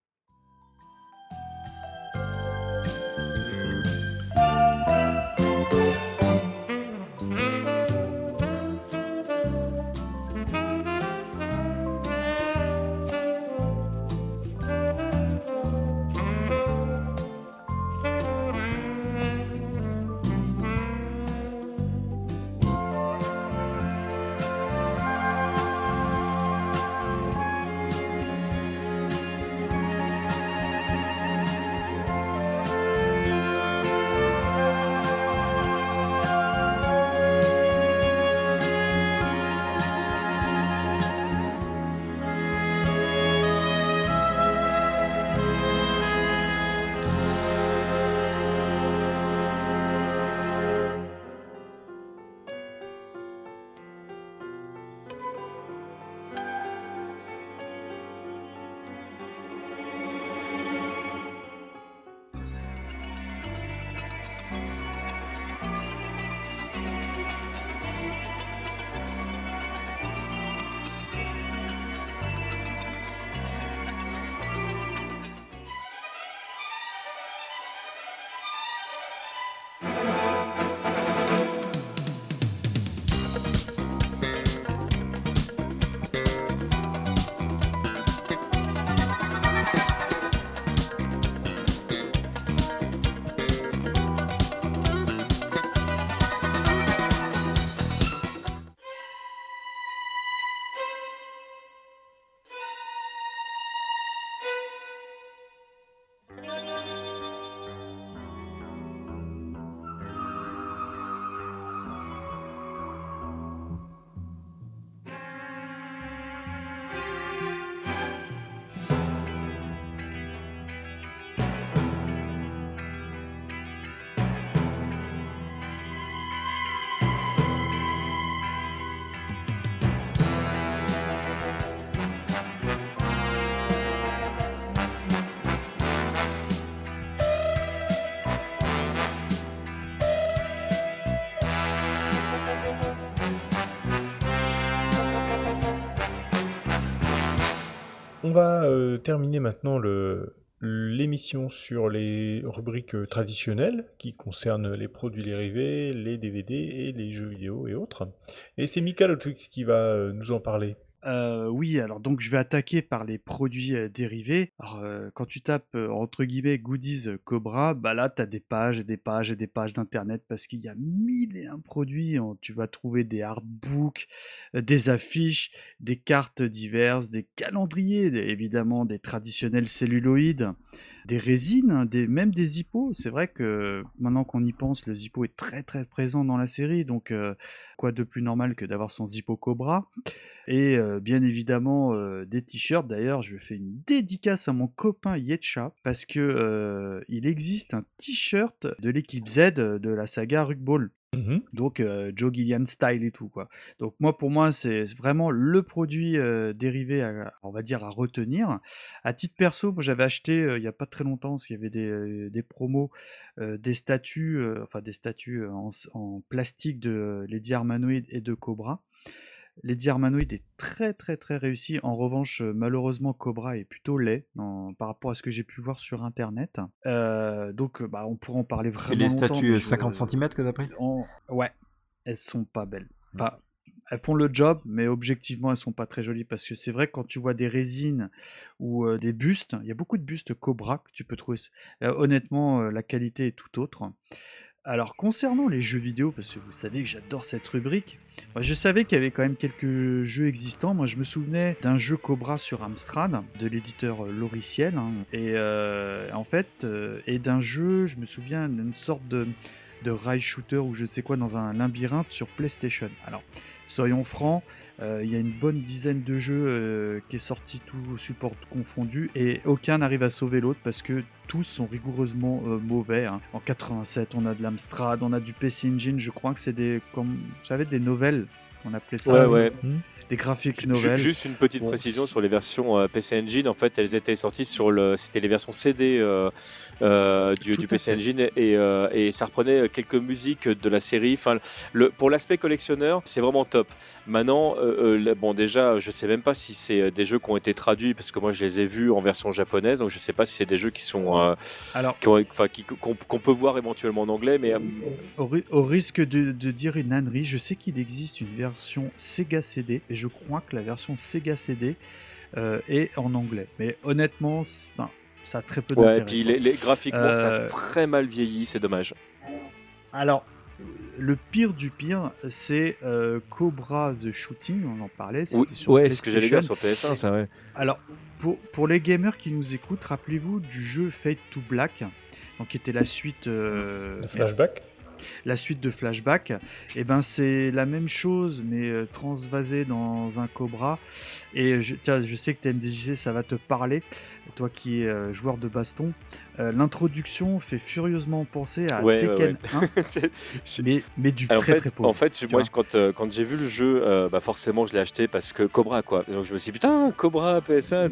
on va terminer maintenant l'émission sur les rubriques traditionnelles qui concernent les produits dérivés, les DVD et les jeux vidéo et autres. Et c'est Michael Twix qui va nous en parler. Oui, alors donc je vais attaquer par les produits dérivés. Alors, quand tu tapes entre guillemets goodies Cobra, bah là t'as des pages et des pages et des pages d'internet parce qu'il y a 1001 produits. Tu vas trouver des artbooks, des affiches, des cartes diverses, des calendriers, évidemment des traditionnels celluloïdes, des résines, même des zippos. C'est vrai que maintenant qu'on y pense, le zippo est très très présent dans la série, donc quoi de plus normal que d'avoir son zippo Cobra. Et bien évidemment des t-shirts. D'ailleurs, je fais une dédicace à mon copain Yetcha parce que il existe un t-shirt de l'équipe Z de la saga Rugball. Donc Joe Gillian style et tout quoi. Donc pour moi c'est vraiment le produit dérivé on va dire à retenir. À titre perso, moi j'avais acheté il y a pas très longtemps, parce qu'il y avait des promos, des statues en plastique de Lady Armanoid et de Cobra. Lady Armanoid est très très très réussi. En revanche, malheureusement, Cobra est plutôt laid par rapport à ce que j'ai pu voir sur internet. Donc on pourra en parler vraiment longtemps. C'est les statues 50 cm que t'as pris ? Ouais, elles sont pas belles. Enfin, elles font le job, mais objectivement, elles sont pas très jolies parce que c'est vrai que quand tu vois des résines ou des bustes, il y a beaucoup de bustes Cobra que tu peux trouver. Honnêtement, la qualité est tout autre. Alors, concernant les jeux vidéo, parce que vous savez que j'adore cette rubrique, moi, je savais qu'il y avait quand même quelques jeux existants. Moi, je me souvenais d'un jeu Cobra sur Amstrad, de l'éditeur Loriciel, et en fait, et d'un jeu, je me souviens d'une sorte de rail shooter ou je ne sais quoi dans un labyrinthe sur PlayStation. Alors, soyons francs, il y a une bonne dizaine de jeux qui est sorti tout support confondu et aucun n'arrive à sauver l'autre parce que tous sont rigoureusement mauvais. En 87, on a de l'Amstrad, on a du PC Engine, je crois que c'est vous savez, des novels, on appelait ça. Ouais. Des graphiques novels. Juste une petite précision sur les versions PC Engine. En fait, elles étaient sorties c'était les versions CD du PC Engine et ça reprenait quelques musiques de la série. Enfin, pour l'aspect collectionneur, c'est vraiment top. Maintenant, déjà, je sais même pas si c'est des jeux qui ont été traduits parce que moi, je les ai vus en version japonaise, donc je sais pas si c'est des jeux qui sont qu'on peut voir éventuellement en anglais, mais au risque de dire une ânerie, je sais qu'il existe une version Sega CD. Et je crois que la version Sega CD est en anglais. Mais honnêtement, ça a très peu d'intérêt. Et puis les graphiquement, ça a très mal vieilli, c'est dommage. Alors, le pire du pire, c'est Cobra The Shooting, on en parlait. C'était sur PlayStation. C'est ce que j'allais dire sur PS1, ça, ouais. Alors, pour les gamers qui nous écoutent, rappelez-vous du jeu Fade to Black, donc, qui était la suite... de Flashback. La suite de Flashback, et c'est la même chose mais transvasé dans un Cobra. Et je sais que TMDJC ça va te parler, toi qui es joueur de baston. L'introduction fait furieusement penser à Tekken 1, mais du très pauvre. En fait, moi quand j'ai vu le jeu, forcément je l'ai acheté parce que Cobra quoi. Donc je me suis dit putain Cobra PS1.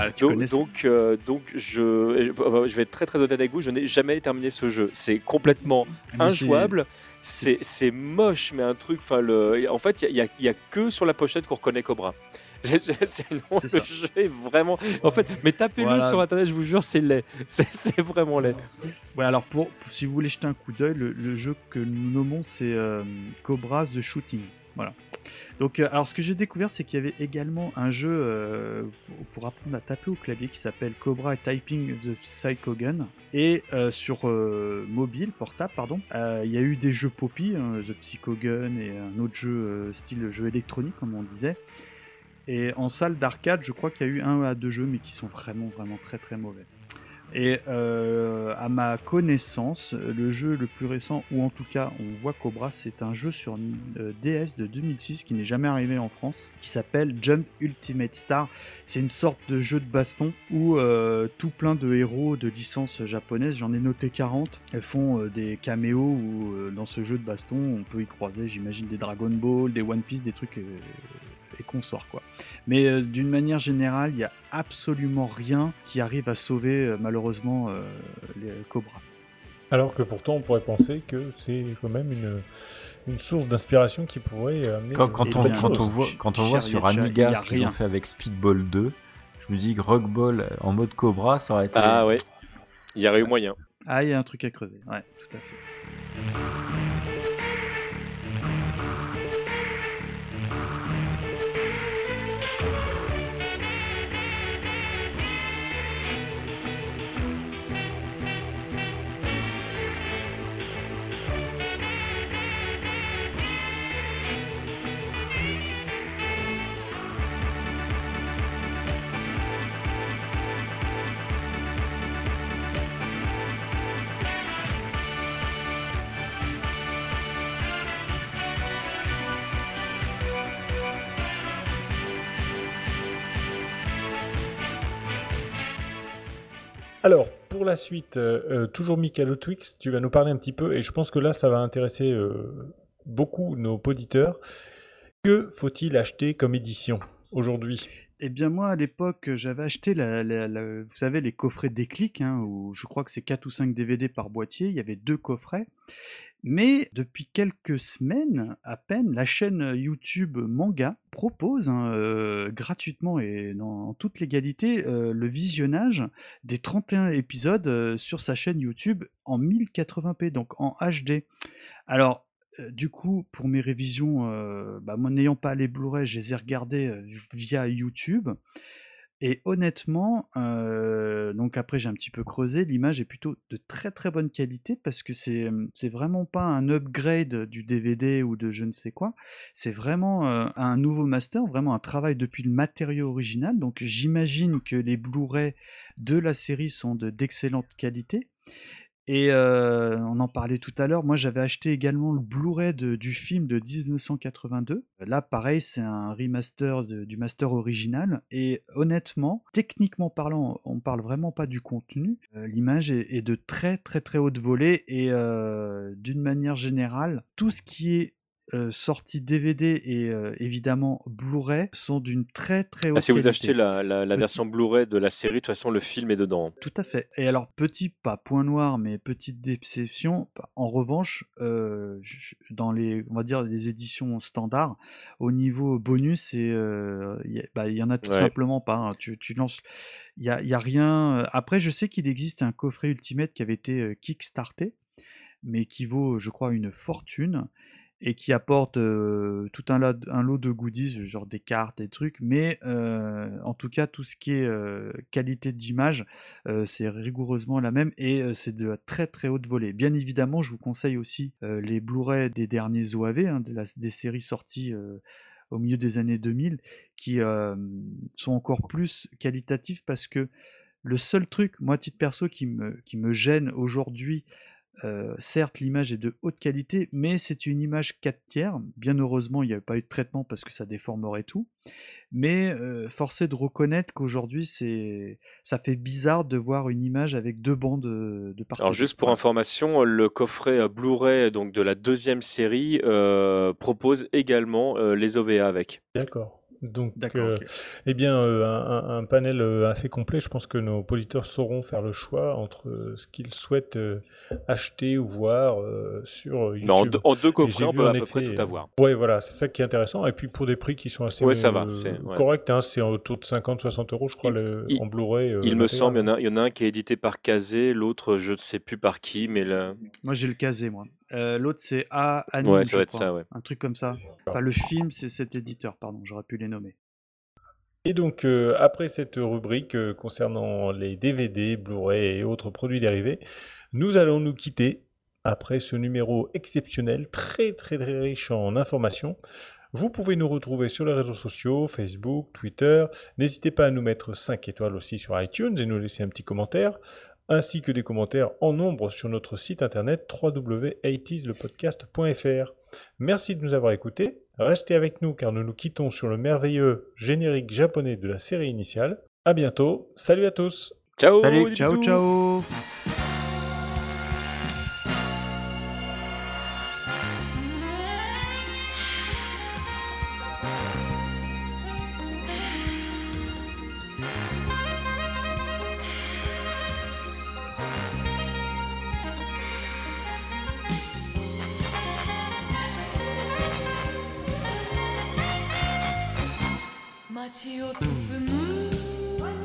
Donc je vais être très très honnête avec vous, je n'ai jamais terminé ce jeu. C'est complètement injouable. C'est moche, mais un truc. En fait, il y a que sur la pochette qu'on reconnaît Cobra. Sinon, le jeu est vraiment. En fait, mais tapez-le sur internet, je vous jure, c'est laid. C'est vraiment laid. Ouais, alors si vous voulez jeter un coup d'œil, le jeu que nous nommons c'est Cobra The Shooting. Voilà. Donc, alors ce que j'ai découvert, c'est qu'il y avait également un jeu pour apprendre à taper au clavier qui s'appelle Cobra Typing the Psycho Gun. Et sur mobile, portable, pardon, il y a eu des jeux Poppy, The Psycho Gun et un autre jeu style jeu électronique, comme on disait. Et en salle d'arcade, je crois qu'il y a eu 1 à 2 jeux, mais qui sont vraiment, vraiment très, très mauvais. Et à ma connaissance, le jeu le plus récent, ou en tout cas on voit Cobra, c'est un jeu sur DS de 2006 qui n'est jamais arrivé en France, qui s'appelle Jump Ultimate Star. C'est une sorte de jeu de baston où tout plein de héros de licence japonaise, j'en ai noté 40, elles font des caméos où dans ce jeu de baston on peut y croiser, j'imagine, des Dragon Ball, des One Piece, des trucs... et consorts quoi. Mais d'une manière générale, il n'y a absolument rien qui arrive à sauver malheureusement les Cobra. Alors que pourtant on pourrait penser que c'est quand même une source d'inspiration qui pourrait amener quand on voit sur Amiga ce qu'ils ont fait avec Speedball 2, Je me dis que Rock Ball en mode Cobra, ça aurait été... Ah ouais, il y aurait eu moyen. Ah, il y a un truc à creuser, ouais, tout à fait. Alors, pour la suite, toujours Michael Twix, tu vas nous parler un petit peu, et je pense que là, ça va intéresser beaucoup nos auditeurs. Que faut-il acheter comme édition aujourd'hui ? Eh bien moi à l'époque j'avais acheté vous savez les coffrets Déclic, hein, où je crois que c'est 4 ou 5 DVD par boîtier, il y avait 2 coffrets. Mais depuis quelques semaines à peine, la chaîne YouTube Manga propose gratuitement et dans toute légalité le visionnage des 31 épisodes sur sa chaîne YouTube en 1080p, donc en HD. Alors du coup, pour mes révisions, moi n'ayant pas les Blu-ray, je les ai regardés via YouTube. Et honnêtement, donc après j'ai un petit peu creusé, l'image est plutôt de très très bonne qualité parce que c'est vraiment pas un upgrade du DVD ou de je ne sais quoi, c'est vraiment un nouveau master, vraiment un travail depuis le matériau original. Donc j'imagine que les Blu-ray de la série sont d'excellente qualité. Et on en parlait tout à l'heure, moi j'avais acheté également le Blu-ray du film de 1982. Là pareil, c'est un remaster du master original. Et honnêtement, techniquement parlant, on parle vraiment pas du contenu. L'image est de très très très haute volée et d'une manière générale, tout ce qui est sorties DVD et évidemment Blu-ray sont d'une très très haute qualité. Si vous achetez la version Blu-ray de la série, de toute façon le film est dedans. Tout à fait. Et alors pas point noir, mais petite déception. En revanche, dans on va dire les éditions standards, au niveau bonus, il y en a tout simplement pas. Hein. Tu lances, il y a rien. Après, je sais qu'il existe un coffret Ultimate qui avait été kickstarté, mais qui vaut, je crois, une fortune. Et qui apporte tout un lot de goodies, genre des cartes, des trucs, mais en tout cas, tout ce qui est qualité d'image, c'est rigoureusement la même, et c'est de très très haute volée. Bien évidemment, je vous conseille aussi les Blu-ray des derniers OAV, hein, des séries sorties au milieu des années 2000, qui sont encore plus qualitatifs, parce que le seul truc, moi, à titre perso, qui me gêne aujourd'hui, certes l'image est de haute qualité, mais c'est une image 4/3, bien heureusement il n'y avait pas eu de traitement parce que ça déformerait tout, mais force est de reconnaître qu'aujourd'hui ça fait bizarre de voir une image avec 2 bandes de partout. Alors juste pour information, le coffret Blu-ray donc de la 2e série propose également les OVA avec. D'accord. Donc, okay. Eh bien, un panel assez complet. Je pense que nos auditeurs sauront faire le choix entre ce qu'ils souhaitent acheter ou voir sur YouTube. Non, en 2 coffrets, on peut à peu près tout avoir. Ouais, voilà, c'est ça qui est intéressant. Et puis pour des prix qui sont assez ça va, corrects, hein, c'est autour de 50-60 €, je crois, en Blu-ray. Il me semble, il y en a un qui est édité par Kazé, l'autre, je ne sais plus par qui, mais moi j'ai le Kazé, moi. L'autre c'est Anime, ça va être ça, un truc comme ça. Enfin, le film c'est cet éditeur, pardon, j'aurais pu les nommer. Et donc après cette rubrique concernant les DVD, Blu-ray et autres produits dérivés, nous allons nous quitter après ce numéro exceptionnel, très très très riche en informations. Vous pouvez nous retrouver sur les réseaux sociaux, Facebook, Twitter. N'hésitez pas à nous mettre 5 étoiles aussi sur iTunes et nous laisser un petit commentaire, ainsi que des commentaires en nombre sur notre site internet www.80slepodcast.fr. Merci de nous avoir écoutés. Restez avec nous car nous nous quittons sur le merveilleux générique japonais de la série initiale. À bientôt. Salut à tous. Ciao. Salut. Ciao, ciao. 街を包む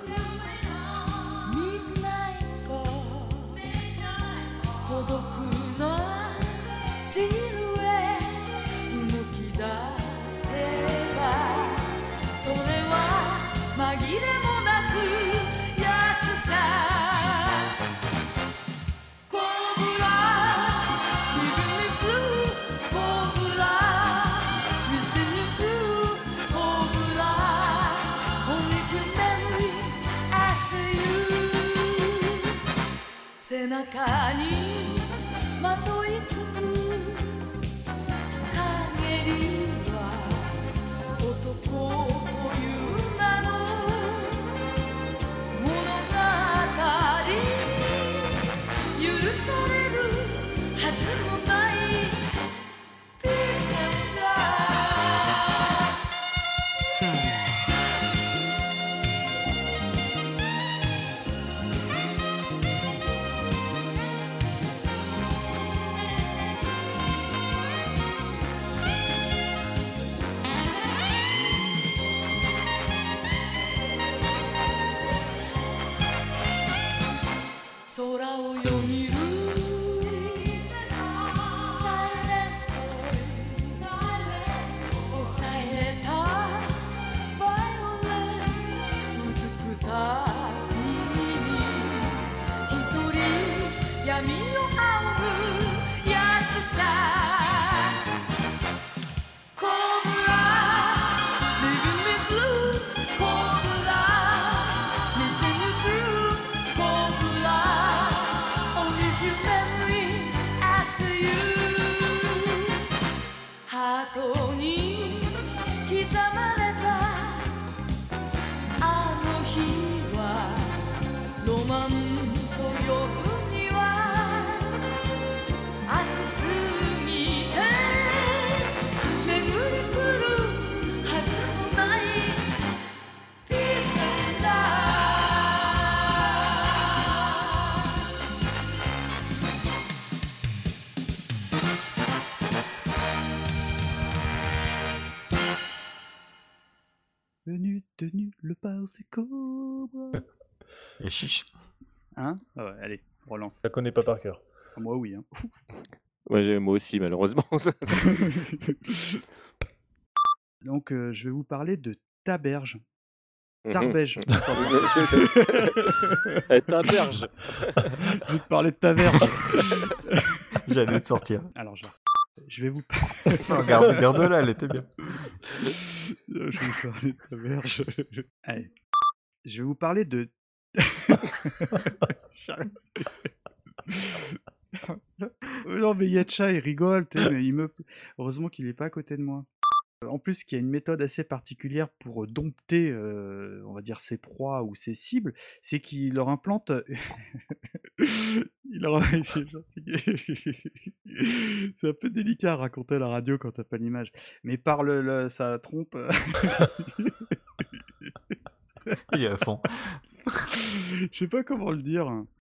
背中にまといつく陰りは男という名の物語許されるはずもないピース空をよぎるサイレント抑えたバイオレンスうずくたびに一人闇を仰ぐやつさコブラ Living with you コブラ Missing with you コブラOnly few memories after you ハートに刻まれたあの日はロマンと呼ぶには熱すぎて巡り来るはずもないピースだ Venu de nulle part, c'est Cobra. Et chiche. Hein? Ah ouais, allez, relance. Ça connaît pas par cœur. Ah, moi, oui. Hein. Ouais, moi aussi, malheureusement. Donc, je vais vous parler de Taberge. Tarbège. Taberge. Je vais te parler de Taberge. J'allais te sortir. Alors, je vais vous Regarde-la, elle était bien. Je vais vous parler de Taberge. Allez. Je vais vous parler de... Non, mais Yetcha, il rigole, mais heureusement qu'il n'est pas à côté de moi. En plus, qu'il y a une méthode assez particulière pour dompter, on va dire, ses proies ou ses cibles, c'est qu'il leur implante... C'est un peu délicat à raconter à la radio quand t'as pas l'image. Mais par sa trompe... Il est à fond. Je sais pas comment le dire.